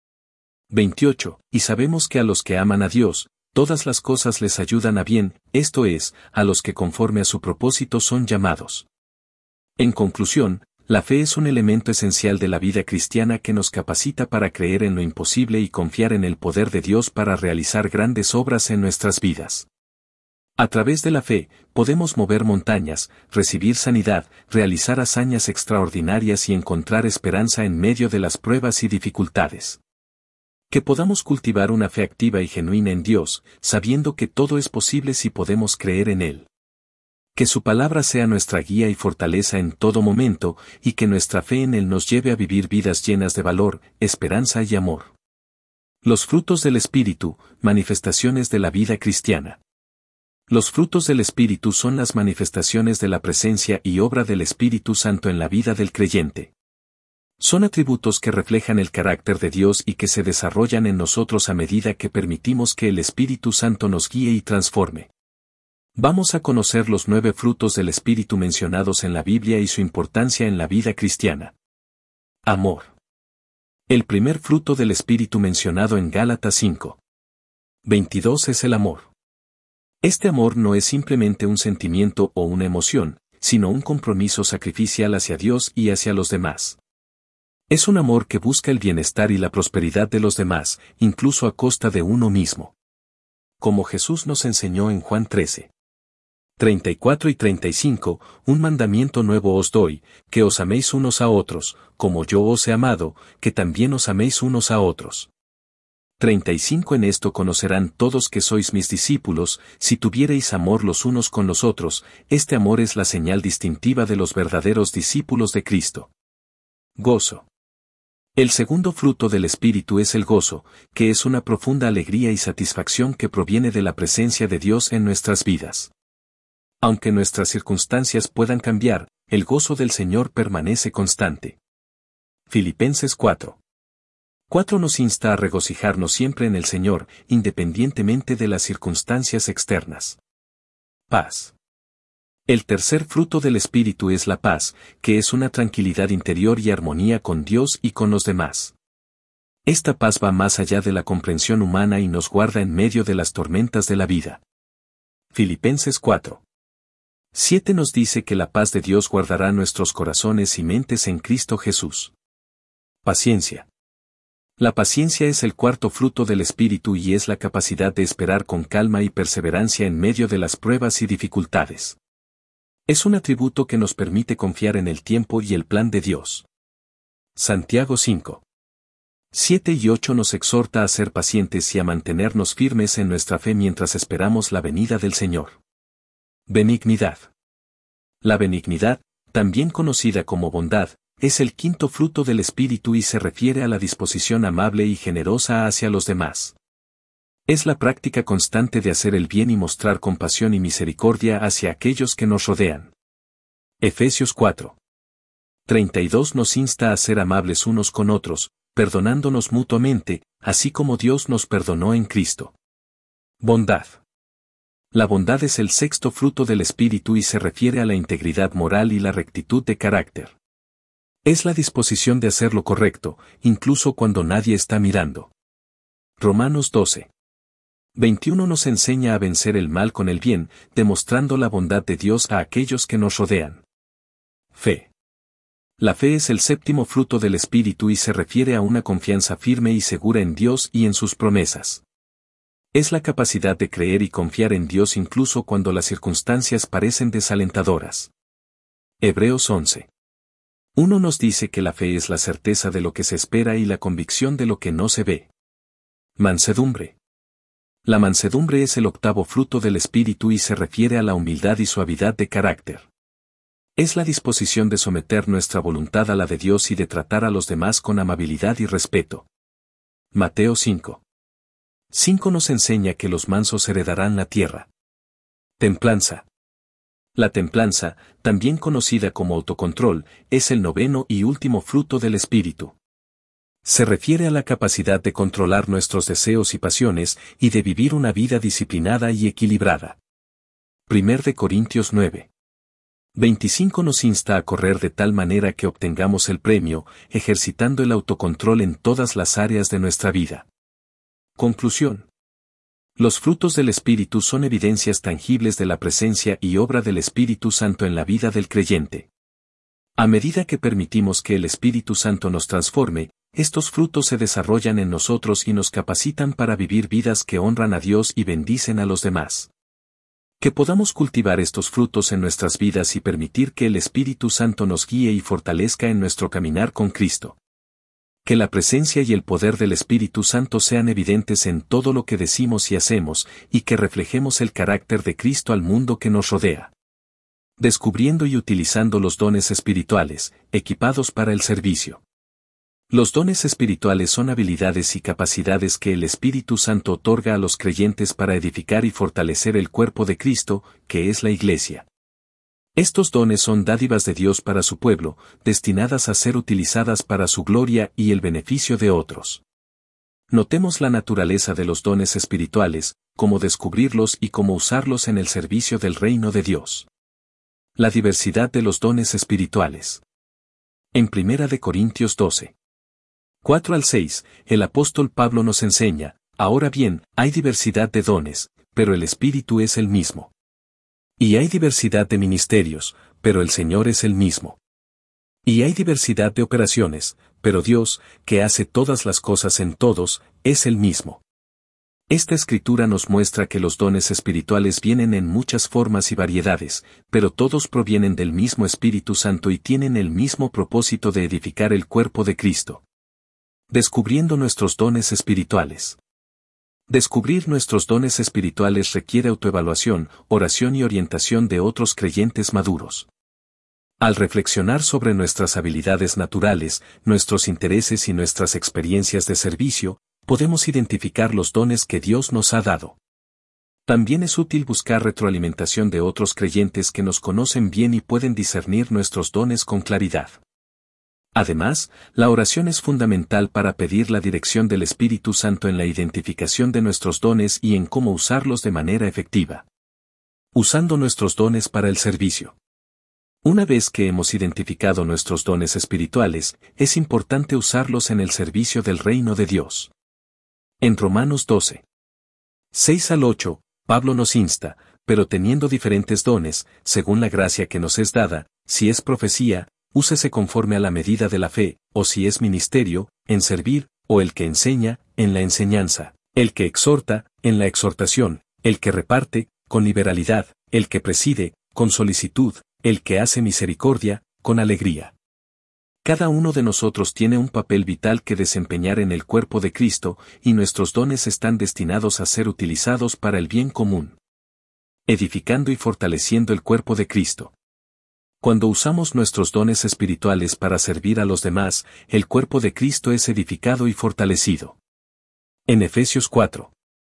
8:28, y sabemos que a los que aman a Dios, todas las cosas les ayudan a bien, esto es, a los que conforme a su propósito son llamados. En conclusión, la fe es un elemento esencial de la vida cristiana que nos capacita para creer en lo imposible y confiar en el poder de Dios para realizar grandes obras en nuestras vidas. A través de la fe, podemos mover montañas, recibir sanidad, realizar hazañas extraordinarias y encontrar esperanza en medio de las pruebas y dificultades. Que podamos cultivar una fe activa y genuina en Dios, sabiendo que todo es posible si podemos creer en Él. Que su palabra sea nuestra guía y fortaleza en todo momento, y que nuestra fe en Él nos lleve a vivir vidas llenas de valor, esperanza y amor. Los frutos del Espíritu, manifestaciones de la vida cristiana. Los frutos del Espíritu son las manifestaciones de la presencia y obra del Espíritu Santo en la vida del creyente. Son atributos que reflejan el carácter de Dios y que se desarrollan en nosotros a medida que permitimos que el Espíritu Santo nos guíe y transforme. Vamos a conocer los 9 frutos del Espíritu mencionados en la Biblia y su importancia en la vida cristiana. Amor. El primer fruto del Espíritu mencionado en Gálatas 5:22 es el amor. Este amor no es simplemente un sentimiento o una emoción, sino un compromiso sacrificial hacia Dios y hacia los demás. Es un amor que busca el bienestar y la prosperidad de los demás, incluso a costa de uno mismo. Como Jesús nos enseñó en Juan 13. 34 y 35, un mandamiento nuevo os doy, que os améis unos a otros, como yo os he amado, que también os améis unos a otros. 35 En esto conocerán todos que sois mis discípulos, si tuviereis amor los unos con los otros, este amor es la señal distintiva de los verdaderos discípulos de Cristo. Gozo. El segundo fruto del Espíritu es el gozo, que es una profunda alegría y satisfacción que proviene de la presencia de Dios en nuestras vidas. Aunque nuestras circunstancias puedan cambiar, el gozo del Señor permanece constante. Filipenses 4. 4 nos insta a regocijarnos siempre en el Señor, independientemente de las circunstancias externas. Paz. El tercer fruto del Espíritu es la paz, que es una tranquilidad interior y armonía con Dios y con los demás. Esta paz va más allá de la comprensión humana y nos guarda en medio de las tormentas de la vida. Filipenses 4. 7 nos dice que la paz de Dios guardará nuestros corazones y mentes en Cristo Jesús. Paciencia. La paciencia es el cuarto fruto del Espíritu y es la capacidad de esperar con calma y perseverancia en medio de las pruebas y dificultades. Es un atributo que nos permite confiar en el tiempo y el plan de Dios. Santiago 5. 7 y 8 nos exhorta a ser pacientes y a mantenernos firmes en nuestra fe mientras esperamos la venida del Señor. Benignidad. La benignidad, también conocida como bondad, es el quinto fruto del Espíritu y se refiere a la disposición amable y generosa hacia los demás. Es la práctica constante de hacer el bien y mostrar compasión y misericordia hacia aquellos que nos rodean. Efesios 4. 32 nos insta a ser amables unos con otros, perdonándonos mutuamente, así como Dios nos perdonó en Cristo. Bondad. La bondad es el sexto fruto del Espíritu y se refiere a la integridad moral y la rectitud de carácter. Es la disposición de hacer lo correcto, incluso cuando nadie está mirando. Romanos 12. 21 nos enseña a vencer el mal con el bien, demostrando la bondad de Dios a aquellos que nos rodean. Fe. La fe es el séptimo fruto del Espíritu y se refiere a una confianza firme y segura en Dios y en sus promesas. Es la capacidad de creer y confiar en Dios incluso cuando las circunstancias parecen desalentadoras. Hebreos 11. 1 nos dice que la fe es la certeza de lo que se espera y la convicción de lo que no se ve. Mansedumbre. La mansedumbre es el octavo fruto del Espíritu y se refiere a la humildad y suavidad de carácter. Es la disposición de someter nuestra voluntad a la de Dios y de tratar a los demás con amabilidad y respeto. Mateo 5. 5 nos enseña que los mansos heredarán la tierra. Templanza. La templanza, también conocida como autocontrol, es el noveno y último fruto del Espíritu. Se refiere a la capacidad de controlar nuestros deseos y pasiones y de vivir una vida disciplinada y equilibrada. 1 Corintios 9. 25 nos insta a correr de tal manera que obtengamos el premio, ejercitando el autocontrol en todas las áreas de nuestra vida. Conclusión. Los frutos del Espíritu son evidencias tangibles de la presencia y obra del Espíritu Santo en la vida del creyente. A medida que permitimos que el Espíritu Santo nos transforme, estos frutos se desarrollan en nosotros y nos capacitan para vivir vidas que honran a Dios y bendicen a los demás. Que podamos cultivar estos frutos en nuestras vidas y permitir que el Espíritu Santo nos guíe y fortalezca en nuestro caminar con Cristo. Que la presencia y el poder del Espíritu Santo sean evidentes en todo lo que decimos y hacemos, y que reflejemos el carácter de Cristo al mundo que nos rodea. Descubriendo y utilizando los dones espirituales, equipados para el servicio. Los dones espirituales son habilidades y capacidades que el Espíritu Santo otorga a los creyentes para edificar y fortalecer el cuerpo de Cristo, que es la Iglesia. Estos dones son dádivas de Dios para su pueblo, destinadas a ser utilizadas para su gloria y el beneficio de otros. Notemos la naturaleza de los dones espirituales, cómo descubrirlos y cómo usarlos en el servicio del reino de Dios. La diversidad de los dones espirituales. En 1 Corintios 12. 4 al 6, el apóstol Pablo nos enseña, ahora bien, hay diversidad de dones, pero el Espíritu es el mismo. Y hay diversidad de ministerios, pero el Señor es el mismo. Y hay diversidad de operaciones, pero Dios, que hace todas las cosas en todos, es el mismo. Esta escritura nos muestra que los dones espirituales vienen en muchas formas y variedades, pero todos provienen del mismo Espíritu Santo y tienen el mismo propósito de edificar el cuerpo de Cristo. Descubriendo nuestros dones espirituales. Descubrir nuestros dones espirituales requiere autoevaluación, oración y orientación de otros creyentes maduros. Al reflexionar sobre nuestras habilidades naturales, nuestros intereses y nuestras experiencias de servicio, podemos identificar los dones que Dios nos ha dado. También es útil buscar retroalimentación de otros creyentes que nos conocen bien y pueden discernir nuestros dones con claridad. Además, la oración es fundamental para pedir la dirección del Espíritu Santo en la identificación de nuestros dones y en cómo usarlos de manera efectiva. Usando nuestros dones para el servicio. Una vez que hemos identificado nuestros dones espirituales, es importante usarlos en el servicio del reino de Dios. En Romanos 12, 6 al 8, Pablo nos insta, pero teniendo diferentes dones, según la gracia que nos es dada, si es profecía, úsese conforme a la medida de la fe, o si es ministerio, en servir, o el que enseña, en la enseñanza, el que exhorta, en la exhortación, el que reparte, con liberalidad, el que preside, con solicitud, el que hace misericordia, con alegría. Cada uno de nosotros tiene un papel vital que desempeñar en el cuerpo de Cristo, y nuestros dones están destinados a ser utilizados para el bien común. Edificando y fortaleciendo el cuerpo de Cristo. Cuando usamos nuestros dones espirituales para servir a los demás, el cuerpo de Cristo es edificado y fortalecido. En Efesios 4,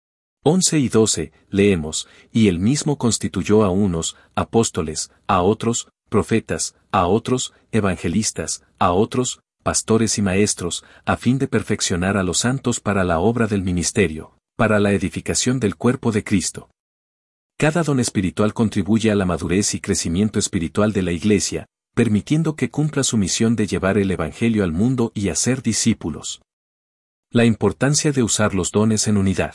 11 y 12, leemos, y él mismo constituyó a unos, apóstoles, a otros, profetas, a otros, evangelistas, a otros, pastores y maestros, a fin de perfeccionar a los santos para la obra del ministerio, para la edificación del cuerpo de Cristo. Cada don espiritual contribuye a la madurez y crecimiento espiritual de la Iglesia, permitiendo que cumpla su misión de llevar el Evangelio al mundo y hacer discípulos. La importancia de usar los dones en unidad.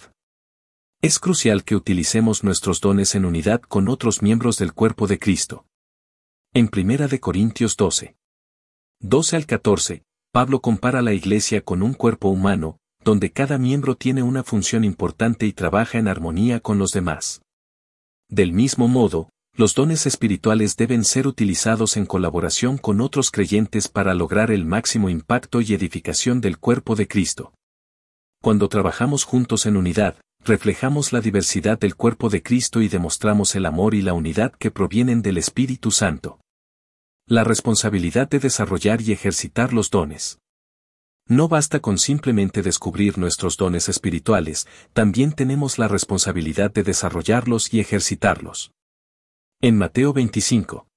Es crucial que utilicemos nuestros dones en unidad con otros miembros del cuerpo de Cristo. En 1 Corintios 12, 12 al 14, Pablo compara la Iglesia con un cuerpo humano, donde cada miembro tiene una función importante y trabaja en armonía con los demás. Del mismo modo, los dones espirituales deben ser utilizados en colaboración con otros creyentes para lograr el máximo impacto y edificación del cuerpo de Cristo. Cuando trabajamos juntos en unidad, reflejamos la diversidad del cuerpo de Cristo y demostramos el amor y la unidad que provienen del Espíritu Santo. La responsabilidad de desarrollar y ejercitar los dones. No basta con simplemente descubrir nuestros dones espirituales, también tenemos la responsabilidad de desarrollarlos y ejercitarlos. En Mateo 25,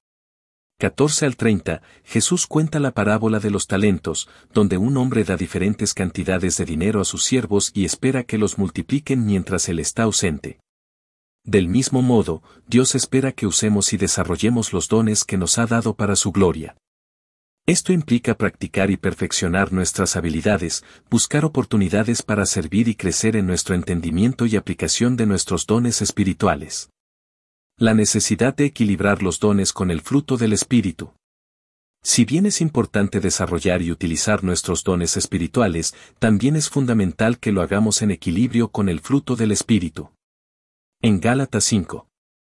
14 al 30, Jesús cuenta la parábola de los talentos, donde un hombre da diferentes cantidades de dinero a sus siervos y espera que los multipliquen mientras él está ausente. Del mismo modo, Dios espera que usemos y desarrollemos los dones que nos ha dado para su gloria. Esto implica practicar y perfeccionar nuestras habilidades, buscar oportunidades para servir y crecer en nuestro entendimiento y aplicación de nuestros dones espirituales. La necesidad de equilibrar los dones con el fruto del Espíritu. Si bien es importante desarrollar y utilizar nuestros dones espirituales, también es fundamental que lo hagamos en equilibrio con el fruto del Espíritu. En Gálatas 5,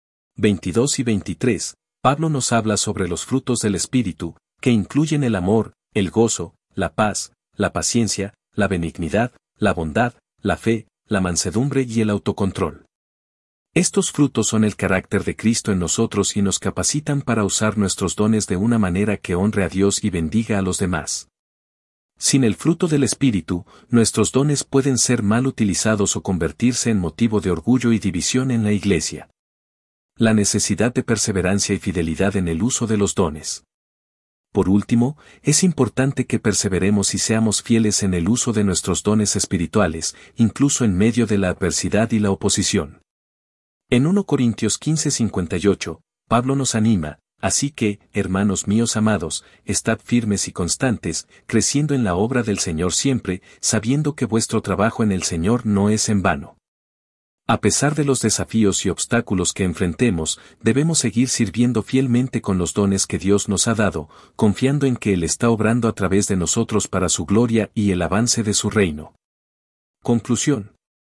22 y 23, Pablo nos habla sobre los frutos del Espíritu, que incluyen el amor, el gozo, la paz, la paciencia, la benignidad, la bondad, la fe, la mansedumbre y el autocontrol. Estos frutos son el carácter de Cristo en nosotros y nos capacitan para usar nuestros dones de una manera que honre a Dios y bendiga a los demás. Sin el fruto del Espíritu, nuestros dones pueden ser mal utilizados o convertirse en motivo de orgullo y división en la Iglesia. La necesidad de perseverancia y fidelidad en el uso de los dones. Por último, es importante que perseveremos y seamos fieles en el uso de nuestros dones espirituales, incluso en medio de la adversidad y la oposición. En 1 Corintios 15:58, Pablo nos anima, así que, hermanos míos amados, estad firmes y constantes, creciendo en la obra del Señor siempre, sabiendo que vuestro trabajo en el Señor no es en vano. A pesar de los desafíos y obstáculos que enfrentemos, debemos seguir sirviendo fielmente con los dones que Dios nos ha dado, confiando en que Él está obrando a través de nosotros para su gloria y el avance de su reino. Conclusión.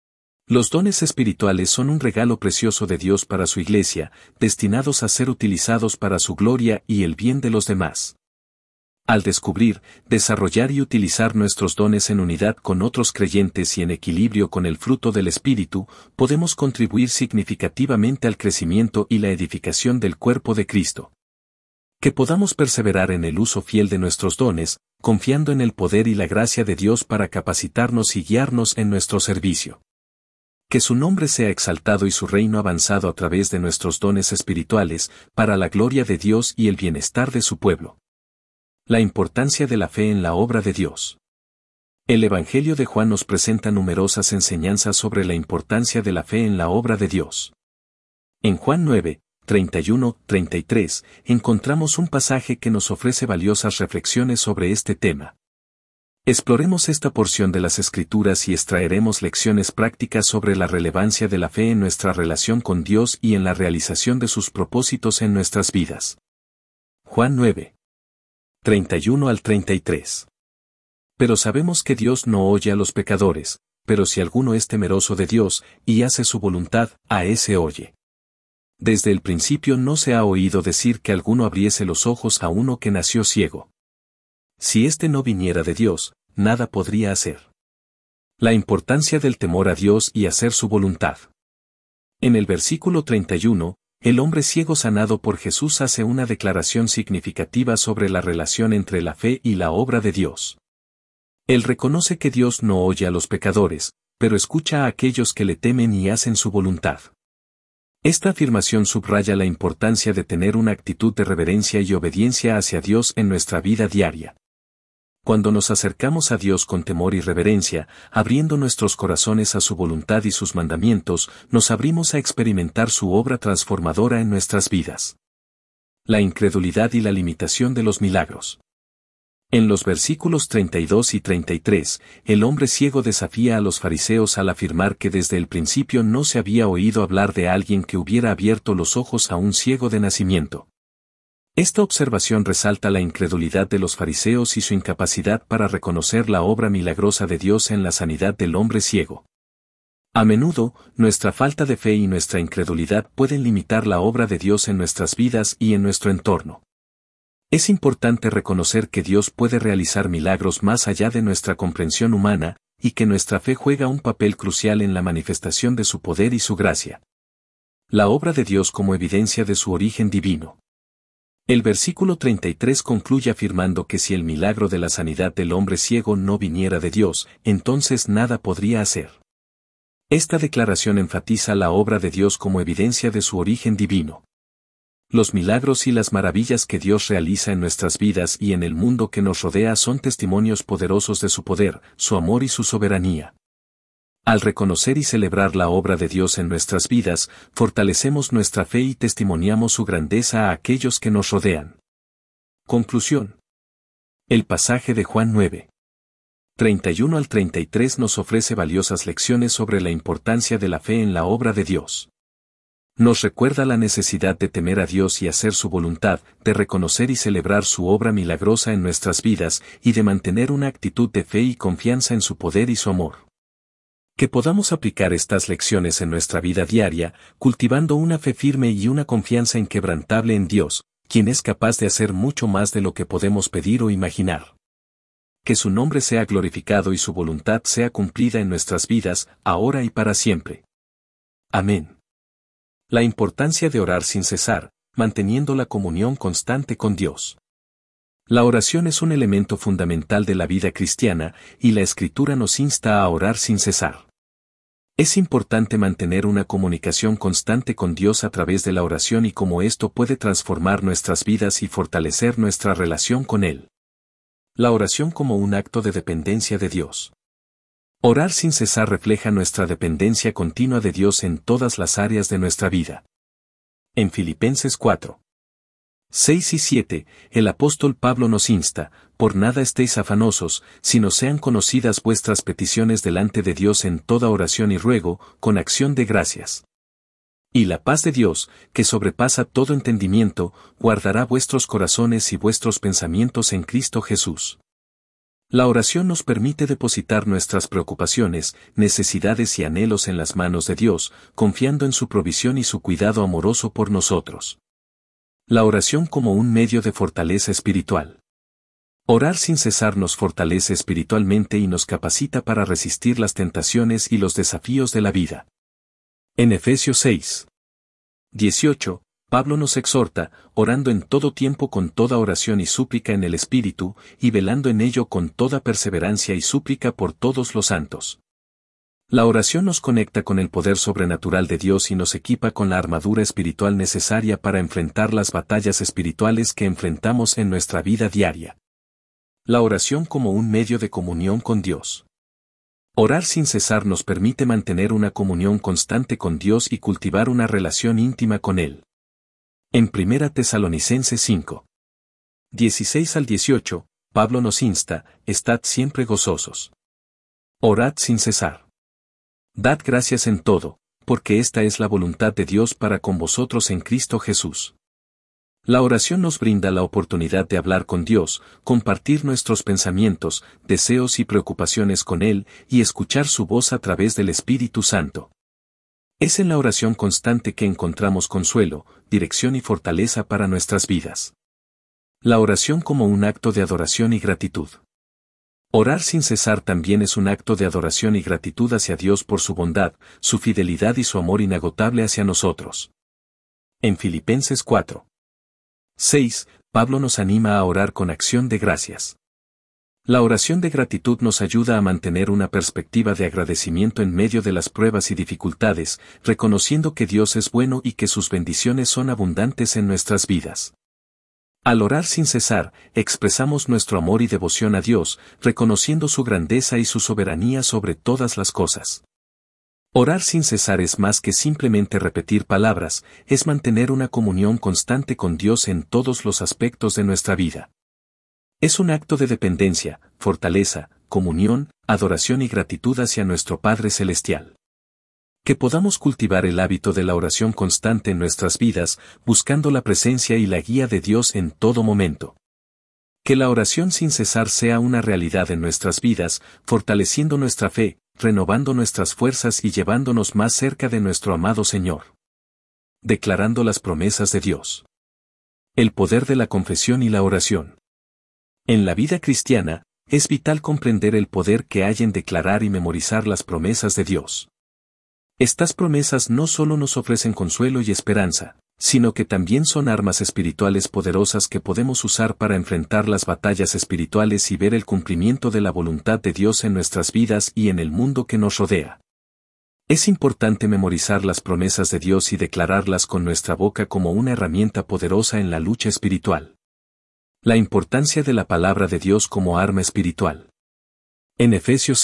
Los dones espirituales son un regalo precioso de Dios para su iglesia, destinados a ser utilizados para su gloria y el bien de los demás. Al descubrir, desarrollar y utilizar nuestros dones en unidad con otros creyentes y en equilibrio con el fruto del Espíritu, podemos contribuir significativamente al crecimiento y la edificación del cuerpo de Cristo. Que podamos perseverar en el uso fiel de nuestros dones, confiando en el poder y la gracia de Dios para capacitarnos y guiarnos en nuestro servicio. Que su nombre sea exaltado y su reino avanzado a través de nuestros dones espirituales, para la gloria de Dios y el bienestar de su pueblo. La importancia de la fe en la obra de Dios. El Evangelio de Juan nos presenta numerosas enseñanzas sobre la importancia de la fe en la obra de Dios. En Juan 9, 31-33, encontramos un pasaje que nos ofrece valiosas reflexiones sobre este tema. Exploremos esta porción de las Escrituras y extraeremos lecciones prácticas sobre la relevancia de la fe en nuestra relación con Dios y en la realización de sus propósitos en nuestras vidas. Juan 9. 31-33. Pero sabemos que Dios no oye a los pecadores, pero si alguno es temeroso de Dios y hace su voluntad, a ese oye. Desde el principio no se ha oído decir que alguno abriese los ojos a uno que nació ciego. Si éste no viniera de Dios, nada podría hacer. La importancia del temor a Dios y hacer su voluntad. En el versículo 31, el hombre ciego sanado por Jesús hace una declaración significativa sobre la relación entre la fe y la obra de Dios. Él reconoce que Dios no oye a los pecadores, pero escucha a aquellos que le temen y hacen su voluntad. Esta afirmación subraya la importancia de tener una actitud de reverencia y obediencia hacia Dios en nuestra vida diaria. Cuando nos acercamos a Dios con temor y reverencia, abriendo nuestros corazones a su voluntad y sus mandamientos, nos abrimos a experimentar su obra transformadora en nuestras vidas. La incredulidad y la limitación de los milagros. En los versículos 32 y 33, el hombre ciego desafía a los fariseos al afirmar que desde el principio no se había oído hablar de alguien que hubiera abierto los ojos a un ciego de nacimiento. Esta observación resalta la incredulidad de los fariseos y su incapacidad para reconocer la obra milagrosa de Dios en la sanidad del hombre ciego. A menudo, nuestra falta de fe y nuestra incredulidad pueden limitar la obra de Dios en nuestras vidas y en nuestro entorno. Es importante reconocer que Dios puede realizar milagros más allá de nuestra comprensión humana, y que nuestra fe juega un papel crucial en la manifestación de su poder y su gracia. La obra de Dios como evidencia de su origen divino. El versículo 33 concluye afirmando que si el milagro de la sanidad del hombre ciego no viniera de Dios, entonces nada podría hacer. Esta declaración enfatiza la obra de Dios como evidencia de su origen divino. Los milagros y las maravillas que Dios realiza en nuestras vidas y en el mundo que nos rodea son testimonios poderosos de su poder, su amor y su soberanía. Al reconocer y celebrar la obra de Dios en nuestras vidas, fortalecemos nuestra fe y testimoniamos su grandeza a aquellos que nos rodean. Conclusión. El pasaje de Juan 9. 31-33 nos ofrece valiosas lecciones sobre la importancia de la fe en la obra de Dios. Nos recuerda la necesidad de temer a Dios y hacer su voluntad, de reconocer y celebrar su obra milagrosa en nuestras vidas y de mantener una actitud de fe y confianza en su poder y su amor. Que podamos aplicar estas lecciones en nuestra vida diaria, cultivando una fe firme y una confianza inquebrantable en Dios, quien es capaz de hacer mucho más de lo que podemos pedir o imaginar. Que su nombre sea glorificado y su voluntad sea cumplida en nuestras vidas, ahora y para siempre. Amén. La importancia de orar sin cesar, manteniendo la comunión constante con Dios. La oración es un elemento fundamental de la vida cristiana, y la Escritura nos insta a orar sin cesar. Es importante mantener una comunicación constante con Dios a través de la oración y cómo esto puede transformar nuestras vidas y fortalecer nuestra relación con Él. La oración como un acto de dependencia de Dios. Orar sin cesar refleja nuestra dependencia continua de Dios en todas las áreas de nuestra vida. En Filipenses 4. 6 y 7, el apóstol Pablo nos insta, por nada estéis afanosos, sino sean conocidas vuestras peticiones delante de Dios en toda oración y ruego, con acción de gracias. Y la paz de Dios, que sobrepasa todo entendimiento, guardará vuestros corazones y vuestros pensamientos en Cristo Jesús. La oración nos permite depositar nuestras preocupaciones, necesidades y anhelos en las manos de Dios, confiando en su provisión y su cuidado amoroso por nosotros. La oración como un medio de fortaleza espiritual. Orar sin cesar nos fortalece espiritualmente y nos capacita para resistir las tentaciones y los desafíos de la vida. En Efesios 6:18, Pablo nos exhorta, orando en todo tiempo con toda oración y súplica en el Espíritu, y velando en ello con toda perseverancia y súplica por todos los santos. La oración nos conecta con el poder sobrenatural de Dios y nos equipa con la armadura espiritual necesaria para enfrentar las batallas espirituales que enfrentamos en nuestra vida diaria. La oración como un medio de comunión con Dios. Orar sin cesar nos permite mantener una comunión constante con Dios y cultivar una relación íntima con Él. En 1 Tesalonicenses 5:16 al 18, Pablo nos insta, estad siempre gozosos. Orad sin cesar. Dad gracias en todo, porque esta es la voluntad de Dios para con vosotros en Cristo Jesús. La oración nos brinda la oportunidad de hablar con Dios, compartir nuestros pensamientos, deseos y preocupaciones con Él y escuchar su voz a través del Espíritu Santo. Es en la oración constante que encontramos consuelo, dirección y fortaleza para nuestras vidas. La oración como un acto de adoración y gratitud. Orar sin cesar también es un acto de adoración y gratitud hacia Dios por su bondad, su fidelidad y su amor inagotable hacia nosotros. En Filipenses 4:6, Pablo nos anima a orar con acción de gracias. La oración de gratitud nos ayuda a mantener una perspectiva de agradecimiento en medio de las pruebas y dificultades, reconociendo que Dios es bueno y que sus bendiciones son abundantes en nuestras vidas. Al orar sin cesar, expresamos nuestro amor y devoción a Dios, reconociendo su grandeza y su soberanía sobre todas las cosas. Orar sin cesar es más que simplemente repetir palabras, es mantener una comunión constante con Dios en todos los aspectos de nuestra vida. Es un acto de dependencia, fortaleza, comunión, adoración y gratitud hacia nuestro Padre Celestial. Que podamos cultivar el hábito de la oración constante en nuestras vidas, buscando la presencia y la guía de Dios en todo momento. Que la oración sin cesar sea una realidad en nuestras vidas, fortaleciendo nuestra fe, renovando nuestras fuerzas y llevándonos más cerca de nuestro amado Señor. Declarando las promesas de Dios. El poder de la confesión y la oración. En la vida cristiana, es vital comprender el poder que hay en declarar y memorizar las promesas de Dios. Estas promesas no solo nos ofrecen consuelo y esperanza, sino que también son armas espirituales poderosas que podemos usar para enfrentar las batallas espirituales y ver el cumplimiento de la voluntad de Dios en nuestras vidas y en el mundo que nos rodea. Es importante memorizar las promesas de Dios y declararlas con nuestra boca como una herramienta poderosa en la lucha espiritual. La importancia de la palabra de Dios como arma espiritual. En Efesios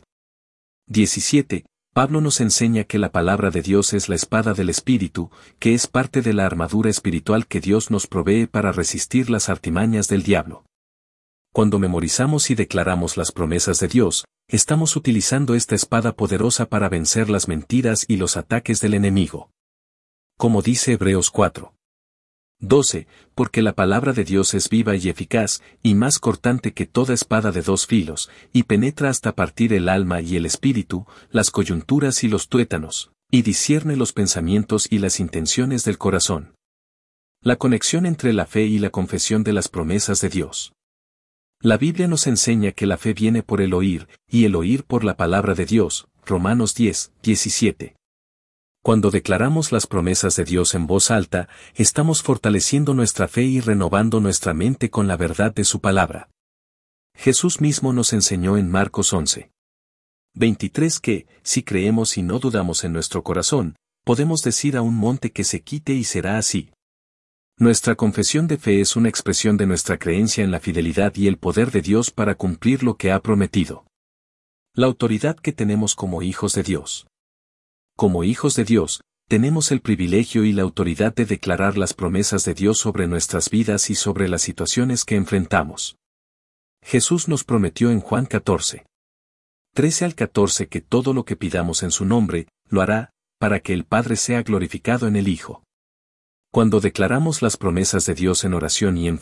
6:17, Pablo nos enseña que la palabra de Dios es la espada del Espíritu, que es parte de la armadura espiritual que Dios nos provee para resistir las artimañas del diablo. Cuando memorizamos y declaramos las promesas de Dios, estamos utilizando esta espada poderosa para vencer las mentiras y los ataques del enemigo. Como dice Hebreos 4:12, porque la palabra de Dios es viva y eficaz, y más cortante que toda espada de dos filos, y penetra hasta partir el alma y el espíritu, las coyunturas y los tuétanos, y discierne los pensamientos y las intenciones del corazón. La conexión entre la fe y la confesión de las promesas de Dios. La Biblia nos enseña que la fe viene por el oír, y el oír por la palabra de Dios, Romanos 10:17. Cuando declaramos las promesas de Dios en voz alta, estamos fortaleciendo nuestra fe y renovando nuestra mente con la verdad de su palabra. Jesús mismo nos enseñó en Marcos 11:23 que, si creemos y no dudamos en nuestro corazón, podemos decir a un monte que se quite y será así. Nuestra confesión de fe es una expresión de nuestra creencia en la fidelidad y el poder de Dios para cumplir lo que ha prometido. La autoridad que tenemos como hijos de Dios. Como hijos de Dios, tenemos el privilegio y la autoridad de declarar las promesas de Dios sobre nuestras vidas y sobre las situaciones que enfrentamos. Jesús nos prometió en Juan 14:13 al 14 que todo lo que pidamos en su nombre, lo hará, para que el Padre sea glorificado en el Hijo. Cuando declaramos las promesas de Dios en oración y en fe,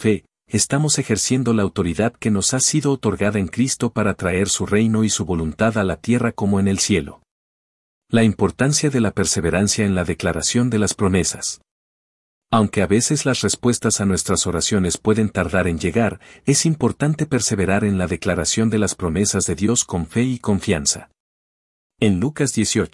estamos ejerciendo la autoridad que nos ha sido otorgada en Cristo para traer su reino y su voluntad a la tierra como en el cielo. La importancia de la perseverancia en la declaración de las promesas. Aunque a veces las respuestas a nuestras oraciones pueden tardar en llegar, es importante perseverar en la declaración de las promesas de Dios con fe y confianza. En Lucas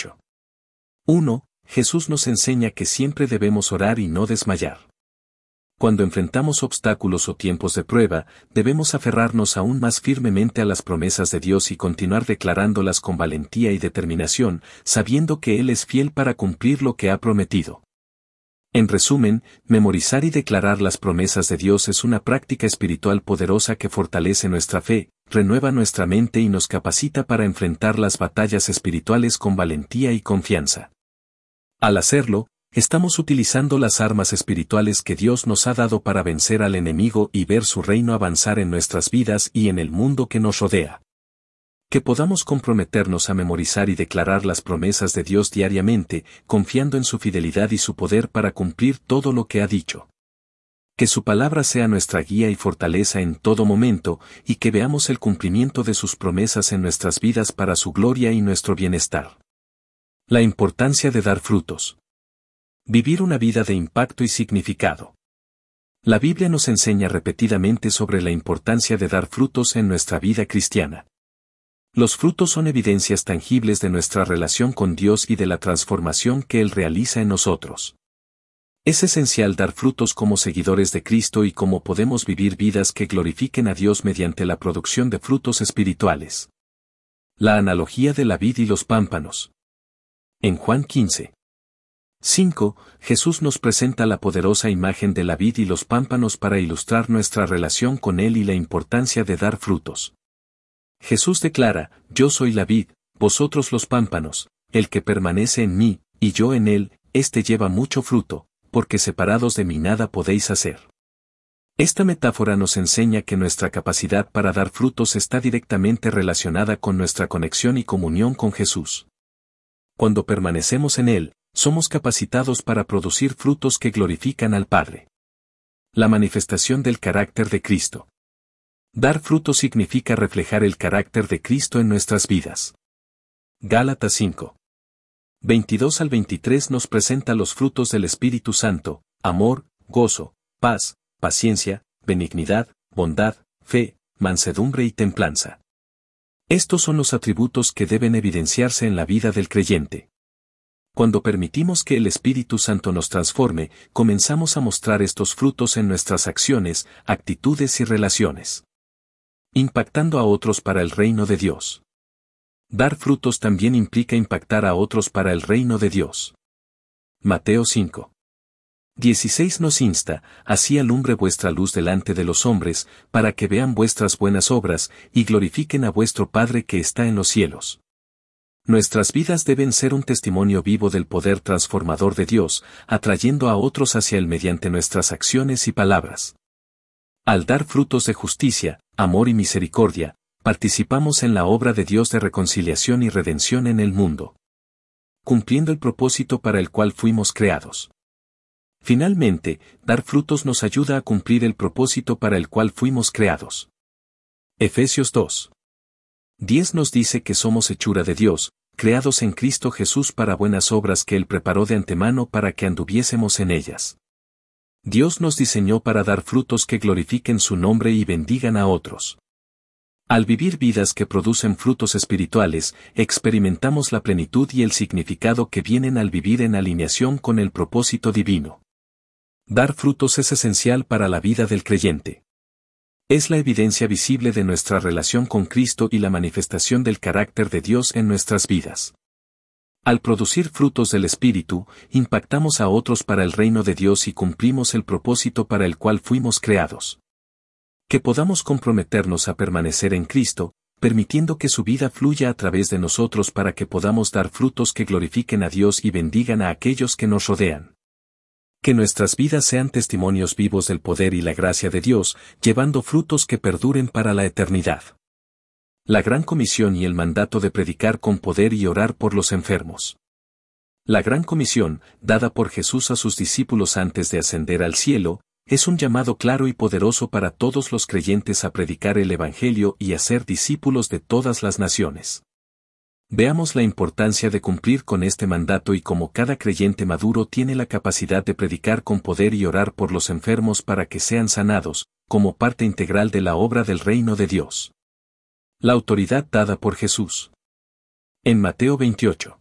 18:1, Jesús nos enseña que siempre debemos orar y no desmayar. Cuando enfrentamos obstáculos o tiempos de prueba, debemos aferrarnos aún más firmemente a las promesas de Dios y continuar declarándolas con valentía y determinación, sabiendo que Él es fiel para cumplir lo que ha prometido. En resumen, memorizar y declarar las promesas de Dios es una práctica espiritual poderosa que fortalece nuestra fe, renueva nuestra mente y nos capacita para enfrentar las batallas espirituales con valentía y confianza. Al hacerlo, estamos utilizando las armas espirituales que Dios nos ha dado para vencer al enemigo y ver su reino avanzar en nuestras vidas y en el mundo que nos rodea. Que podamos comprometernos a memorizar y declarar las promesas de Dios diariamente, confiando en su fidelidad y su poder para cumplir todo lo que ha dicho. Que su palabra sea nuestra guía y fortaleza en todo momento, y que veamos el cumplimiento de sus promesas en nuestras vidas para su gloria y nuestro bienestar. La importancia de dar frutos. Vivir una vida de impacto y significado. La Biblia nos enseña repetidamente sobre la importancia de dar frutos en nuestra vida cristiana. Los frutos son evidencias tangibles de nuestra relación con Dios y de la transformación que Él realiza en nosotros. Es esencial dar frutos como seguidores de Cristo y cómo podemos vivir vidas que glorifiquen a Dios mediante la producción de frutos espirituales. La analogía de la vid y los pámpanos. En Juan 15:5, Jesús nos presenta la poderosa imagen de la vid y los pámpanos para ilustrar nuestra relación con Él y la importancia de dar frutos. Jesús declara, yo soy la vid, vosotros los pámpanos, el que permanece en mí, y yo en él, éste lleva mucho fruto, porque separados de mí nada podéis hacer. Esta metáfora nos enseña que nuestra capacidad para dar frutos está directamente relacionada con nuestra conexión y comunión con Jesús. Cuando permanecemos en Él, somos capacitados para producir frutos que glorifican al Padre. La manifestación del carácter de Cristo. Dar fruto significa reflejar el carácter de Cristo en nuestras vidas. Gálatas 5:22 al 23 nos presenta los frutos del Espíritu Santo: amor, gozo, paz, paciencia, benignidad, bondad, fe, mansedumbre y templanza. Estos son los atributos que deben evidenciarse en la vida del creyente. Cuando permitimos que el Espíritu Santo nos transforme, comenzamos a mostrar estos frutos en nuestras acciones, actitudes y relaciones, impactando a otros para el reino de Dios. Dar frutos también implica impactar a otros para el reino de Dios. Mateo 5:16 nos insta, así alumbre vuestra luz delante de los hombres, para que vean vuestras buenas obras, y glorifiquen a vuestro Padre que está en los cielos. Nuestras vidas deben ser un testimonio vivo del poder transformador de Dios, atrayendo a otros hacia Él mediante nuestras acciones y palabras. Al dar frutos de justicia, amor y misericordia, participamos en la obra de Dios de reconciliación y redención en el mundo, cumpliendo el propósito para el cual fuimos creados. Finalmente, dar frutos nos ayuda a cumplir el propósito para el cual fuimos creados. Efesios 2:10 nos dice que somos hechura de Dios, creados en Cristo Jesús para buenas obras que Él preparó de antemano para que anduviésemos en ellas. Dios nos diseñó para dar frutos que glorifiquen su nombre y bendigan a otros. Al vivir vidas que producen frutos espirituales, experimentamos la plenitud y el significado que vienen al vivir en alineación con el propósito divino. Dar frutos es esencial para la vida del creyente. Es la evidencia visible de nuestra relación con Cristo y la manifestación del carácter de Dios en nuestras vidas. Al producir frutos del Espíritu, impactamos a otros para el reino de Dios y cumplimos el propósito para el cual fuimos creados. Que podamos comprometernos a permanecer en Cristo, permitiendo que su vida fluya a través de nosotros para que podamos dar frutos que glorifiquen a Dios y bendigan a aquellos que nos rodean. Que nuestras vidas sean testimonios vivos del poder y la gracia de Dios, llevando frutos que perduren para la eternidad. La Gran Comisión y el mandato de predicar con poder y orar por los enfermos. La Gran Comisión, dada por Jesús a sus discípulos antes de ascender al cielo, es un llamado claro y poderoso para todos los creyentes a predicar el Evangelio y a ser discípulos de todas las naciones. Veamos la importancia de cumplir con este mandato y cómo cada creyente maduro tiene la capacidad de predicar con poder y orar por los enfermos para que sean sanados, como parte integral de la obra del reino de Dios. La autoridad dada por Jesús. En Mateo 28.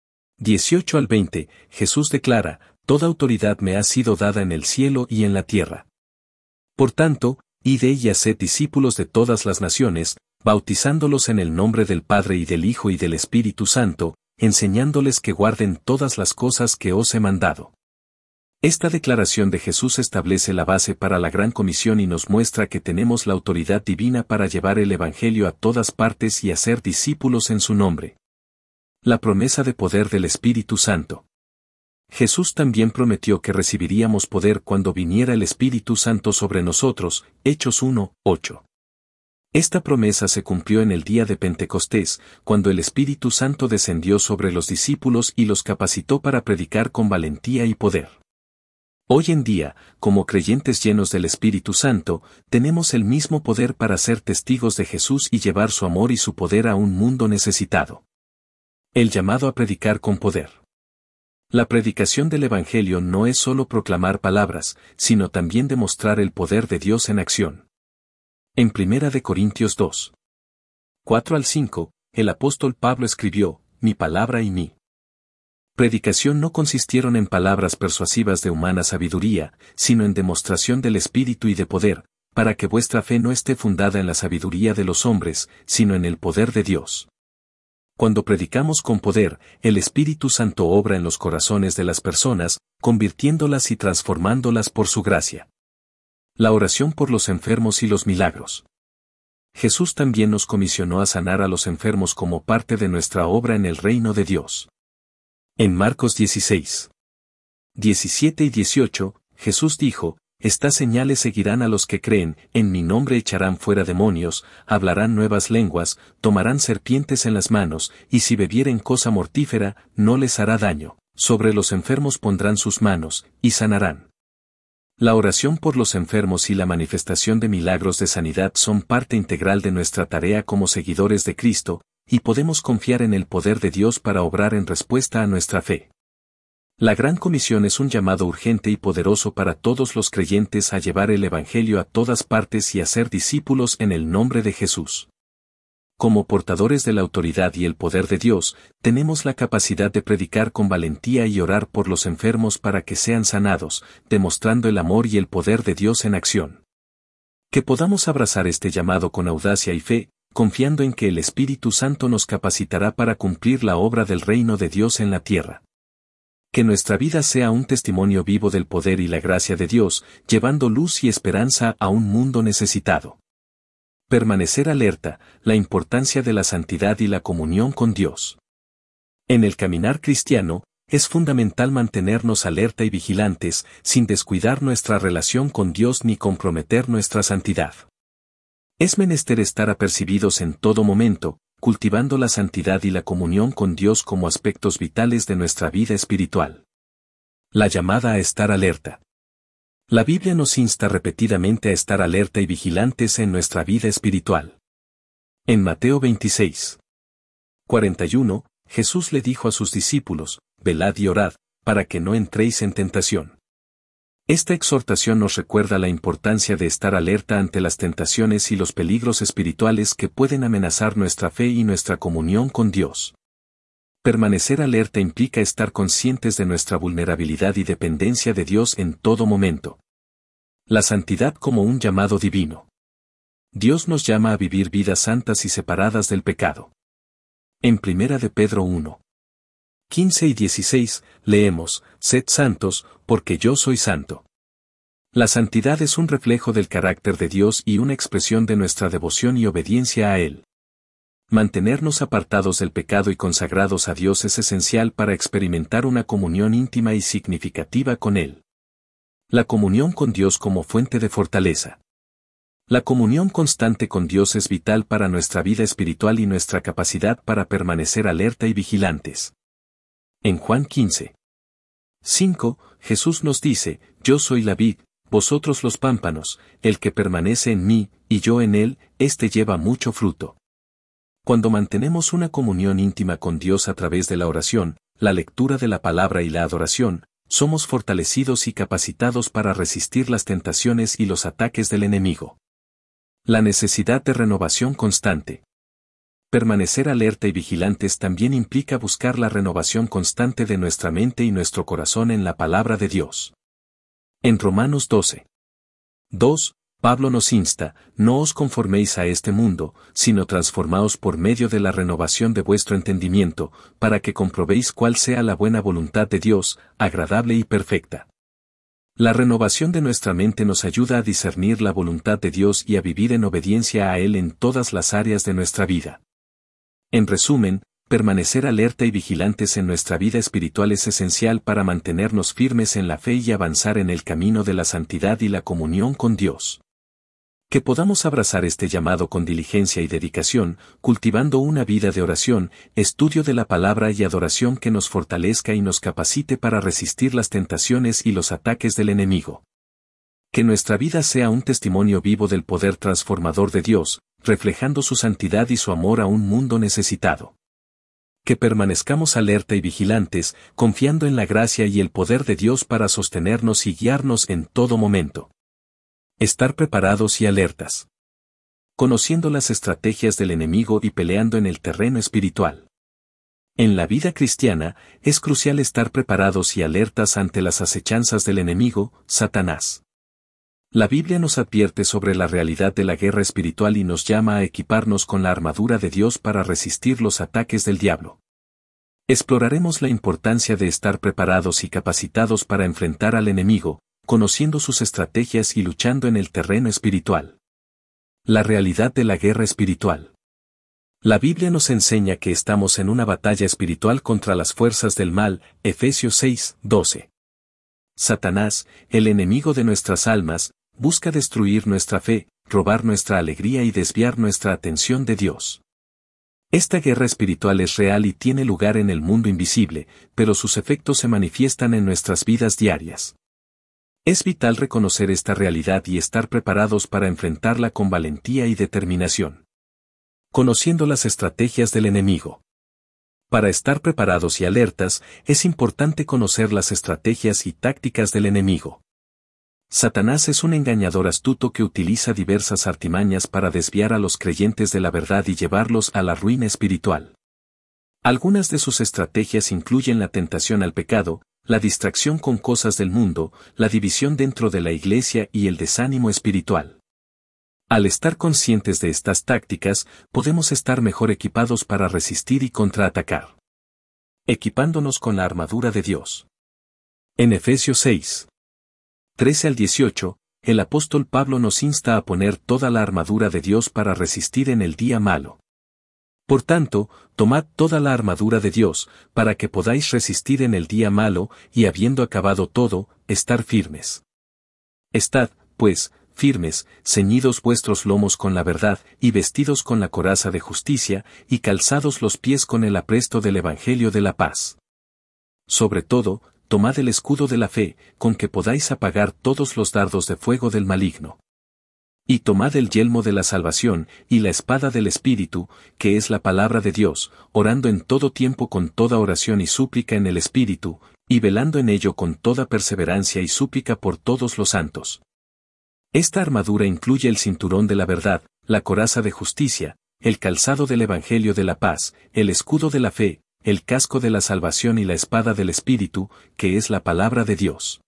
18 al 20, Jesús declara: Toda autoridad me ha sido dada en el cielo y en la tierra. Por tanto, id y haced discípulos de todas las naciones, bautizándolos en el nombre del Padre y del Hijo y del Espíritu Santo, enseñándoles que guarden todas las cosas que os he mandado. Esta declaración de Jesús establece la base para la gran comisión y nos muestra que tenemos la autoridad divina para llevar el Evangelio a todas partes y hacer discípulos en su nombre. La promesa de poder del Espíritu Santo. Jesús también prometió que recibiríamos poder cuando viniera el Espíritu Santo sobre nosotros, Hechos 1:8. Esta promesa se cumplió en el día de Pentecostés, cuando el Espíritu Santo descendió sobre los discípulos y los capacitó para predicar con valentía y poder. Hoy en día, como creyentes llenos del Espíritu Santo, tenemos el mismo poder para ser testigos de Jesús y llevar su amor y su poder a un mundo necesitado. El llamado a predicar con poder. La predicación del Evangelio no es solo proclamar palabras, sino también demostrar el poder de Dios en acción. En 1 Corintios 2. 4 al 5, el apóstol Pablo escribió: Mi palabra y mi predicación no consistieron en palabras persuasivas de humana sabiduría, sino en demostración del Espíritu y de poder, para que vuestra fe no esté fundada en la sabiduría de los hombres, sino en el poder de Dios. Cuando predicamos con poder, el Espíritu Santo obra en los corazones de las personas, convirtiéndolas y transformándolas por su gracia. La oración por los enfermos y los milagros. Jesús también nos comisionó a sanar a los enfermos como parte de nuestra obra en el reino de Dios. En Marcos 16. 17 y 18, Jesús dijo: Estas señales seguirán a los que creen, en mi nombre echarán fuera demonios, hablarán nuevas lenguas, tomarán serpientes en las manos, y si bebieren cosa mortífera, no les hará daño, sobre los enfermos pondrán sus manos, y sanarán. La oración por los enfermos y la manifestación de milagros de sanidad son parte integral de nuestra tarea como seguidores de Cristo, y podemos confiar en el poder de Dios para obrar en respuesta a nuestra fe. La Gran Comisión es un llamado urgente y poderoso para todos los creyentes a llevar el Evangelio a todas partes y a ser discípulos en el nombre de Jesús. Como portadores de la autoridad y el poder de Dios, tenemos la capacidad de predicar con valentía y orar por los enfermos para que sean sanados, demostrando el amor y el poder de Dios en acción. Que podamos abrazar este llamado con audacia y fe, confiando en que el Espíritu Santo nos capacitará para cumplir la obra del reino de Dios en la tierra. Que nuestra vida sea un testimonio vivo del poder y la gracia de Dios, llevando luz y esperanza a un mundo necesitado. Permanecer alerta, la importancia de la santidad y la comunión con Dios. En el caminar cristiano, es fundamental mantenernos alerta y vigilantes, sin descuidar nuestra relación con Dios ni comprometer nuestra santidad. Es menester estar apercibidos en todo momento, cultivando la santidad y la comunión con Dios como aspectos vitales de nuestra vida espiritual. La llamada a estar alerta. La Biblia nos insta repetidamente a estar alerta y vigilantes en nuestra vida espiritual. En Mateo 26. 41, Jesús le dijo a sus discípulos: Velad y orad, para que no entréis en tentación. Esta exhortación nos recuerda la importancia de estar alerta ante las tentaciones y los peligros espirituales que pueden amenazar nuestra fe y nuestra comunión con Dios. Permanecer alerta implica estar conscientes de nuestra vulnerabilidad y dependencia de Dios en todo momento. La santidad como un llamado divino. Dios nos llama a vivir vidas santas y separadas del pecado. En 1 de Pedro 1. 15 y 16, leemos: Sed santos, porque yo soy santo. La santidad es un reflejo del carácter de Dios y una expresión de nuestra devoción y obediencia a Él. Mantenernos apartados del pecado y consagrados a Dios es esencial para experimentar una comunión íntima y significativa con Él. La comunión con Dios como fuente de fortaleza. La comunión constante con Dios es vital para nuestra vida espiritual y nuestra capacidad para permanecer alerta y vigilantes. En Juan 15. 5, Jesús nos dice: Yo soy la vid, vosotros los pámpanos, el que permanece en mí, y yo en él, éste lleva mucho fruto. Cuando mantenemos una comunión íntima con Dios a través de la oración, la lectura de la palabra y la adoración, somos fortalecidos y capacitados para resistir las tentaciones y los ataques del enemigo. La necesidad de renovación constante. Permanecer alerta y vigilantes también implica buscar la renovación constante de nuestra mente y nuestro corazón en la palabra de Dios. En Romanos 12:2, Pablo nos insta: no os conforméis a este mundo, sino transformaos por medio de la renovación de vuestro entendimiento, para que comprobéis cuál sea la buena voluntad de Dios, agradable y perfecta. La renovación de nuestra mente nos ayuda a discernir la voluntad de Dios y a vivir en obediencia a Él en todas las áreas de nuestra vida. En resumen, permanecer alerta y vigilantes en nuestra vida espiritual es esencial para mantenernos firmes en la fe y avanzar en el camino de la santidad y la comunión con Dios. Que podamos abrazar este llamado con diligencia y dedicación, cultivando una vida de oración, estudio de la palabra y adoración que nos fortalezca y nos capacite para resistir las tentaciones y los ataques del enemigo. Que nuestra vida sea un testimonio vivo del poder transformador de Dios, reflejando su santidad y su amor a un mundo necesitado. Que permanezcamos alerta y vigilantes, confiando en la gracia y el poder de Dios para sostenernos y guiarnos en todo momento. Estar preparados y alertas. Conociendo las estrategias del enemigo y peleando en el terreno espiritual. En la vida cristiana, es crucial estar preparados y alertas ante las acechanzas del enemigo, Satanás. La Biblia nos advierte sobre la realidad de la guerra espiritual y nos llama a equiparnos con la armadura de Dios para resistir los ataques del diablo. Exploraremos la importancia de estar preparados y capacitados para enfrentar al enemigo, conociendo sus estrategias y luchando en el terreno espiritual. La realidad de la guerra espiritual. La Biblia nos enseña que estamos en una batalla espiritual contra las fuerzas del mal, Efesios 6:12. Satanás, el enemigo de nuestras almas, busca destruir nuestra fe, robar nuestra alegría y desviar nuestra atención de Dios. Esta guerra espiritual es real y tiene lugar en el mundo invisible, pero sus efectos se manifiestan en nuestras vidas diarias. Es vital reconocer esta realidad y estar preparados para enfrentarla con valentía y determinación. Conociendo las estrategias del enemigo. Para estar preparados y alertas, es importante conocer las estrategias y tácticas del enemigo. Satanás es un engañador astuto que utiliza diversas artimañas para desviar a los creyentes de la verdad y llevarlos a la ruina espiritual. Algunas de sus estrategias incluyen la tentación al pecado, la distracción con cosas del mundo, la división dentro de la iglesia y el desánimo espiritual. Al estar conscientes de estas tácticas, podemos estar mejor equipados para resistir y contraatacar. Equipándonos con la armadura de Dios. En Efesios 6:13 al 18, el apóstol Pablo nos insta a poner toda la armadura de Dios para resistir en el día malo. Por tanto, tomad toda la armadura de Dios, para que podáis resistir en el día malo, y habiendo acabado todo, estar firmes. Estad, pues, firmes, ceñidos vuestros lomos con la verdad, y vestidos con la coraza de justicia, y calzados los pies con el apresto del Evangelio de la paz. Sobre todo, tomad el escudo de la fe, con que podáis apagar todos los dardos de fuego del maligno. Y tomad el yelmo de la salvación, y la espada del Espíritu, que es la palabra de Dios, orando en todo tiempo con toda oración y súplica en el Espíritu, y velando en ello con toda perseverancia y súplica por todos los santos. Esta armadura incluye el cinturón de la verdad, la coraza de justicia, el calzado del Evangelio de la paz, el escudo de la fe, el casco de la salvación y la espada del Espíritu, que es la palabra de Dios.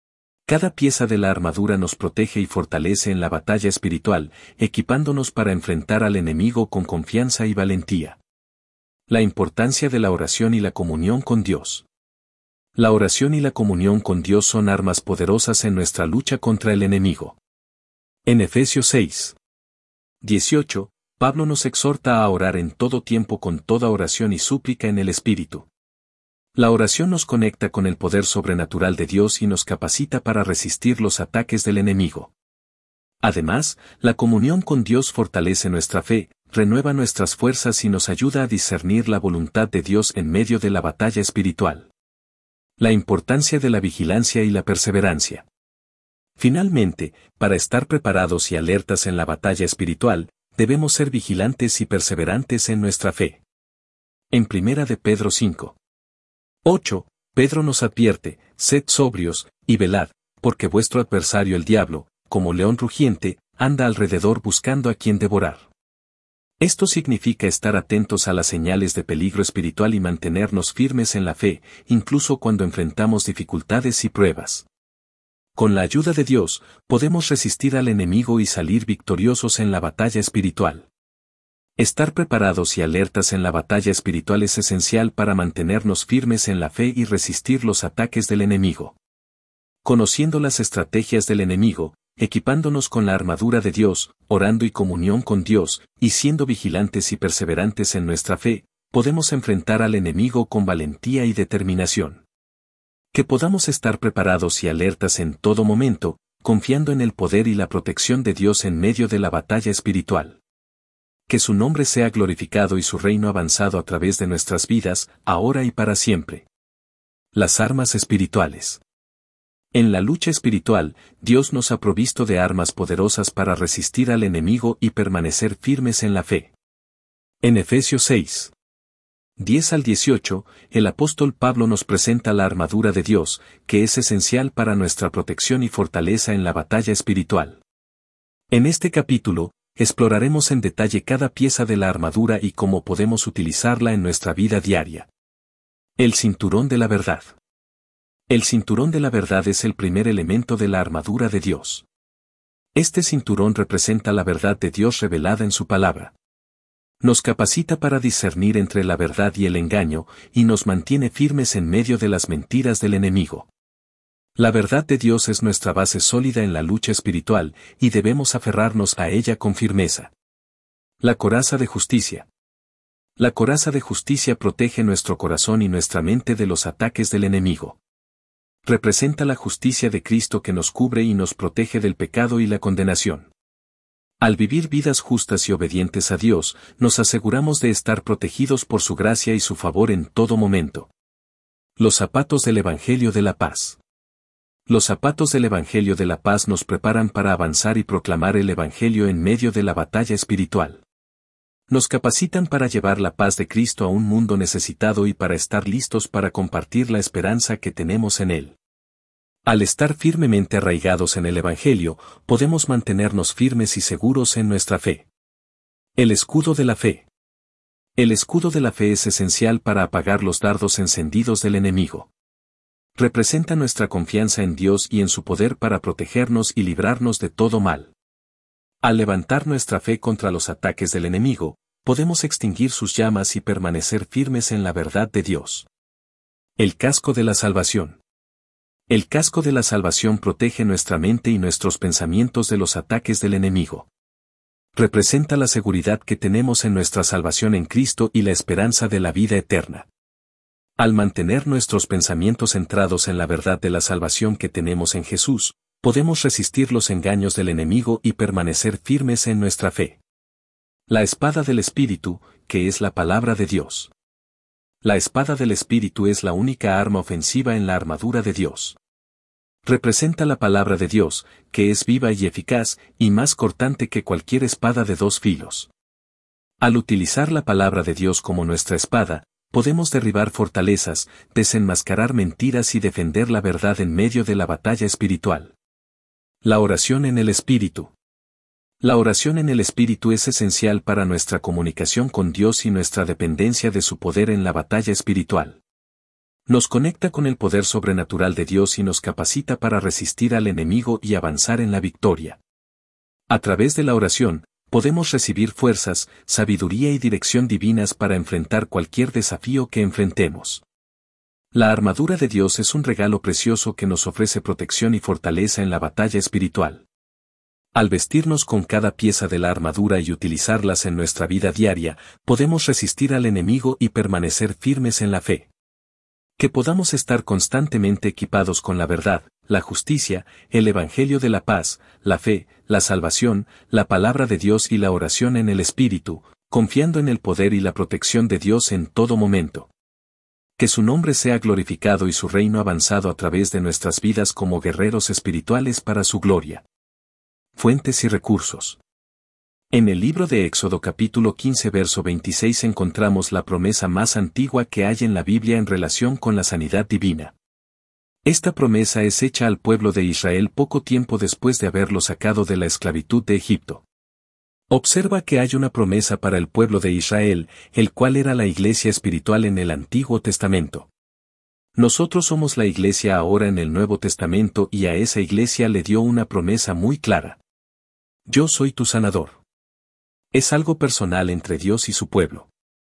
Cada pieza de la armadura nos protege y fortalece en la batalla espiritual, equipándonos para enfrentar al enemigo con confianza y valentía. La importancia de la oración y la comunión con Dios. La oración y la comunión con Dios son armas poderosas en nuestra lucha contra el enemigo. En Efesios 6:18, Pablo nos exhorta a orar en todo tiempo con toda oración y súplica en el Espíritu. La oración nos conecta con el poder sobrenatural de Dios y nos capacita para resistir los ataques del enemigo. Además, la comunión con Dios fortalece nuestra fe, renueva nuestras fuerzas y nos ayuda a discernir la voluntad de Dios en medio de la batalla espiritual. La importancia de la vigilancia y la perseverancia. Finalmente, para estar preparados y alertas en la batalla espiritual, debemos ser vigilantes y perseverantes en nuestra fe. En 1 de Pedro 5. 8, Pedro nos advierte, sed sobrios, y velad, porque vuestro adversario el diablo, como león rugiente, anda alrededor buscando a quien devorar. Esto significa estar atentos a las señales de peligro espiritual y mantenernos firmes en la fe, incluso cuando enfrentamos dificultades y pruebas. Con la ayuda de Dios, podemos resistir al enemigo y salir victoriosos en la batalla espiritual. Estar preparados y alertas en la batalla espiritual es esencial para mantenernos firmes en la fe y resistir los ataques del enemigo. Conociendo las estrategias del enemigo, equipándonos con la armadura de Dios, orando y comunión con Dios, y siendo vigilantes y perseverantes en nuestra fe, podemos enfrentar al enemigo con valentía y determinación. Que podamos estar preparados y alertas en todo momento, confiando en el poder y la protección de Dios en medio de la batalla espiritual. Que su nombre sea glorificado y su reino avanzado a través de nuestras vidas, ahora y para siempre. Las armas espirituales. En la lucha espiritual, Dios nos ha provisto de armas poderosas para resistir al enemigo y permanecer firmes en la fe. En Efesios 6. 10 al 18, el apóstol Pablo nos presenta la armadura de Dios, que es esencial para nuestra protección y fortaleza en la batalla espiritual. En este capítulo, exploraremos en detalle cada pieza de la armadura y cómo podemos utilizarla en nuestra vida diaria. El cinturón de la verdad. El cinturón de la verdad es el primer elemento de la armadura de Dios. Este cinturón representa la verdad de Dios revelada en su palabra. Nos capacita para discernir entre la verdad y el engaño, y nos mantiene firmes en medio de las mentiras del enemigo. La verdad de Dios es nuestra base sólida en la lucha espiritual, y debemos aferrarnos a ella con firmeza. La coraza de justicia. La coraza de justicia protege nuestro corazón y nuestra mente de los ataques del enemigo. Representa la justicia de Cristo que nos cubre y nos protege del pecado y la condenación. Al vivir vidas justas y obedientes a Dios, nos aseguramos de estar protegidos por su gracia y su favor en todo momento. Los zapatos del Evangelio de la Paz. Los zapatos del Evangelio de la Paz nos preparan para avanzar y proclamar el Evangelio en medio de la batalla espiritual. Nos capacitan para llevar la paz de Cristo a un mundo necesitado y para estar listos para compartir la esperanza que tenemos en Él. Al estar firmemente arraigados en el Evangelio, podemos mantenernos firmes y seguros en nuestra fe. El escudo de la fe. El escudo de la fe es esencial para apagar los dardos encendidos del enemigo. Representa nuestra confianza en Dios y en su poder para protegernos y librarnos de todo mal. Al levantar nuestra fe contra los ataques del enemigo, podemos extinguir sus llamas y permanecer firmes en la verdad de Dios. El casco de la salvación. El casco de la salvación protege nuestra mente y nuestros pensamientos de los ataques del enemigo. Representa la seguridad que tenemos en nuestra salvación en Cristo y la esperanza de la vida eterna. Al mantener nuestros pensamientos centrados en la verdad de la salvación que tenemos en Jesús, podemos resistir los engaños del enemigo y permanecer firmes en nuestra fe. La espada del Espíritu, que es la palabra de Dios. La espada del Espíritu es la única arma ofensiva en la armadura de Dios. Representa la palabra de Dios, que es viva y eficaz, y más cortante que cualquier espada de dos filos. Al utilizar la palabra de Dios como nuestra espada, podemos derribar fortalezas, desenmascarar mentiras y defender la verdad en medio de la batalla espiritual. La oración en el Espíritu. La oración en el Espíritu es esencial para nuestra comunicación con Dios y nuestra dependencia de su poder en la batalla espiritual. Nos conecta con el poder sobrenatural de Dios y nos capacita para resistir al enemigo y avanzar en la victoria. A través de la oración, podemos recibir fuerzas, sabiduría y dirección divinas para enfrentar cualquier desafío que enfrentemos. La armadura de Dios es un regalo precioso que nos ofrece protección y fortaleza en la batalla espiritual. Al vestirnos con cada pieza de la armadura y utilizarlas en nuestra vida diaria, podemos resistir al enemigo y permanecer firmes en la fe. Que podamos estar constantemente equipados con la verdad, la justicia, el Evangelio de la paz, la fe, la salvación, la palabra de Dios y la oración en el Espíritu, confiando en el poder y la protección de Dios en todo momento. Que su nombre sea glorificado y su reino avanzado a través de nuestras vidas como guerreros espirituales para su gloria. Fuentes y recursos. En el libro de Éxodo capítulo 15 verso 26 encontramos la promesa más antigua que hay en la Biblia en relación con la sanidad divina. Esta promesa es hecha al pueblo de Israel poco tiempo después de haberlo sacado de la esclavitud de Egipto. Observa que hay una promesa para el pueblo de Israel, el cual era la iglesia espiritual en el Antiguo Testamento. Nosotros somos la iglesia ahora en el Nuevo Testamento y a esa iglesia le dio una promesa muy clara. Yo soy tu sanador. Es algo personal entre Dios y su pueblo.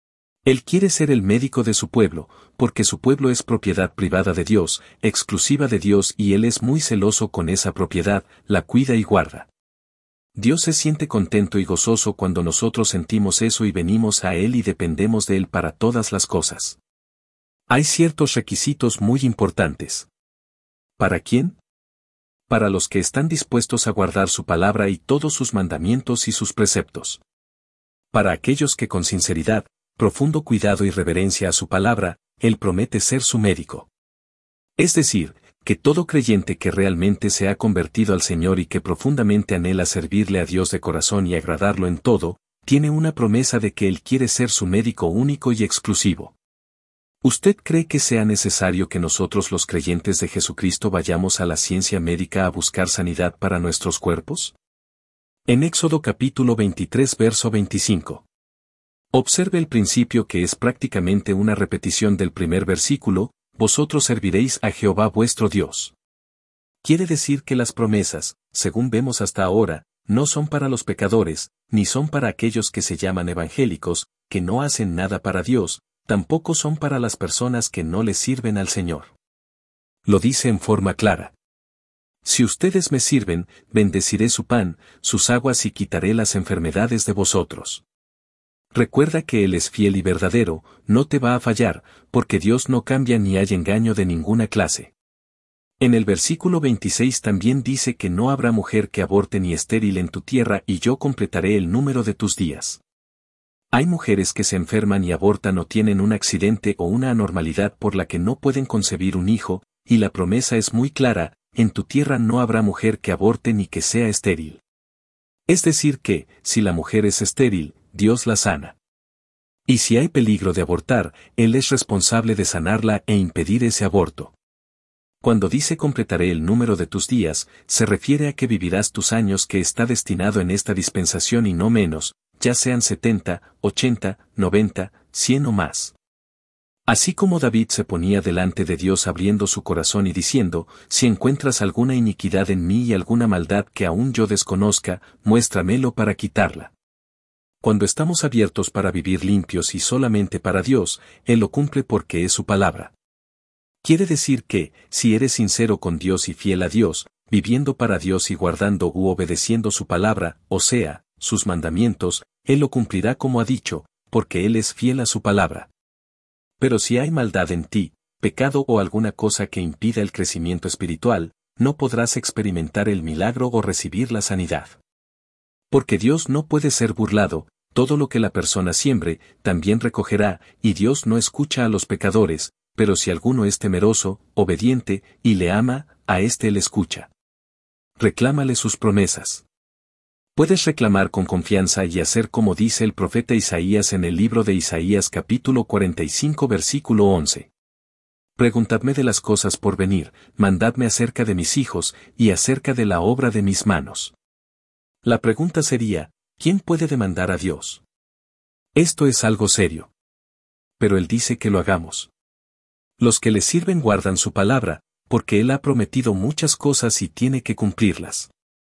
Él quiere ser el médico de su pueblo, porque su pueblo es propiedad privada de Dios, exclusiva de Dios y Él es muy celoso con esa propiedad, la cuida y guarda. Dios se siente contento y gozoso cuando nosotros sentimos eso y venimos a Él y dependemos de Él para todas las cosas. Hay ciertos requisitos muy importantes. ¿Para quién? Para los que están dispuestos a guardar su palabra y todos sus mandamientos y sus preceptos. Para aquellos que con sinceridad, profundo cuidado y reverencia a su palabra, Él promete ser su médico. Es decir, que todo creyente que realmente se ha convertido al Señor y que profundamente anhela servirle a Dios de corazón y agradarlo en todo, tiene una promesa de que Él quiere ser su médico único y exclusivo. ¿Usted cree que sea necesario que nosotros los creyentes de Jesucristo vayamos a la ciencia médica a buscar sanidad para nuestros cuerpos? En Éxodo capítulo 23 verso 25. Observe el principio que es prácticamente una repetición del primer versículo, vosotros serviréis a Jehová vuestro Dios. Quiere decir que las promesas, según vemos hasta ahora, no son para los pecadores, ni son para aquellos que se llaman evangélicos, que no hacen nada para Dios, tampoco son para las personas que no le sirven al Señor. Lo dice en forma clara. Si ustedes me sirven, bendeciré su pan, sus aguas y quitaré las enfermedades de vosotros. Recuerda que Él es fiel y verdadero, no te va a fallar, porque Dios no cambia ni hay engaño de ninguna clase. En el versículo 26 también dice que no habrá mujer que aborte ni estéril en tu tierra y yo completaré el número de tus días. Hay mujeres que se enferman y abortan o tienen un accidente o una anormalidad por la que no pueden concebir un hijo, y la promesa es muy clara, en tu tierra no habrá mujer que aborte ni que sea estéril. Es decir que, si la mujer es estéril, Dios la sana. Y si hay peligro de abortar, Él es responsable de sanarla e impedir ese aborto. Cuando dice completaré el número de tus días, se refiere a que vivirás tus años que está destinado en esta dispensación y no menos, ya sean 70, 80, 90, 100 o más. Así como David se ponía delante de Dios abriendo su corazón y diciendo, si encuentras alguna iniquidad en mí y alguna maldad que aún yo desconozca, muéstramelo para quitarla. Cuando estamos abiertos para vivir limpios y solamente para Dios, Él lo cumple porque es su palabra. Quiere decir que, si eres sincero con Dios y fiel a Dios, viviendo para Dios y guardando u obedeciendo su palabra, o sea, sus mandamientos, Él lo cumplirá como ha dicho, porque Él es fiel a su palabra. Pero si hay maldad en ti, pecado o alguna cosa que impida el crecimiento espiritual, no podrás experimentar el milagro o recibir la sanidad. Porque Dios no puede ser burlado, todo lo que la persona siembre, también recogerá, y Dios no escucha a los pecadores, pero si alguno es temeroso, obediente, y le ama, a éste Él escucha. Reclámale sus promesas. Puedes reclamar con confianza y hacer como dice el profeta Isaías en el libro de Isaías capítulo 45 versículo 11. Preguntadme de las cosas por venir, mandadme acerca de mis hijos, y acerca de la obra de mis manos. La pregunta sería, ¿quién puede demandar a Dios? Esto es algo serio. Pero Él dice que lo hagamos. Los que le sirven guardan su palabra, porque Él ha prometido muchas cosas y tiene que cumplirlas.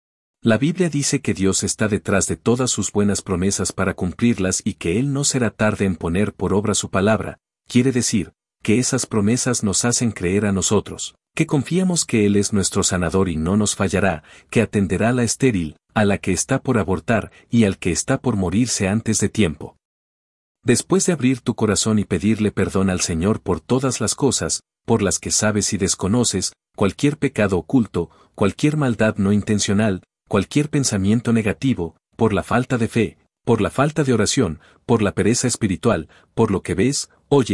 La Biblia dice que Dios está detrás de todas sus buenas promesas para cumplirlas y que Él no será tarde en poner por obra su palabra, quiere decir, que esas promesas nos hacen creer a nosotros, que confiamos que Él es nuestro sanador y no nos fallará, que atenderá a la estéril, a la que está por abortar y al que está por morirse antes de tiempo. Después de abrir tu corazón y pedirle perdón al Señor por todas las cosas, por las que sabes y desconoces, cualquier pecado oculto, cualquier maldad no intencional, cualquier pensamiento negativo, por la falta de fe, por la falta de oración, por la pereza espiritual, por lo que ves, oyes,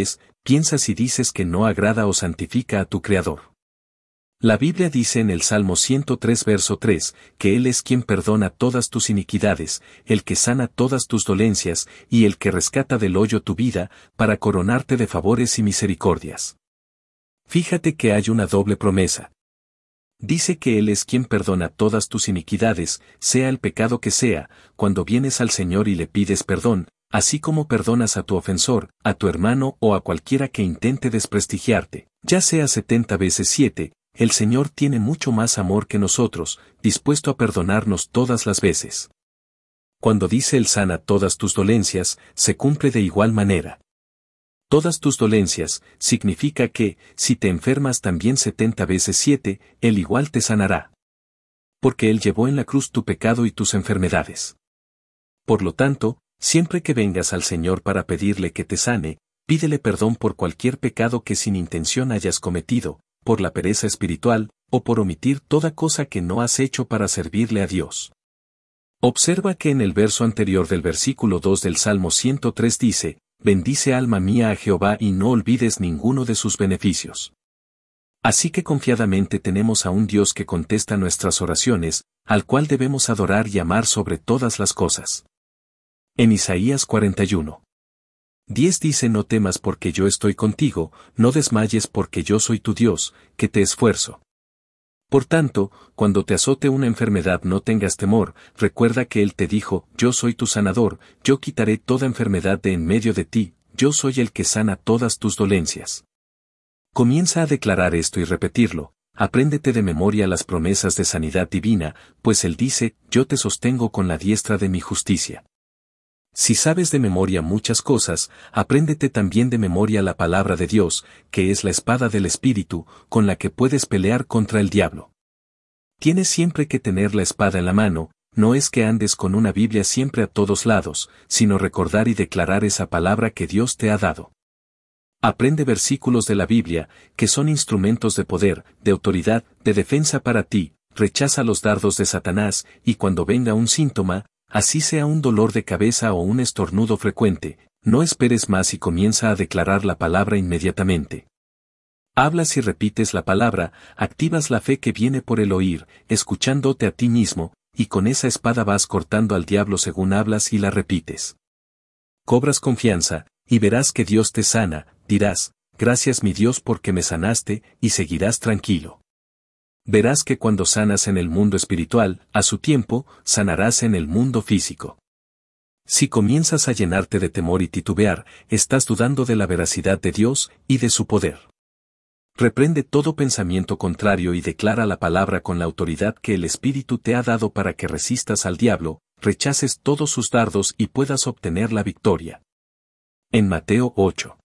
piensas y dices que no agrada o santifica a tu Creador. La Biblia dice en el Salmo 103 verso 3, que Él es quien perdona todas tus iniquidades, el que sana todas tus dolencias, y el que rescata del hoyo tu vida, para coronarte de favores y misericordias. Fíjate que hay una doble promesa. Dice que Él es quien perdona todas tus iniquidades, sea el pecado que sea, cuando vienes al Señor y le pides perdón, así como perdonas a tu ofensor, a tu hermano o a cualquiera que intente desprestigiarte, ya sea 70 veces 7, el Señor tiene mucho más amor que nosotros, dispuesto a perdonarnos todas las veces. Cuando dice Él sana todas tus dolencias, se cumple de igual manera. Todas tus dolencias, significa que, si te enfermas también 70 veces 7, Él igual te sanará. Porque Él llevó en la cruz tu pecado y tus enfermedades. Por lo tanto, siempre que vengas al Señor para pedirle que te sane, pídele perdón por cualquier pecado que sin intención hayas cometido, por la pereza espiritual, o por omitir toda cosa que no has hecho para servirle a Dios. Observa que en el verso anterior del versículo 2 del Salmo 103 dice, bendice alma mía a Jehová y no olvides ninguno de sus beneficios. Así que confiadamente tenemos a un Dios que contesta nuestras oraciones, al cual debemos adorar y amar sobre todas las cosas. En Isaías 41. 10 dice no temas porque yo estoy contigo, no desmayes porque yo soy tu Dios, que te esfuerzo. Por tanto, cuando te azote una enfermedad no tengas temor, recuerda que Él te dijo, yo soy tu sanador, yo quitaré toda enfermedad de en medio de ti, yo soy el que sana todas tus dolencias. Comienza a declarar esto y repetirlo, apréndete de memoria las promesas de sanidad divina, pues Él dice, yo te sostengo con la diestra de mi justicia. Si sabes de memoria muchas cosas, apréndete también de memoria la palabra de Dios, que es la espada del Espíritu, con la que puedes pelear contra el diablo. Tienes siempre que tener la espada en la mano, no es que andes con una Biblia siempre a todos lados, sino recordar y declarar esa palabra que Dios te ha dado. Aprende versículos de la Biblia, que son instrumentos de poder, de autoridad, de defensa para ti, rechaza los dardos de Satanás, y cuando venga un síntoma, así sea un dolor de cabeza o un estornudo frecuente, no esperes más y comienza a declarar la palabra inmediatamente. Hablas y repites la palabra, activas la fe que viene por el oír, escuchándote a ti mismo, y con esa espada vas cortando al diablo según hablas y la repites. Cobras confianza, y verás que Dios te sana, dirás, gracias mi Dios porque me sanaste, y seguirás tranquilo. Verás que cuando sanas en el mundo espiritual, a su tiempo, sanarás en el mundo físico. Si comienzas a llenarte de temor y titubear, estás dudando de la veracidad de Dios y de su poder. Reprende todo pensamiento contrario y declara la palabra con la autoridad que el Espíritu te ha dado para que resistas al diablo, rechaces todos sus dardos y puedas obtener la victoria. En Mateo 8.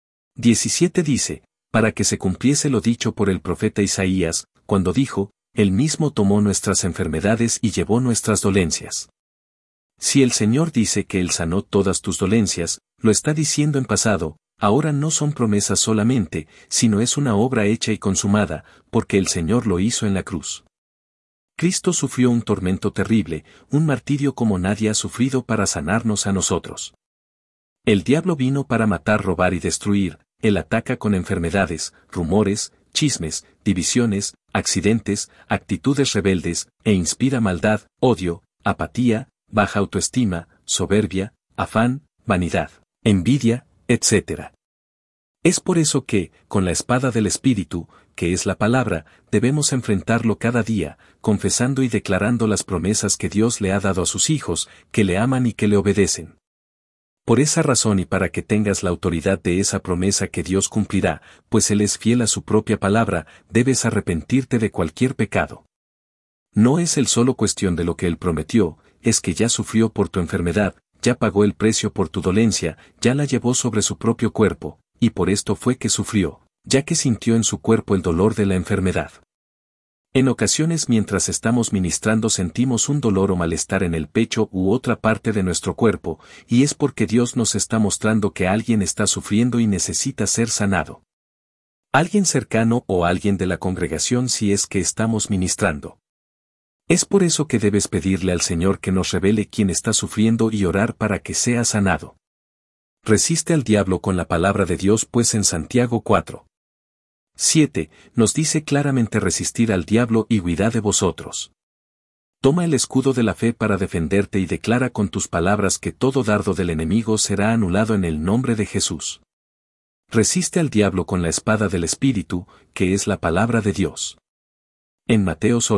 17 dice, para que se cumpliese lo dicho por el profeta Isaías, cuando dijo, Él mismo tomó nuestras enfermedades y llevó nuestras dolencias. Si el Señor dice que Él sanó todas tus dolencias, lo está diciendo en pasado, ahora no son promesas solamente, sino es una obra hecha y consumada, porque el Señor lo hizo en la cruz. Cristo sufrió un tormento terrible, un martirio como nadie ha sufrido para sanarnos a nosotros. El diablo vino para matar, robar y destruir, Él ataca con enfermedades, rumores, chismes, divisiones, accidentes, actitudes rebeldes, e inspira maldad, odio, apatía, baja autoestima, soberbia, afán, vanidad, envidia, etc. Es por eso que, con la espada del Espíritu, que es la palabra, debemos enfrentarlo cada día, confesando y declarando las promesas que Dios le ha dado a sus hijos, que le aman y que le obedecen. Por esa razón y para que tengas la autoridad de esa promesa que Dios cumplirá, pues Él es fiel a su propia palabra, debes arrepentirte de cualquier pecado. No es el solo cuestión de lo que Él prometió, es que ya sufrió por tu enfermedad, ya pagó el precio por tu dolencia, ya la llevó sobre su propio cuerpo, y por esto fue que sufrió, ya que sintió en su cuerpo el dolor de la enfermedad. En ocasiones mientras estamos ministrando sentimos un dolor o malestar en el pecho u otra parte de nuestro cuerpo, y es porque Dios nos está mostrando que alguien está sufriendo y necesita ser sanado. Alguien cercano o alguien de la congregación si es que estamos ministrando. Es por eso que debes pedirle al Señor que nos revele quién está sufriendo y orar para que sea sanado. Resiste al diablo con la palabra de Dios, pues en Santiago 4:7 nos dice claramente resistir al diablo y huirá de vosotros. Toma el escudo de la fe para defenderte y declara con tus palabras que todo dardo del enemigo será anulado en el nombre de Jesús. Resiste al diablo con la espada del Espíritu, que es la palabra de Dios. En Mateos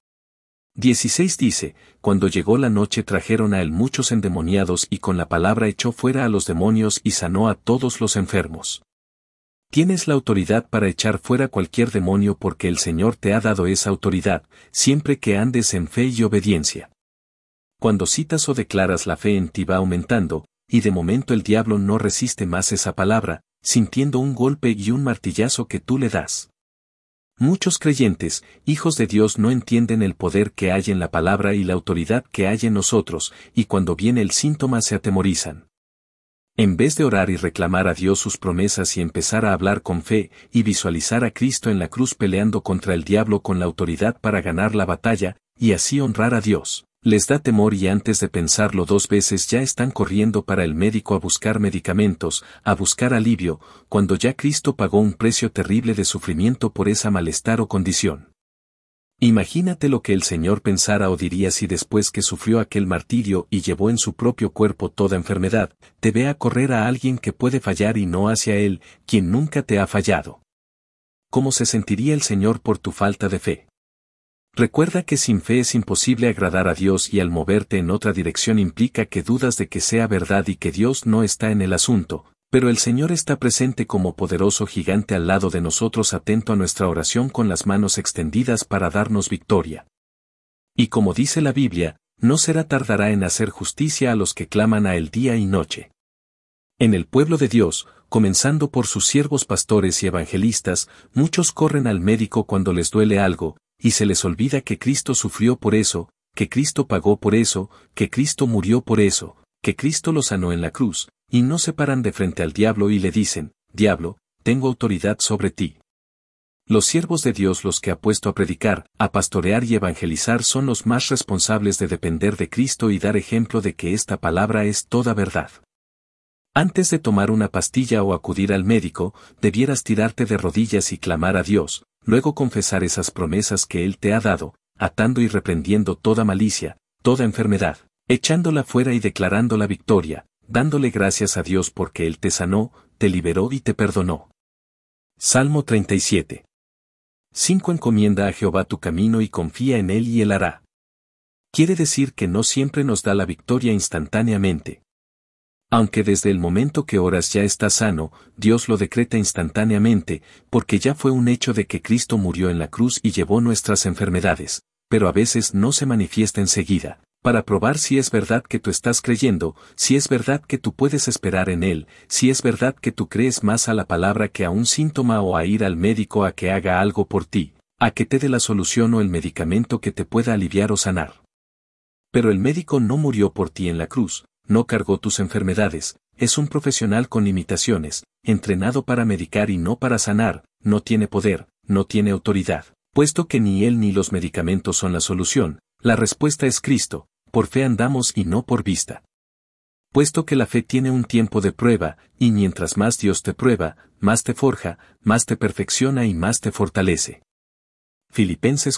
8:16 dice, cuando llegó la noche trajeron a él muchos endemoniados y con la palabra echó fuera a los demonios y sanó a todos los enfermos. Tienes la autoridad para echar fuera cualquier demonio porque el Señor te ha dado esa autoridad, siempre que andes en fe y obediencia. Cuando citas o declaras la fe en ti va aumentando, y de momento el diablo no resiste más esa palabra, sintiendo un golpe y un martillazo que tú le das. Muchos creyentes, hijos de Dios, no entienden el poder que hay en la palabra y la autoridad que hay en nosotros, y cuando viene el síntoma se atemorizan. En vez de orar y reclamar a Dios sus promesas y empezar a hablar con fe y visualizar a Cristo en la cruz peleando contra el diablo con la autoridad para ganar la batalla, y así honrar a Dios, les da temor y antes de pensarlo dos veces ya están corriendo para el médico a buscar medicamentos, a buscar alivio, cuando ya Cristo pagó un precio terrible de sufrimiento por esa malestar o condición. Imagínate lo que el Señor pensara o diría si después que sufrió aquel martirio y llevó en su propio cuerpo toda enfermedad, te ve a correr a alguien que puede fallar y no hacia Él, quien nunca te ha fallado. ¿Cómo se sentiría el Señor por tu falta de fe? Recuerda que sin fe es imposible agradar a Dios y al moverte en otra dirección implica que dudas de que sea verdad y que Dios no está en el asunto. Pero el Señor está presente como poderoso gigante al lado de nosotros atento a nuestra oración con las manos extendidas para darnos victoria. Y como dice la Biblia, no será tardará en hacer justicia a los que claman a Él día y noche. En el pueblo de Dios, comenzando por sus siervos pastores y evangelistas, muchos corren al médico cuando les duele algo, y se les olvida que Cristo sufrió por eso, que Cristo pagó por eso, que Cristo murió por eso, que Cristo lo sanó en la cruz. Y no se paran de frente al diablo y le dicen, diablo, tengo autoridad sobre ti. Los siervos de Dios, los que ha puesto a predicar, a pastorear y evangelizar, son los más responsables de depender de Cristo y dar ejemplo de que esta palabra es toda verdad. Antes de tomar una pastilla o acudir al médico, debieras tirarte de rodillas y clamar a Dios, luego confesar esas promesas que Él te ha dado, atando y reprendiendo toda malicia, toda enfermedad, echándola fuera y declarando la victoria, dándole gracias a Dios porque Él te sanó, te liberó y te perdonó. Salmo 37:5 Encomienda a Jehová tu camino y confía en Él y Él hará. Quiere decir que no siempre nos da la victoria instantáneamente. Aunque desde el momento que oras ya estás sano, Dios lo decreta instantáneamente, porque ya fue un hecho de que Cristo murió en la cruz y llevó nuestras enfermedades, pero a veces no se manifiesta enseguida. Para probar si es verdad que tú estás creyendo, si es verdad que tú puedes esperar en Él, si es verdad que tú crees más a la palabra que a un síntoma o a ir al médico a que haga algo por ti, a que te dé la solución o el medicamento que te pueda aliviar o sanar. Pero el médico no murió por ti en la cruz, no cargó tus enfermedades, es un profesional con limitaciones, entrenado para medicar y no para sanar, no tiene poder, no tiene autoridad, puesto que ni Él ni los medicamentos son la solución, la respuesta es Cristo. Por fe andamos y no por vista. Puesto que la fe tiene un tiempo de prueba, y mientras más Dios te prueba, más te forja, más te perfecciona y más te fortalece. Filipenses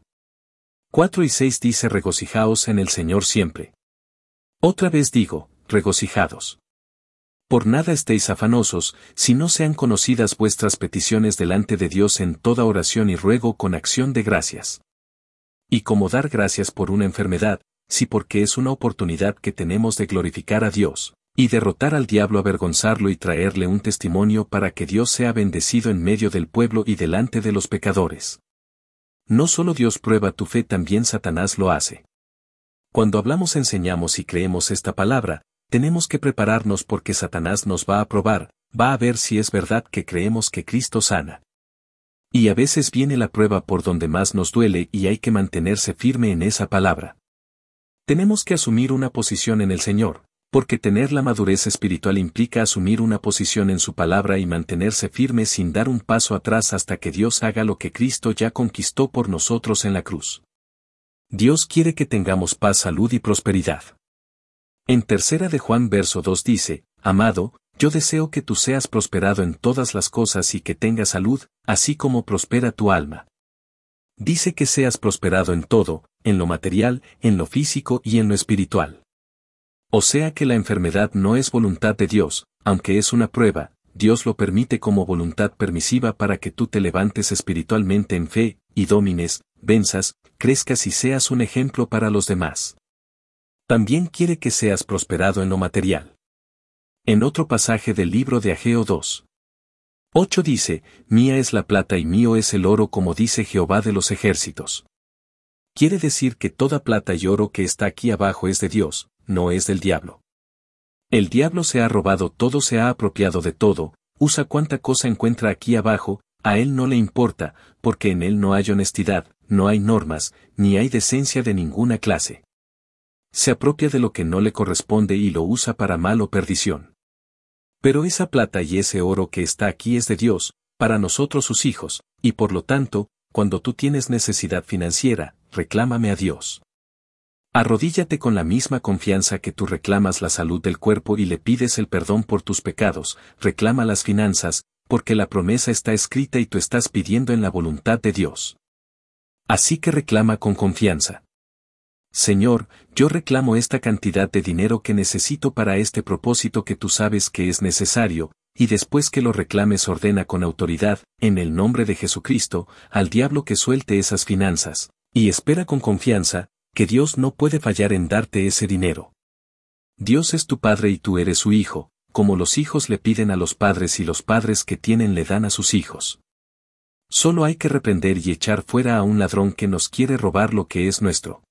4:4-6 dice regocijaos en el Señor siempre. Otra vez digo, regocijados. Por nada estéis afanosos, si no sean conocidas vuestras peticiones delante de Dios en toda oración y ruego con acción de gracias. Y como dar gracias por una enfermedad, sí porque es una oportunidad que tenemos de glorificar a Dios, y derrotar al diablo, avergonzarlo y traerle un testimonio para que Dios sea bendecido en medio del pueblo y delante de los pecadores. No solo Dios prueba tu fe, también Satanás lo hace. Cuando hablamos, enseñamos y creemos esta palabra, tenemos que prepararnos porque Satanás nos va a probar, va a ver si es verdad que creemos que Cristo sana. Y a veces viene la prueba por donde más nos duele y hay que mantenerse firme en esa palabra. Tenemos que asumir una posición en el Señor, porque tener la madurez espiritual implica asumir una posición en su palabra y mantenerse firme sin dar un paso atrás hasta que Dios haga lo que Cristo ya conquistó por nosotros en la cruz. Dios quiere que tengamos paz, salud y prosperidad. En 3 de Juan verso 2 dice, amado, yo deseo que tú seas prosperado en todas las cosas y que tengas salud, así como prospera tu alma. Dice que seas prosperado en todo, en lo material, en lo físico y en lo espiritual. O sea que la enfermedad no es voluntad de Dios, aunque es una prueba, Dios lo permite como voluntad permisiva para que tú te levantes espiritualmente en fe, y domines, venzas, crezcas y seas un ejemplo para los demás. También quiere que seas prosperado en lo material. En otro pasaje del libro de Ageo 2:8 dice, mía es la plata y mío es el oro como dice Jehová de los ejércitos. Quiere decir que toda plata y oro que está aquí abajo es de Dios, no es del diablo. El diablo se ha robado todo, se ha apropiado de todo, usa cuanta cosa encuentra aquí abajo, a él no le importa, porque en él no hay honestidad, no hay normas, ni hay decencia de ninguna clase. Se apropia de lo que no le corresponde y lo usa para mal o perdición. Pero esa plata y ese oro que está aquí es de Dios, para nosotros sus hijos, y por lo tanto, cuando tú tienes necesidad financiera, reclámame a Dios. Arrodíllate con la misma confianza que tú reclamas la salud del cuerpo y le pides el perdón por tus pecados, reclama las finanzas, porque la promesa está escrita y tú estás pidiendo en la voluntad de Dios. Así que reclama con confianza. Señor, yo reclamo esta cantidad de dinero que necesito para este propósito que tú sabes que es necesario, y después que lo reclames ordena con autoridad, en el nombre de Jesucristo, al diablo que suelte esas finanzas, y espera con confianza, que Dios no puede fallar en darte ese dinero. Dios es tu Padre y tú eres su Hijo, como los hijos le piden a los padres y los padres que tienen le dan a sus hijos. Solo hay que reprender y echar fuera a un ladrón que nos quiere robar lo que es nuestro.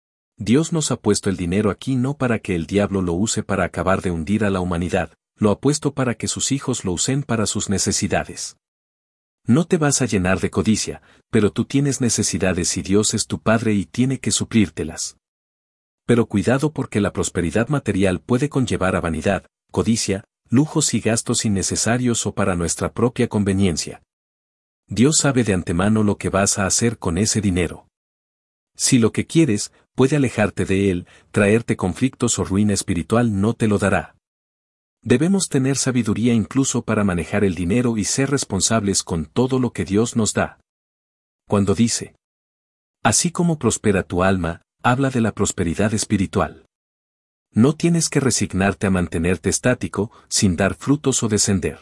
Dios nos ha puesto el dinero aquí no para que el diablo lo use para acabar de hundir a la humanidad, lo ha puesto para que sus hijos lo usen para sus necesidades. No te vas a llenar de codicia, pero tú tienes necesidades y Dios es tu Padre y tiene que suplírtelas. Pero cuidado porque la prosperidad material puede conllevar a vanidad, codicia, lujos y gastos innecesarios o para nuestra propia conveniencia. Dios sabe de antemano lo que vas a hacer con ese dinero. Si lo que quieres, puede alejarte de él, traerte conflictos o ruina espiritual no te lo dará. Debemos tener sabiduría incluso para manejar el dinero y ser responsables con todo lo que Dios nos da. Cuando dice, así como prospera tu alma, habla de la prosperidad espiritual. No tienes que resignarte a mantenerte estático, sin dar frutos o descender.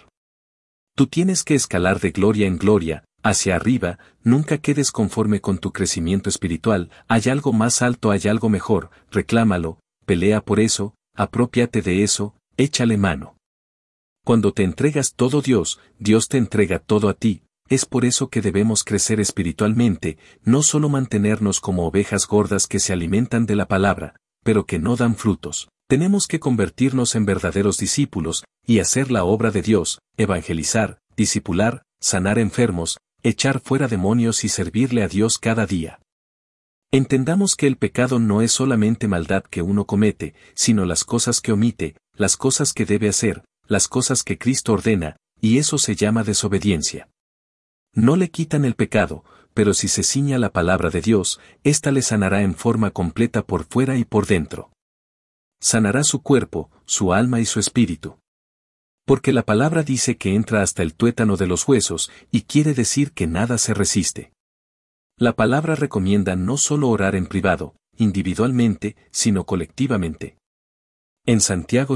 Tú tienes que escalar de gloria en gloria, hacia arriba, nunca quedes conforme con tu crecimiento espiritual, hay algo más alto, hay algo mejor, reclámalo, pelea por eso, aprópiate de eso, échale mano. Cuando te entregas todo Dios, Dios te entrega todo a ti, es por eso que debemos crecer espiritualmente, no solo mantenernos como ovejas gordas que se alimentan de la palabra, pero que no dan frutos. Tenemos que convertirnos en verdaderos discípulos, y hacer la obra de Dios, evangelizar, discipular, sanar enfermos, echar fuera demonios y servirle a Dios cada día. Entendamos que el pecado no es solamente maldad que uno comete, sino las cosas que omite, las cosas que debe hacer, las cosas que Cristo ordena, y eso se llama desobediencia. No le quitan el pecado, pero si se ciña a la palabra de Dios, ésta le sanará en forma completa por fuera y por dentro. Sanará su cuerpo, su alma y su espíritu. Porque la palabra dice que entra hasta el tuétano de los huesos, y quiere decir que nada se resiste. La palabra recomienda no solo orar en privado, individualmente, sino colectivamente. En Santiago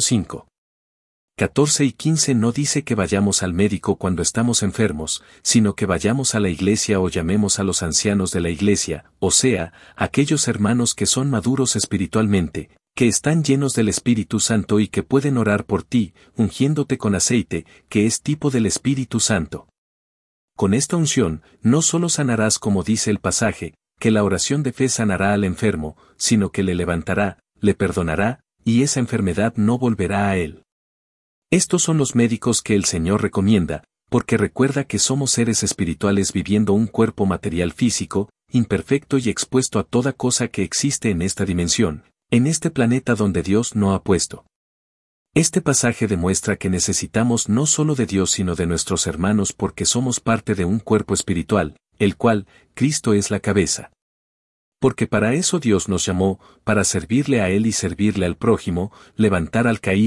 5:14 y 15 no dice que vayamos al médico cuando estamos enfermos, sino que vayamos a la iglesia o llamemos a los ancianos de la iglesia, o sea, aquellos hermanos que son maduros espiritualmente, que están llenos del Espíritu Santo y que pueden orar por ti, ungiéndote con aceite, que es tipo del Espíritu Santo. Con esta unción, no solo sanarás como dice el pasaje, que la oración de fe sanará al enfermo, sino que le levantará, le perdonará, y esa enfermedad no volverá a él. Estos son los médicos que el Señor recomienda, porque recuerda que somos seres espirituales viviendo un cuerpo material físico, imperfecto y expuesto a toda cosa que existe en esta dimensión, en este planeta donde Dios no ha puesto. Este pasaje demuestra que necesitamos no solo de Dios sino de nuestros hermanos porque somos parte de un cuerpo espiritual, el cual, Cristo es la cabeza. Porque para eso Dios nos llamó, para servirle a Él y servirle al prójimo, levantar al caído,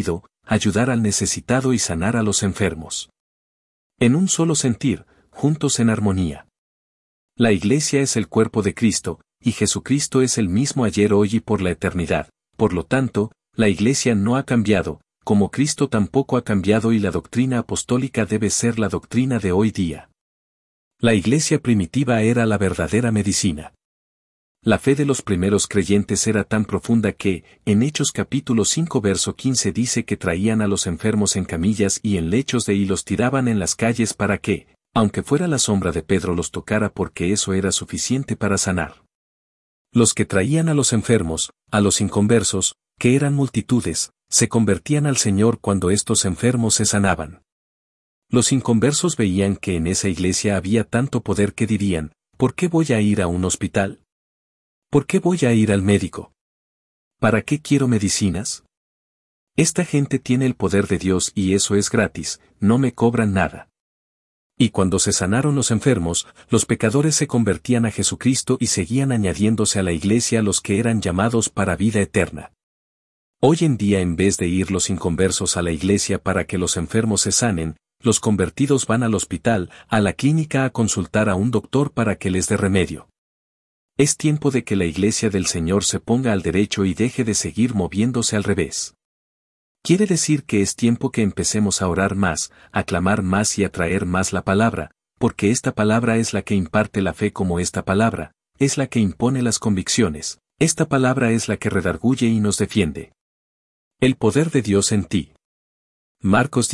ayudar al necesitado y sanar a los enfermos. En un solo sentir, juntos en armonía. La Iglesia es el cuerpo de Cristo, y Jesucristo es el mismo ayer, hoy y por la eternidad. Por lo tanto, la Iglesia no ha cambiado, como Cristo tampoco ha cambiado, y la doctrina apostólica debe ser la doctrina de hoy día. La Iglesia primitiva era la verdadera medicina. La fe de los primeros creyentes era tan profunda que, en Hechos capítulo 5 verso 15 dice que traían a los enfermos en camillas y en lechos y los tiraban en las calles para que, aunque fuera la sombra de Pedro, los tocara, porque eso era suficiente para sanar. Los que traían a los enfermos, a los inconversos, que eran multitudes, se convertían al Señor cuando estos enfermos se sanaban. Los inconversos veían que en esa iglesia había tanto poder que dirían, ¿por qué voy a ir a un hospital? ¿Por qué voy a ir al médico? ¿Para qué quiero medicinas? Esta gente tiene el poder de Dios y eso es gratis, no me cobran nada. Y cuando se sanaron los enfermos, los pecadores se convertían a Jesucristo y seguían añadiéndose a la iglesia los que eran llamados para vida eterna. Hoy en día, en vez de ir los inconversos a la iglesia para que los enfermos se sanen, los convertidos van al hospital, a la clínica, a consultar a un doctor para que les dé remedio. Es tiempo de que la iglesia del Señor se ponga al derecho y deje de seguir moviéndose al revés. Quiere decir que es tiempo que empecemos a orar más, a clamar más y a traer más la palabra, porque esta palabra es la que imparte la fe, como esta palabra es la que impone las convicciones, esta palabra es la que redarguye y nos defiende. El poder de Dios en ti. Marcos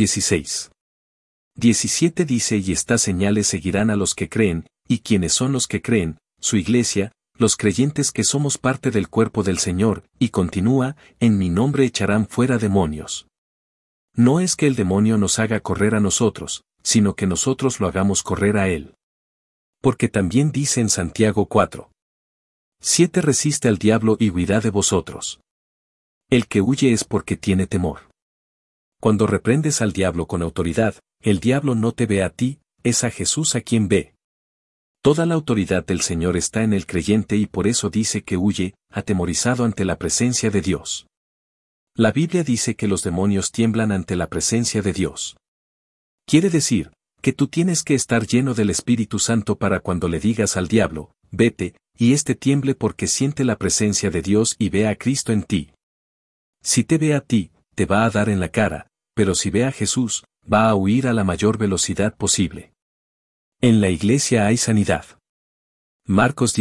16:17 dice: y estas señales seguirán a los que creen, y ¿quiénes son los que creen? Su iglesia, los creyentes que somos parte del cuerpo del Señor, y continúa, en mi nombre echarán fuera demonios. No es que el demonio nos haga correr a nosotros, sino que nosotros lo hagamos correr a él. Porque también dice en Santiago 4:7: resiste al diablo y huirá de vosotros. El que huye es porque tiene temor. Cuando reprendes al diablo con autoridad, el diablo no te ve a ti, es a Jesús a quien ve. Toda la autoridad del Señor está en el creyente y por eso dice que huye, atemorizado ante la presencia de Dios. La Biblia dice que los demonios tiemblan ante la presencia de Dios. Quiere decir, que tú tienes que estar lleno del Espíritu Santo para cuando le digas al diablo, vete, y éste tiemble porque siente la presencia de Dios y ve a Cristo en ti. Si te ve a ti, te va a dar en la cara, pero si ve a Jesús, va a huir a la mayor velocidad posible. En la iglesia hay sanidad. Marcos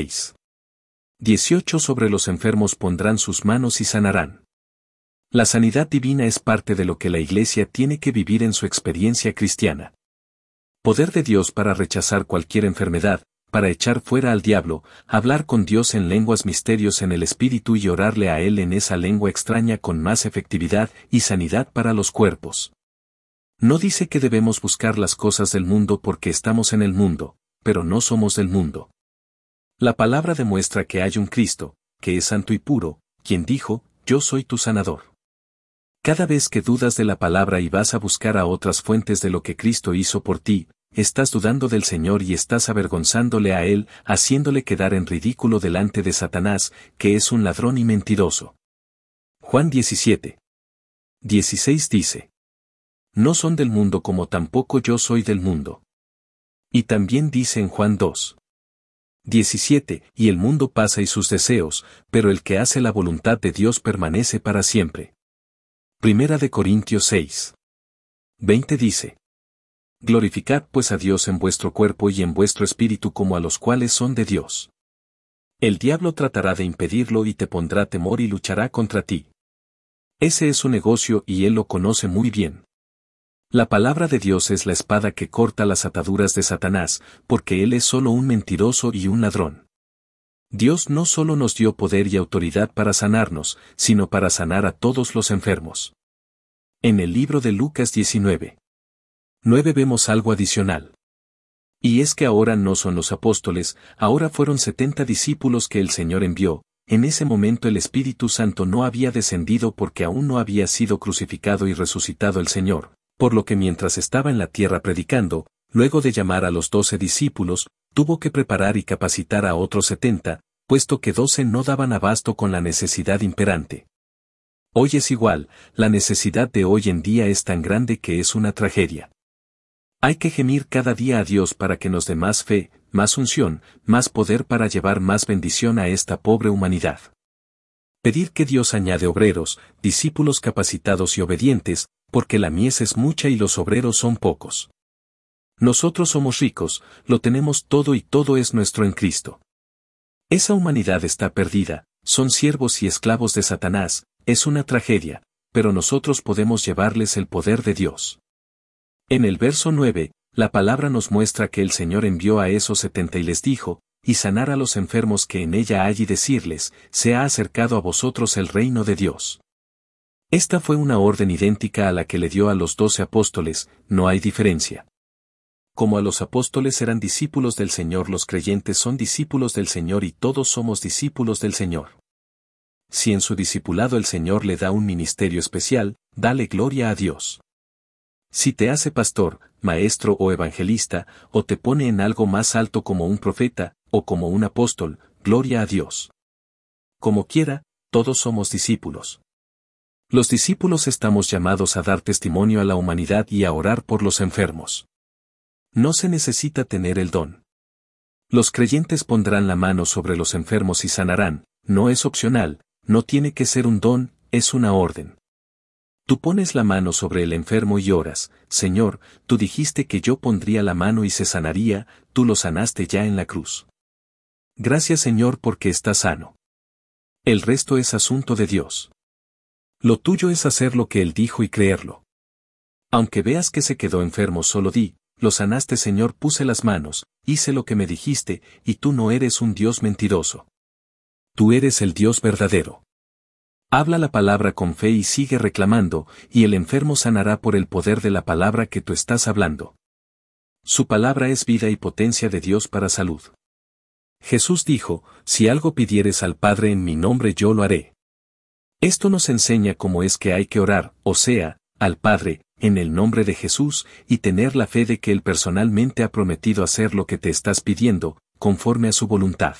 16:18: sobre los enfermos pondrán sus manos y sanarán. La sanidad divina es parte de lo que la iglesia tiene que vivir en su experiencia cristiana. Poder de Dios para rechazar cualquier enfermedad, para echar fuera al diablo, hablar con Dios en lenguas, misterios en el Espíritu y orarle a Él en esa lengua extraña con más efectividad y sanidad para los cuerpos. No dice que debemos buscar las cosas del mundo porque estamos en el mundo, pero no somos del mundo. La palabra demuestra que hay un Cristo, que es santo y puro, quien dijo, yo soy tu sanador. Cada vez que dudas de la palabra y vas a buscar a otras fuentes de lo que Cristo hizo por ti, estás dudando del Señor y estás avergonzándole a Él, haciéndole quedar en ridículo delante de Satanás, que es un ladrón y mentiroso. Juan 17:16 dice: no son del mundo como tampoco yo soy del mundo. Y también dice en Juan 2:17: y el mundo pasa y sus deseos, pero el que hace la voluntad de Dios permanece para siempre. Primera de Corintios 6:20 dice: glorificad pues a Dios en vuestro cuerpo y en vuestro espíritu como a los cuales son de Dios. El diablo tratará de impedirlo y te pondrá temor y luchará contra ti. Ese es su negocio y él lo conoce muy bien. La palabra de Dios es la espada que corta las ataduras de Satanás, porque él es solo un mentiroso y un ladrón. Dios no solo nos dio poder y autoridad para sanarnos, sino para sanar a todos los enfermos. En el libro de Lucas 19:9 vemos algo adicional. Y es que ahora no son los apóstoles, ahora fueron 70 discípulos que el Señor envió. En ese momento el Espíritu Santo no había descendido porque aún no había sido crucificado y resucitado el Señor. Por lo que mientras estaba en la tierra predicando, luego de llamar a los 12 discípulos, tuvo que preparar y capacitar a otros 70, puesto que 12 no daban abasto con la necesidad imperante. Hoy es igual, la necesidad de hoy en día es tan grande que es una tragedia. Hay que gemir cada día a Dios para que nos dé más fe, más unción, más poder para llevar más bendición a esta pobre humanidad. Pedir que Dios añade obreros, discípulos capacitados y obedientes, porque la mies es mucha y los obreros son pocos. Nosotros somos ricos, lo tenemos todo y todo es nuestro en Cristo. Esa humanidad está perdida, son siervos y esclavos de Satanás, es una tragedia, pero nosotros podemos llevarles el poder de Dios. En el verso 9, la palabra nos muestra que el Señor envió a esos 70 y les dijo, y sanar a los enfermos que en ella hay y decirles, se ha acercado a vosotros el reino de Dios. Esta fue una orden idéntica a la que le dio a los 12 apóstoles, no hay diferencia. Como a los apóstoles eran discípulos del Señor, los creyentes son discípulos del Señor y todos somos discípulos del Señor. Si en su discipulado el Señor le da un ministerio especial, dale gloria a Dios. Si te hace pastor, maestro o evangelista, o te pone en algo más alto como un profeta, o como un apóstol, gloria a Dios. Como quiera, todos somos discípulos. Los discípulos estamos llamados a dar testimonio a la humanidad y a orar por los enfermos. No se necesita tener el don. Los creyentes pondrán la mano sobre los enfermos y sanarán, no es opcional, no tiene que ser un don, es una orden. Tú pones la mano sobre el enfermo y oras, Señor, tú dijiste que yo pondría la mano y se sanaría, tú lo sanaste ya en la cruz. Gracias Señor porque está sano. El resto es asunto de Dios. Lo tuyo es hacer lo que Él dijo y creerlo. Aunque veas que se quedó enfermo, solo di, lo sanaste Señor, puse las manos, hice lo que me dijiste, y tú no eres un Dios mentiroso. Tú eres el Dios verdadero. Habla la palabra con fe y sigue reclamando, y el enfermo sanará por el poder de la palabra que tú estás hablando. Su palabra es vida y potencia de Dios para salud. Jesús dijo, si algo pidieres al Padre en mi nombre yo lo haré. Esto nos enseña cómo es que hay que orar, o sea, al Padre, en el nombre de Jesús, y tener la fe de que Él personalmente ha prometido hacer lo que te estás pidiendo, conforme a su voluntad.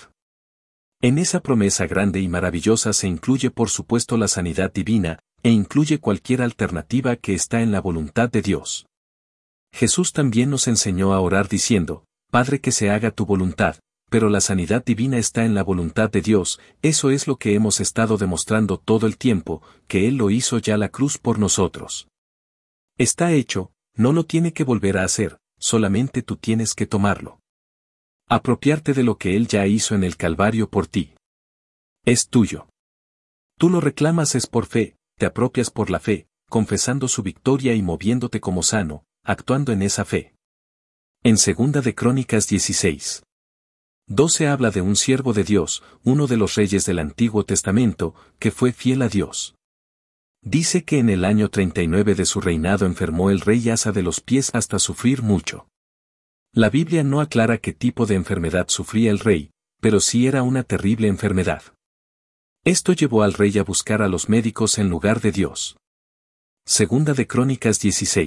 En esa promesa grande y maravillosa se incluye por supuesto la sanidad divina, e incluye cualquier alternativa que está en la voluntad de Dios. Jesús también nos enseñó a orar diciendo, Padre, que se haga tu voluntad, pero la sanidad divina está en la voluntad de Dios, eso es lo que hemos estado demostrando todo el tiempo, que Él lo hizo ya la cruz por nosotros. Está hecho, no lo tiene que volver a hacer, solamente tú tienes que tomarlo. Apropiarte de lo que Él ya hizo en el Calvario por ti. Es tuyo. Tú lo reclamas es por fe, te apropias por la fe, confesando su victoria y moviéndote como sano, actuando en esa fe. En 2 de Crónicas 16:12 habla de un siervo de Dios, uno de los reyes del Antiguo Testamento, que fue fiel a Dios. Dice que en el año 39 de su reinado enfermó el rey Asa de los pies hasta sufrir mucho. La Biblia no aclara qué tipo de enfermedad sufría el rey, pero sí era una terrible enfermedad. Esto llevó al rey a buscar a los médicos en lugar de Dios. 2 de Crónicas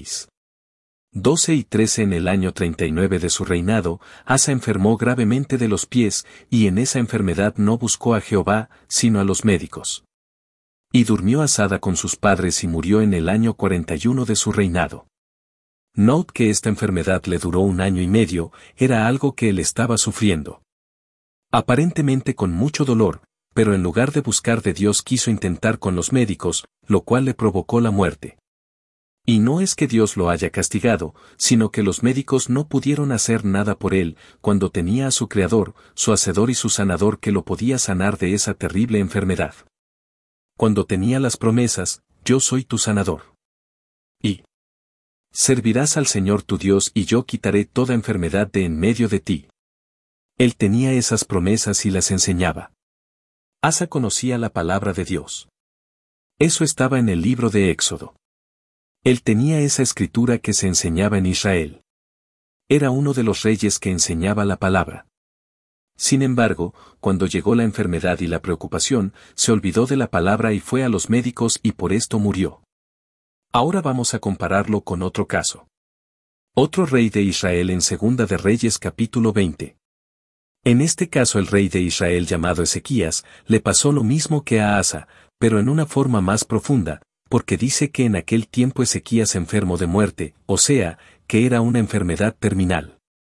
16:12 y 13 En el año 39 de su reinado, Asa enfermó gravemente de los pies, y en esa enfermedad no buscó a Jehová, sino a los médicos. Y durmió Asada con sus padres y murió en el año 41 de su reinado. Note que esta enfermedad le duró 1 año y medio, era algo que él estaba sufriendo. Aparentemente con mucho dolor, pero en lugar de buscar de Dios quiso intentar con los médicos, lo cual le provocó la muerte. Y no es que Dios lo haya castigado, sino que los médicos no pudieron hacer nada por él, cuando tenía a su Creador, su Hacedor y su Sanador que lo podía sanar de esa terrible enfermedad. Cuando tenía las promesas, yo soy tu sanador. Y servirás al Señor tu Dios y yo quitaré toda enfermedad de en medio de ti. Él tenía esas promesas y las enseñaba. Asa conocía la palabra de Dios. Eso estaba en el libro de Éxodo. Él tenía esa escritura que se enseñaba en Israel. Era uno de los reyes que enseñaba la palabra. Sin embargo, cuando llegó la enfermedad y la preocupación, se olvidó de la palabra y fue a los médicos y por esto murió. Ahora vamos a compararlo con otro caso. Otro rey de Israel en 2 de Reyes capítulo 20. En este caso el rey de Israel llamado Ezequías, le pasó lo mismo que a Asa, pero en una forma más profunda, porque dice que en aquel tiempo Ezequías enfermo de muerte, o sea, que era una enfermedad terminal.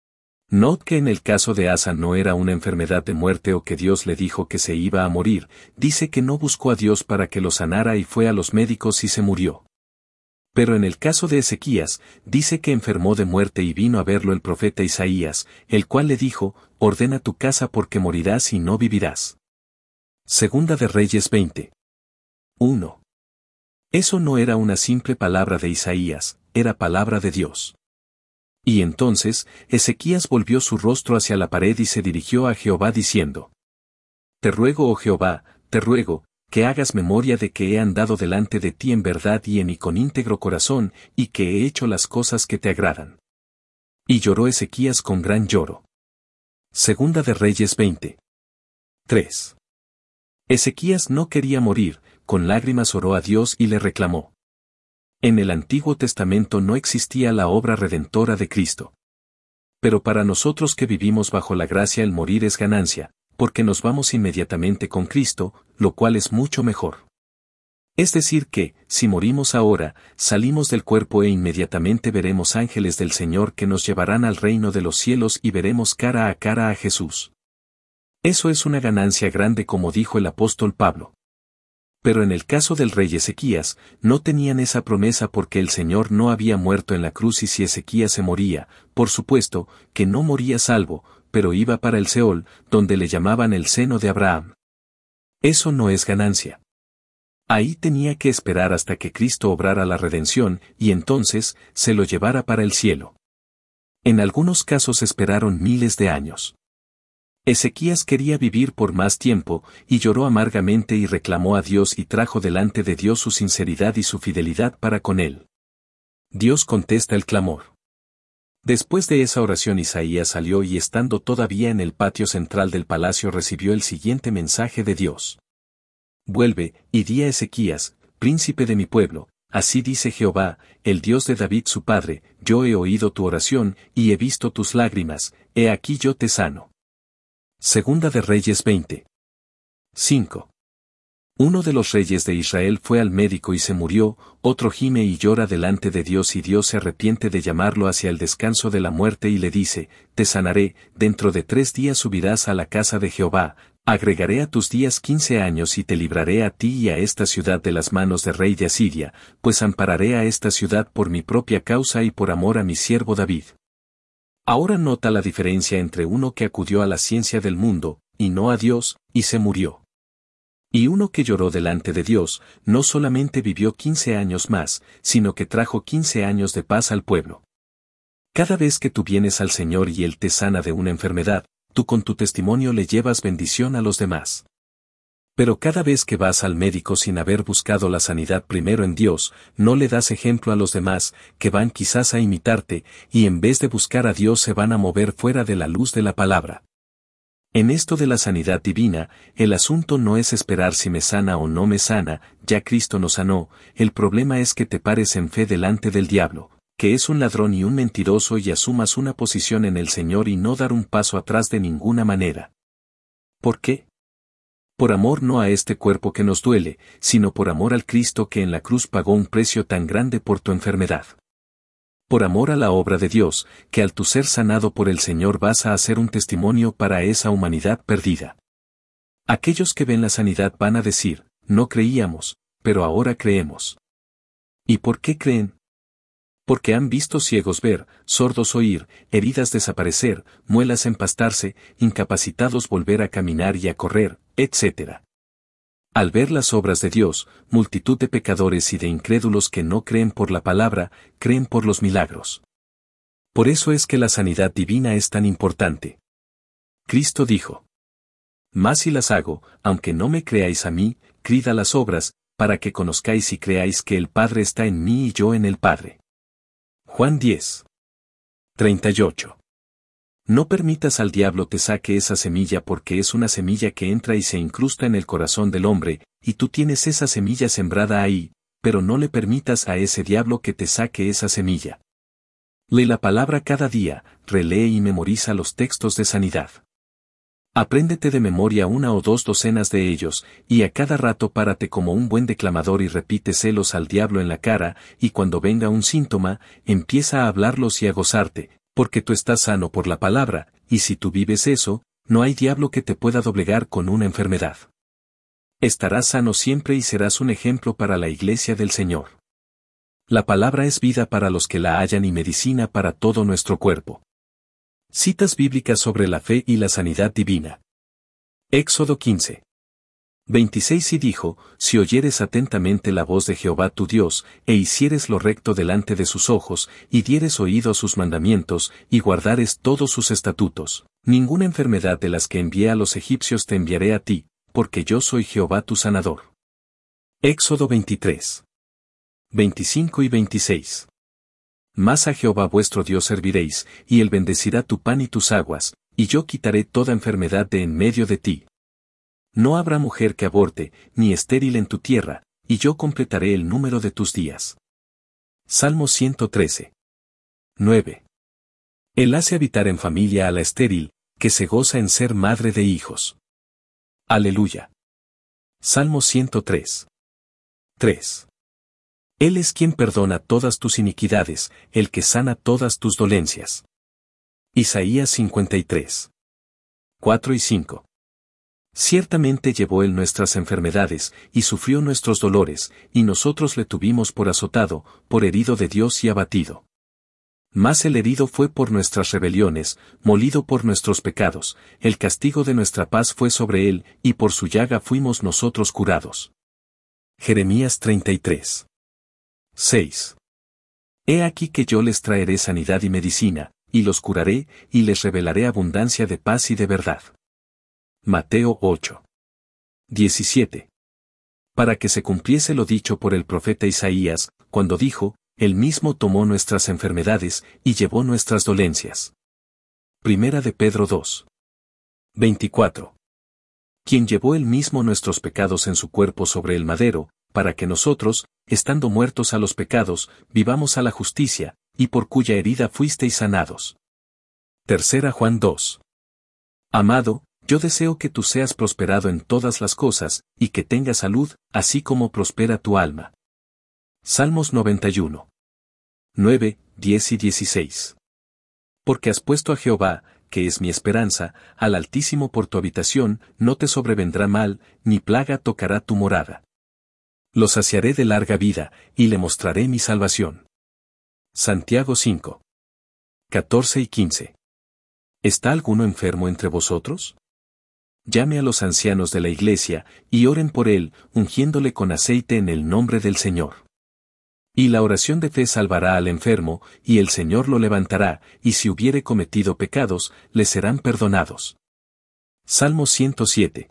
Not que en el caso de Asa no era una enfermedad de muerte o que Dios le dijo que se iba a morir, dice que no buscó a Dios para que lo sanara y fue a los médicos y se murió. Pero en el caso de Ezequías, dice que enfermó de muerte y vino a verlo el profeta Isaías, el cual le dijo, ordena tu casa porque morirás y no vivirás. Segunda de Reyes 20. 1. Eso no era una simple palabra de Isaías, era palabra de Dios. Y entonces, Ezequías volvió su rostro hacia la pared y se dirigió a Jehová diciendo: Te ruego, oh Jehová, te ruego, que hagas memoria de que he andado delante de ti en verdad y con íntegro corazón, y que he hecho las cosas que te agradan. Y lloró Ezequías con gran lloro. Segunda de Reyes 20. 3. Ezequías no quería morir, con lágrimas oró a Dios y le reclamó. En el Antiguo Testamento no existía la obra redentora de Cristo. Pero para nosotros que vivimos bajo la gracia el morir es ganancia, porque nos vamos inmediatamente con Cristo, lo cual es mucho mejor. Es decir que, si morimos ahora, salimos del cuerpo e inmediatamente veremos ángeles del Señor que nos llevarán al reino de los cielos y veremos cara a Jesús. Eso es una ganancia grande como dijo el apóstol Pablo. Pero en el caso del rey Ezequías, no tenían esa promesa porque el Señor no había muerto en la cruz y si Ezequías se moría, por supuesto, que no moría salvo, pero iba para el Seol, donde le llamaban el seno de Abraham. Eso no es ganancia. Ahí tenía que esperar hasta que Cristo obrara la redención y entonces se lo llevara para el cielo. En algunos casos esperaron miles de años. Ezequías quería vivir por más tiempo, y lloró amargamente y reclamó a Dios y trajo delante de Dios su sinceridad y su fidelidad para con él. Dios contesta el clamor. Después de esa oración Isaías salió y estando todavía en el patio central del palacio recibió el siguiente mensaje de Dios. Vuelve, y di a Ezequías, príncipe de mi pueblo, así dice Jehová, el Dios de David su padre, yo he oído tu oración, y he visto tus lágrimas, he aquí yo te sano. Segunda de Reyes 20. 5. Uno de los reyes de Israel fue al médico y se murió, otro gime y llora delante de Dios y Dios se arrepiente de llamarlo hacia el descanso de la muerte y le dice, te sanaré, dentro de 3 días subirás a la casa de Jehová, agregaré a tus días 15 años y te libraré a ti y a esta ciudad de las manos del rey de Asiria, pues ampararé a esta ciudad por mi propia causa y por amor a mi siervo David. Ahora nota la diferencia entre uno que acudió a la ciencia del mundo, y no a Dios, y se murió. Y uno que lloró delante de Dios, no solamente vivió 15 años más, sino que trajo 15 años de paz al pueblo. Cada vez que tú vienes al Señor y Él te sana de una enfermedad, tú con tu testimonio le llevas bendición a los demás. Pero cada vez que vas al médico sin haber buscado la sanidad primero en Dios, no le das ejemplo a los demás, que van quizás a imitarte, y en vez de buscar a Dios se van a mover fuera de la luz de la palabra. En esto de la sanidad divina, el asunto no es esperar si me sana o no me sana, ya Cristo nos sanó, el problema es que te pares en fe delante del diablo, que es un ladrón y un mentiroso y asumas una posición en el Señor y no dar un paso atrás de ninguna manera. ¿Por qué? Por amor no a este cuerpo que nos duele, sino por amor al Cristo que en la cruz pagó un precio tan grande por tu enfermedad. Por amor a la obra de Dios, que al tu ser sanado por el Señor vas a hacer un testimonio para esa humanidad perdida. Aquellos que ven la sanidad van a decir, no creíamos, pero ahora creemos. ¿Y por qué creen? Porque han visto ciegos ver, sordos oír, heridas desaparecer, muelas empastarse, incapacitados volver a caminar y a correr, etc. Al ver las obras de Dios, multitud de pecadores y de incrédulos que no creen por la palabra, creen por los milagros. Por eso es que la sanidad divina es tan importante. Cristo dijo: Mas si las hago, aunque no me creáis a mí, creed a las obras, para que conozcáis y creáis que el Padre está en mí y yo en el Padre. Juan 10. 38. No permitas al diablo te saque esa semilla porque es una semilla que entra y se incrusta en el corazón del hombre, y tú tienes esa semilla sembrada ahí, pero no le permitas a ese diablo que te saque esa semilla. Lee la palabra cada día, relee y memoriza los textos de sanidad. Apréndete de memoria 1 o 2 docenas de ellos, y a cada rato párate como un buen declamador y repíteselos al diablo en la cara, y cuando venga un síntoma, empieza a hablarlos y a gozarte, porque tú estás sano por la palabra, y si tú vives eso, no hay diablo que te pueda doblegar con una enfermedad. Estarás sano siempre y serás un ejemplo para la iglesia del Señor. La palabra es vida para los que la hallan y medicina para todo nuestro cuerpo. Citas bíblicas sobre la fe y la sanidad divina. Éxodo 15. 26 y dijo, si oyeres atentamente la voz de Jehová tu Dios, e hicieres lo recto delante de sus ojos, y dieres oído a sus mandamientos, y guardares todos sus estatutos, ninguna enfermedad de las que envié a los egipcios te enviaré a ti, porque yo soy Jehová tu sanador. Éxodo 23. 25 y 26. Mas a Jehová vuestro Dios serviréis, y él bendecirá tu pan y tus aguas, y yo quitaré toda enfermedad de en medio de ti. No habrá mujer que aborte, ni estéril en tu tierra, y yo completaré el número de tus días. Salmo 113. 9. Él hace habitar en familia a la estéril, que se goza en ser madre de hijos. Aleluya. Salmo 103. 3. Él es quien perdona todas tus iniquidades, el que sana todas tus dolencias. Isaías 53. 4 y 5. Ciertamente llevó él nuestras enfermedades, y sufrió nuestros dolores, y nosotros le tuvimos por azotado, por herido de Dios y abatido. Mas el herido fue por nuestras rebeliones, molido por nuestros pecados, el castigo de nuestra paz fue sobre él, y por su llaga fuimos nosotros curados. Jeremías 33. 6. He aquí que yo les traeré sanidad y medicina, y los curaré, y les revelaré abundancia de paz y de verdad. Mateo 8. 17. Para que se cumpliese lo dicho por el profeta Isaías, cuando dijo, él mismo tomó nuestras enfermedades, y llevó nuestras dolencias. Primera de Pedro 2. 24. Quien llevó él mismo nuestros pecados en su cuerpo sobre el madero, para que nosotros, estando muertos a los pecados, vivamos a la justicia, y por cuya herida fuisteis sanados. Tercera Juan 2. Amado, yo deseo que tú seas prosperado en todas las cosas, y que tengas salud, así como prospera tu alma. Salmos 91. 9, 10 y 16. Porque has puesto a Jehová, que es mi esperanza, al Altísimo por tu habitación, no te sobrevendrá mal, ni plaga tocará tu morada. Lo saciaré de larga vida, y le mostraré mi salvación. Santiago 5. 14 y 15. ¿Está alguno enfermo entre vosotros? Llame a los ancianos de la iglesia, y oren por él, ungiéndole con aceite en el nombre del Señor. Y la oración de fe salvará al enfermo, y el Señor lo levantará, y si hubiere cometido pecados, le serán perdonados. Salmo 107.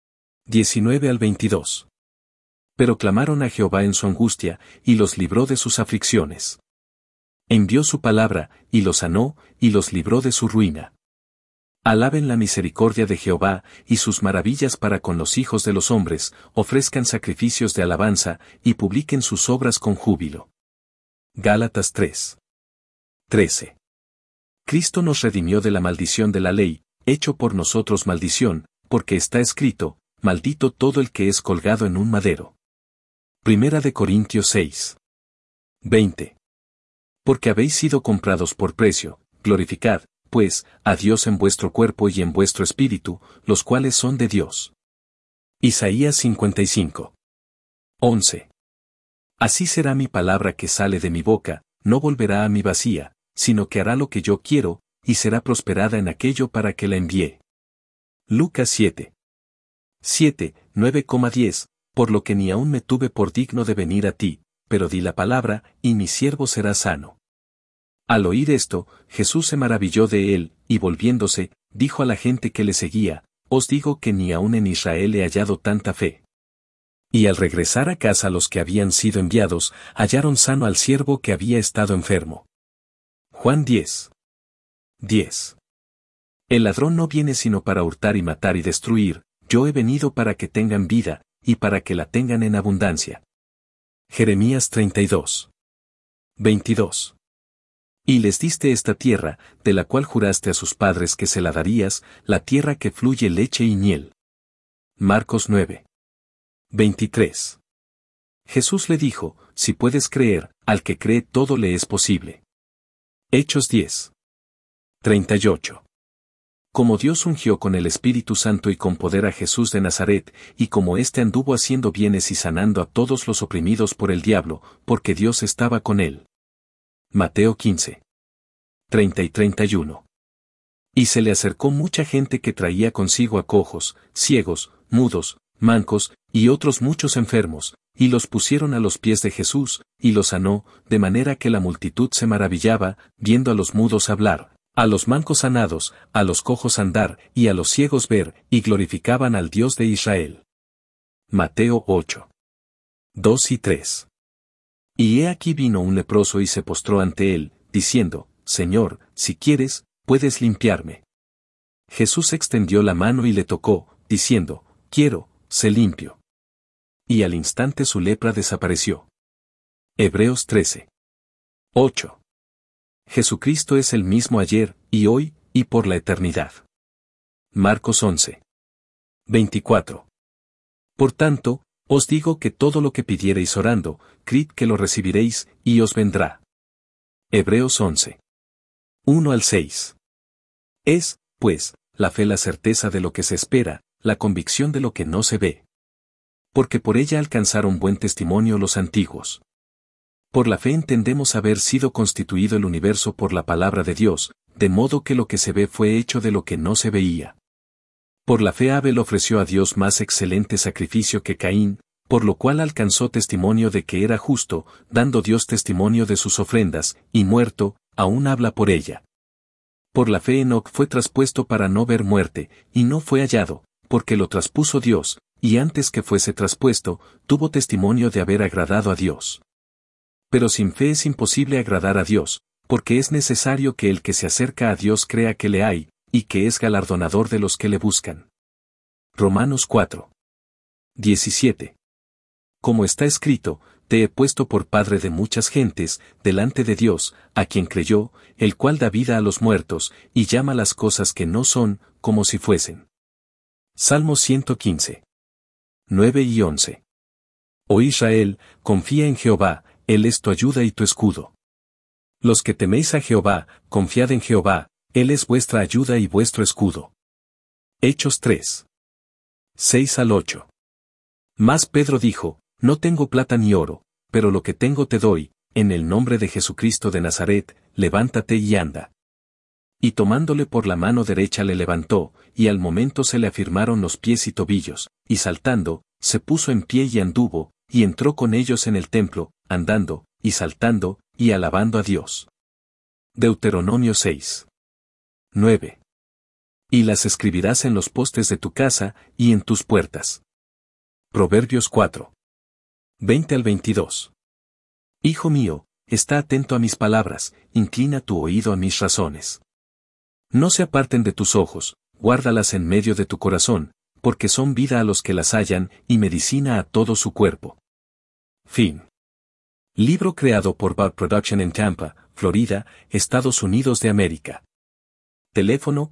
19 al 22. Pero clamaron a Jehová en su angustia, y los libró de sus aflicciones. Envió su palabra, y los sanó, y los libró de su ruina. Alaben la misericordia de Jehová, y sus maravillas para con los hijos de los hombres, ofrezcan sacrificios de alabanza, y publiquen sus obras con júbilo. Gálatas 3. 13. Cristo nos redimió de la maldición de la ley, hecho por nosotros maldición, porque está escrito, maldito todo el que es colgado en un madero. Primera de Corintios 6. 20. Porque habéis sido comprados por precio, glorificad, pues, a Dios en vuestro cuerpo y en vuestro espíritu, los cuales son de Dios. Isaías 55. 11. Así será mi palabra que sale de mi boca, no volverá a mi vacía, sino que hará lo que yo quiero, y será prosperada en aquello para que la envié. Lucas 7. 7, 9,10. Por lo que ni aún me tuve por digno de venir a ti, pero di la palabra, y mi siervo será sano. Al oír esto, Jesús se maravilló de él, y volviéndose, dijo a la gente que le seguía, os digo que ni aún en Israel he hallado tanta fe. Y al regresar a casa los que habían sido enviados, hallaron sano al siervo que había estado enfermo. Juan 10. 10. El ladrón no viene sino para hurtar y matar y destruir, yo he venido para que tengan vida, y para que la tengan en abundancia. Jeremías 32. 22. Y les diste esta tierra, de la cual juraste a sus padres que se la darías, la tierra que fluye leche y miel. Marcos 9. 23. Jesús le dijo, si puedes creer, al que cree todo le es posible. Hechos 10. 38. Como Dios ungió con el Espíritu Santo y con poder a Jesús de Nazaret, y como éste anduvo haciendo bienes y sanando a todos los oprimidos por el diablo, porque Dios estaba con él. Mateo 15. 30 y 31. Y se le acercó mucha gente que traía consigo a cojos, ciegos, mudos, mancos, y otros muchos enfermos, y los pusieron a los pies de Jesús, y los sanó, de manera que la multitud se maravillaba, viendo a los mudos hablar, a los mancos sanados, a los cojos andar, y a los ciegos ver, y glorificaban al Dios de Israel. Mateo 8. 2 y 3. Y he aquí vino un leproso y se postró ante él, diciendo, Señor, si quieres, puedes limpiarme. Jesús extendió la mano y le tocó, diciendo, quiero, sé limpio. Y al instante su lepra desapareció. Hebreos 13. 8. Jesucristo es el mismo ayer, y hoy, y por la eternidad. Marcos 11. 24. Por tanto, os digo que todo lo que pidiereis orando, creed que lo recibiréis, y os vendrá. Hebreos 11. 1 al 6. Es, pues, la fe la certeza de lo que se espera, la convicción de lo que no se ve. Porque por ella alcanzaron buen testimonio los antiguos. Por la fe entendemos haber sido constituido el universo por la palabra de Dios, de modo que lo que se ve fue hecho de lo que no se veía. Por la fe Abel ofreció a Dios más excelente sacrificio que Caín, por lo cual alcanzó testimonio de que era justo, dando Dios testimonio de sus ofrendas, y muerto, aún habla por ella. Por la fe Enoc fue traspuesto para no ver muerte, y no fue hallado, porque lo traspuso Dios, y antes que fuese traspuesto, tuvo testimonio de haber agradado a Dios. Pero sin fe es imposible agradar a Dios, porque es necesario que el que se acerca a Dios crea que le hay, y que es galardonador de los que le buscan. Romanos 4. 17. Como está escrito, te he puesto por padre de muchas gentes, delante de Dios, a quien creyó, el cual da vida a los muertos, y llama las cosas que no son, como si fuesen. Salmo 115. 9 y 11. Oh Israel, confía en Jehová, Él es tu ayuda y tu escudo. Los que teméis a Jehová, confiad en Jehová, Él es vuestra ayuda y vuestro escudo. Hechos 3. 6 al 8. Mas Pedro dijo, no tengo plata ni oro, pero lo que tengo te doy, en el nombre de Jesucristo de Nazaret, levántate y anda. Y tomándole por la mano derecha le levantó, y al momento se le afirmaron los pies y tobillos, y saltando, se puso en pie y anduvo, y entró con ellos en el templo, andando, y saltando, y alabando a Dios. Deuteronomio 6. 9. Y las escribirás en los postes de tu casa, y en tus puertas. Proverbios 4. 20 al 22. Hijo mío, está atento a mis palabras, inclina tu oído a mis razones. No se aparten de tus ojos, guárdalas en medio de tu corazón, porque son vida a los que las hallan, y medicina a todo su cuerpo. Fin. Libro creado por Bud Production en Tampa, Florida, Estados Unidos de América. Teléfono,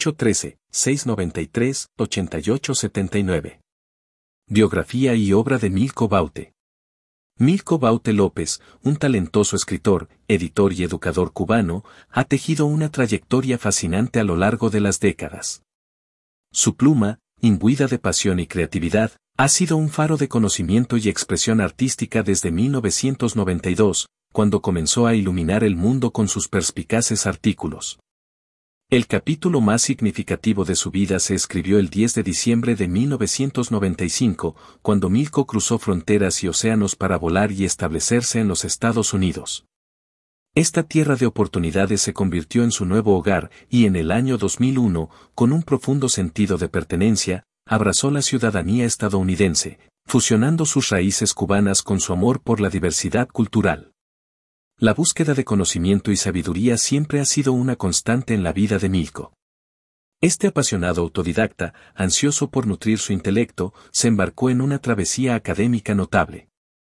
813-693-8879. Biografía y obra de Milko Baute. Milko Baute López, un talentoso escritor, editor y educador cubano, ha tejido una trayectoria fascinante a lo largo de las décadas. Su pluma, imbuida de pasión y creatividad, ha sido un faro de conocimiento y expresión artística desde 1992, cuando comenzó a iluminar el mundo con sus perspicaces artículos. El capítulo más significativo de su vida se escribió el 10 de diciembre de 1995, cuando Milko cruzó fronteras y océanos para volar y establecerse en los Estados Unidos. Esta tierra de oportunidades se convirtió en su nuevo hogar y en el año 2001, con un profundo sentido de pertenencia, abrazó la ciudadanía estadounidense, fusionando sus raíces cubanas con su amor por la diversidad cultural. La búsqueda de conocimiento y sabiduría siempre ha sido una constante en la vida de Milko. Este apasionado autodidacta, ansioso por nutrir su intelecto, se embarcó en una travesía académica notable.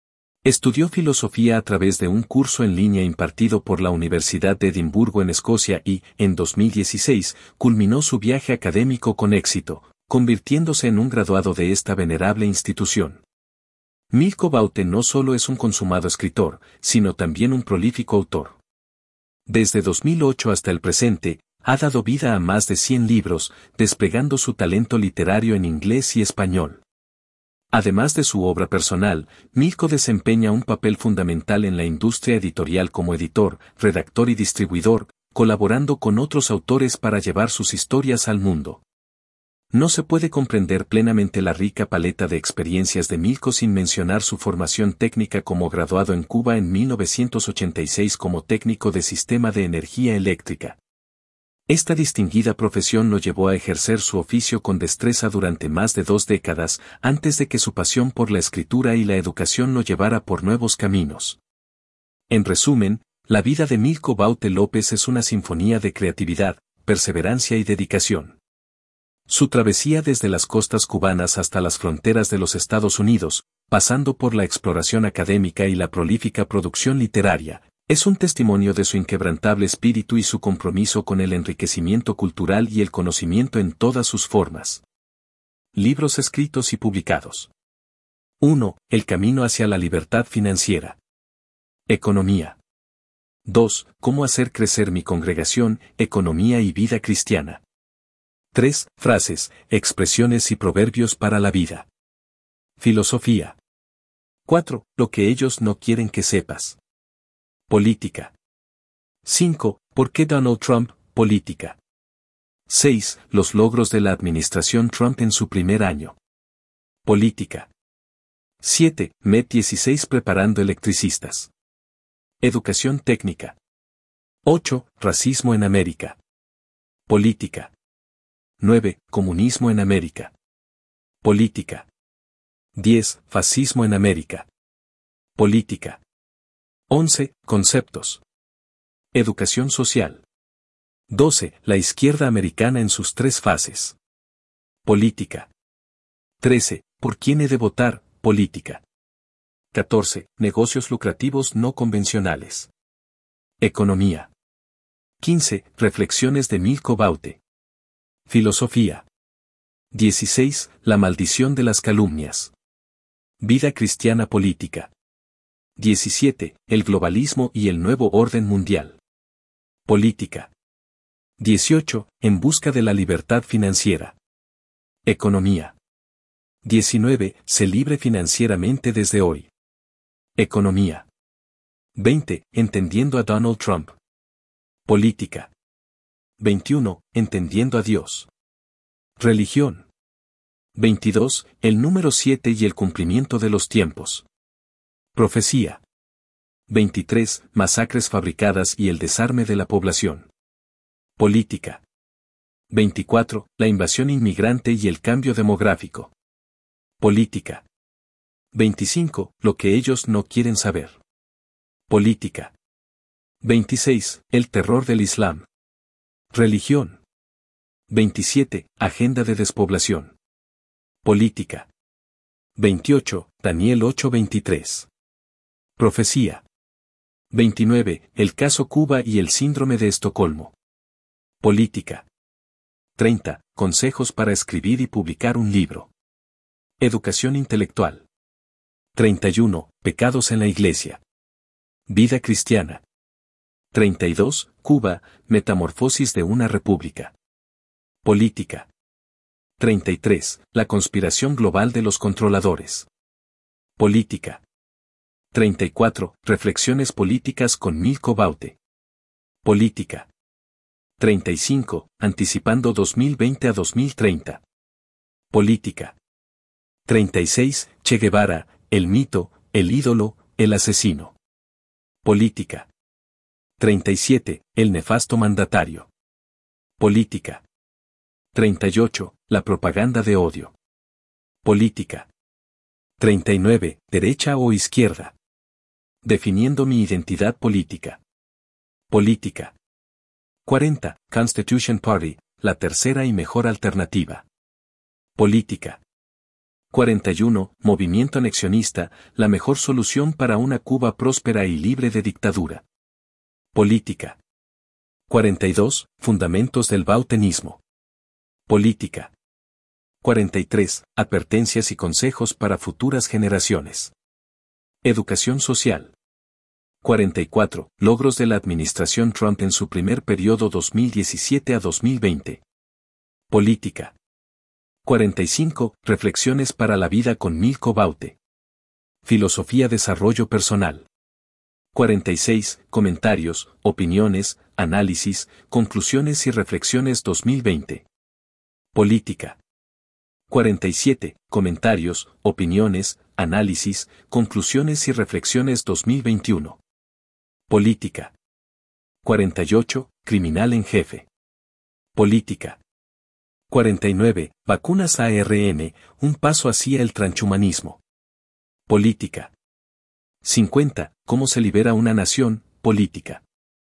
Estudió filosofía a través de un curso en línea impartido por la Universidad de Edimburgo en Escocia y, en 2016, culminó su viaje académico con éxito, convirtiéndose en un graduado de esta venerable institución. Milko Boute no solo es un consumado escritor, sino también un prolífico autor. Desde 2008 hasta el presente, ha dado vida a más de 100 libros, desplegando su talento literario en inglés y español. Además de su obra personal, Milko desempeña un papel fundamental en la industria editorial como editor, redactor y distribuidor, colaborando con otros autores para llevar sus historias al mundo. No se puede comprender plenamente la rica paleta de experiencias de Milko sin mencionar su formación técnica como graduado en Cuba en 1986 como técnico de sistema de energía eléctrica. Esta distinguida profesión lo llevó a ejercer su oficio con destreza durante más de 2 décadas, antes de que su pasión por la escritura y la educación lo llevara por nuevos caminos. En resumen, la vida de Milko Boute López es una sinfonía de creatividad, perseverancia y dedicación. Su travesía desde las costas cubanas hasta las fronteras de los Estados Unidos, pasando por la exploración académica y la prolífica producción literaria, es un testimonio de su inquebrantable espíritu y su compromiso con el enriquecimiento cultural y el conocimiento en todas sus formas. Libros escritos y publicados. 1. El camino hacia la libertad financiera. Economía. 2. Cómo hacer crecer mi congregación, economía y vida cristiana. 3. Frases, expresiones y proverbios para la vida. Filosofía. 4. Lo que ellos no quieren que sepas. Política. 5. ¿Por qué Donald Trump? Política. 6. Los logros de la administración Trump en su primer año. Política. 7. MET 16 preparando electricistas. Educación técnica. 8. Racismo en América. Política. 9. Comunismo en América. Política. 10. Fascismo en América. Política. 11. Conceptos. Educación social. 12. La izquierda americana en sus 3 fases. Política. 13. ¿Por quién he de votar? Política. 14. Negocios lucrativos no convencionales. Economía. 15. Reflexiones de Milko Boute. Filosofía. 16. La maldición de las calumnias. Vida cristiana política. 17. El globalismo y el nuevo orden mundial. Política. 18. En busca de la libertad financiera. Economía. 19. Sé libre financieramente desde hoy. Economía. 20. Entendiendo a Donald Trump. Política. 21. Entendiendo a Dios. Religión. 22. El número 7 y el cumplimiento de los tiempos. Profecía. 23. Masacres fabricadas y el desarme de la población. Política. 24. La invasión inmigrante y el cambio demográfico. Política. 25. Lo que ellos no quieren saber. Política. 26. El terror del Islam. Religión. 27. Agenda de despoblación. Política. 28. Daniel 8:23. Profecía. 29. El caso Cuba y el síndrome de Estocolmo. Política. 30. Consejos para escribir y publicar un libro. Educación intelectual. 31. Pecados en la Iglesia. Vida cristiana. 32. Cuba, metamorfosis de una república. Política. 33. La conspiración global de los controladores. Política. 34. Reflexiones políticas con Milko Boute. Política. 35. Anticipando 2020 a 2030. Política. 36. Che Guevara, el mito, el ídolo, el asesino. Política. 37. El nefasto mandatario. Política. 38. La propaganda de odio. Política. 39. Derecha o izquierda. Definiendo mi identidad política. Política. 40. Constitution Party, la tercera y mejor alternativa. Política. 41. Movimiento anexionista, la mejor solución para una Cuba próspera y libre de dictadura. Política. 42. Fundamentos del bautenismo. Política. 43. Advertencias y consejos para futuras generaciones. Educación social. 44. Logros de la administración Trump en su primer periodo 2017 a 2020. Política. 45. Reflexiones para la vida con Milko Baute. Filosofía desarrollo personal. 46. Comentarios, opiniones, análisis, conclusiones y reflexiones 2020. Política. 47. Comentarios, opiniones, análisis, conclusiones y reflexiones 2021. Política. 48. Criminal en jefe. Política. 49. Vacunas ARN, un paso hacia el transhumanismo. Política. 50. Cómo se libera una nación, política.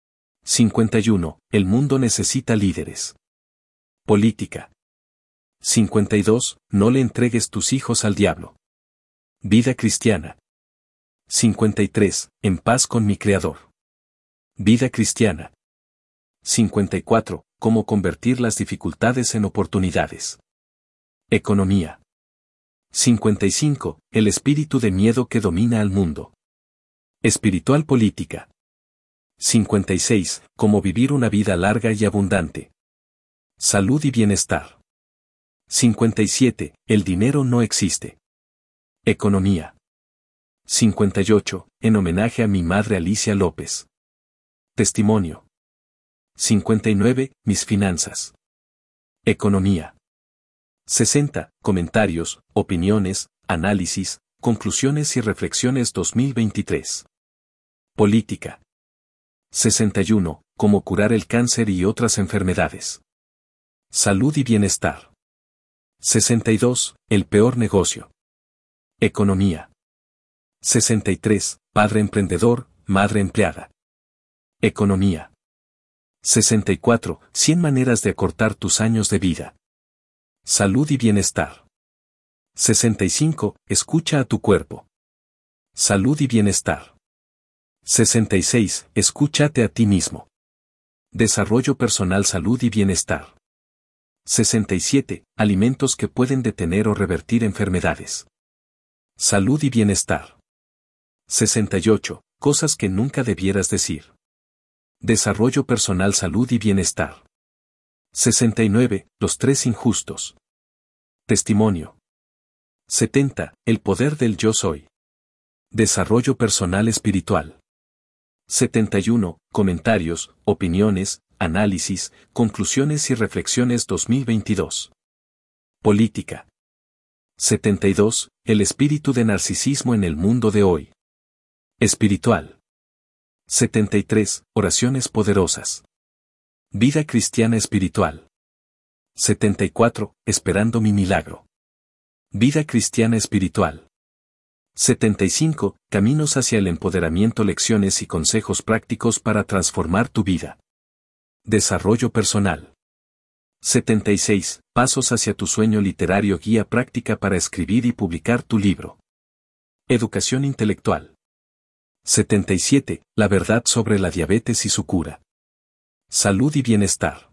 51. El mundo necesita líderes. Política. 52. No le entregues tus hijos al diablo. Vida cristiana. 53. En paz con mi Creador. Vida cristiana. 54. Cómo convertir las dificultades en oportunidades. Economía. 55. El espíritu de miedo que domina al mundo. Espiritual política. 56. Cómo vivir una vida larga y abundante. Salud y bienestar. 57. El dinero no existe. Economía. 58. En homenaje a mi madre Alicia López. Testimonio. 59. Mis finanzas. Economía. 60. Comentarios, opiniones, análisis, conclusiones y reflexiones 2023. Política. 61. Cómo curar el cáncer y otras enfermedades. Salud y bienestar. 62. El peor negocio. Economía. 63. Padre emprendedor, madre empleada. Economía. 64. 100 maneras de acortar tus años de vida. Salud y bienestar. 65. Escucha a tu cuerpo. Salud y bienestar. 66. Escúchate a ti mismo. Desarrollo personal, salud y bienestar. 67. Alimentos que pueden detener o revertir enfermedades. Salud y bienestar. 68. Cosas que nunca debieras decir. Desarrollo personal, salud y bienestar. 69. Los tres injustos. Testimonio. 70. El poder del yo soy. Desarrollo personal espiritual. 71. Comentarios, opiniones, análisis, conclusiones y reflexiones 2022. Política. 72. El espíritu de narcisismo en el mundo de hoy. Espiritual. 73. Oraciones poderosas. Vida cristiana espiritual. 74. Esperando mi milagro. Vida cristiana espiritual. 75. Caminos hacia el empoderamiento, lecciones y consejos prácticos para transformar tu vida. Desarrollo personal. 76. Pasos hacia tu sueño literario, guía práctica para escribir y publicar tu libro. Educación intelectual. 77. La verdad sobre la diabetes y su cura. Salud y bienestar.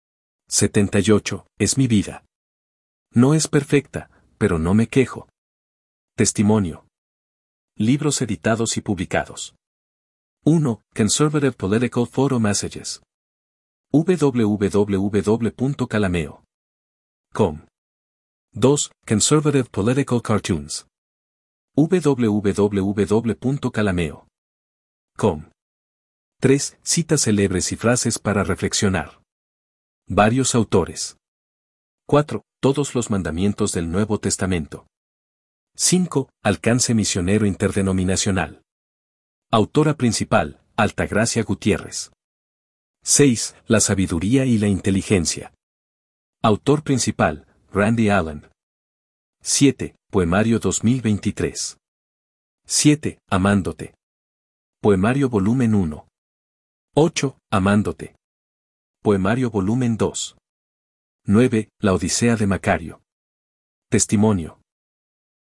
78. Es mi vida. No es perfecta, pero no me quejo. Testimonio. Libros editados y publicados. 1. Conservative Political Photo Messages. www.calameo.com. 2. Conservative Political Cartoons. www.calameo.com. 3. Citas célebres y frases para reflexionar. Varios autores. 4. Todos los mandamientos del Nuevo Testamento. 5. Alcance misionero interdenominacional. Autora principal, Altagracia Gutiérrez. 6. La sabiduría y la inteligencia. Autor principal, Randy Allen. 7. Poemario 2023. 7. Amándote. Poemario volumen 1. 8. Amándote. Poemario volumen 2. 9. La Odisea de Macario. Testimonio.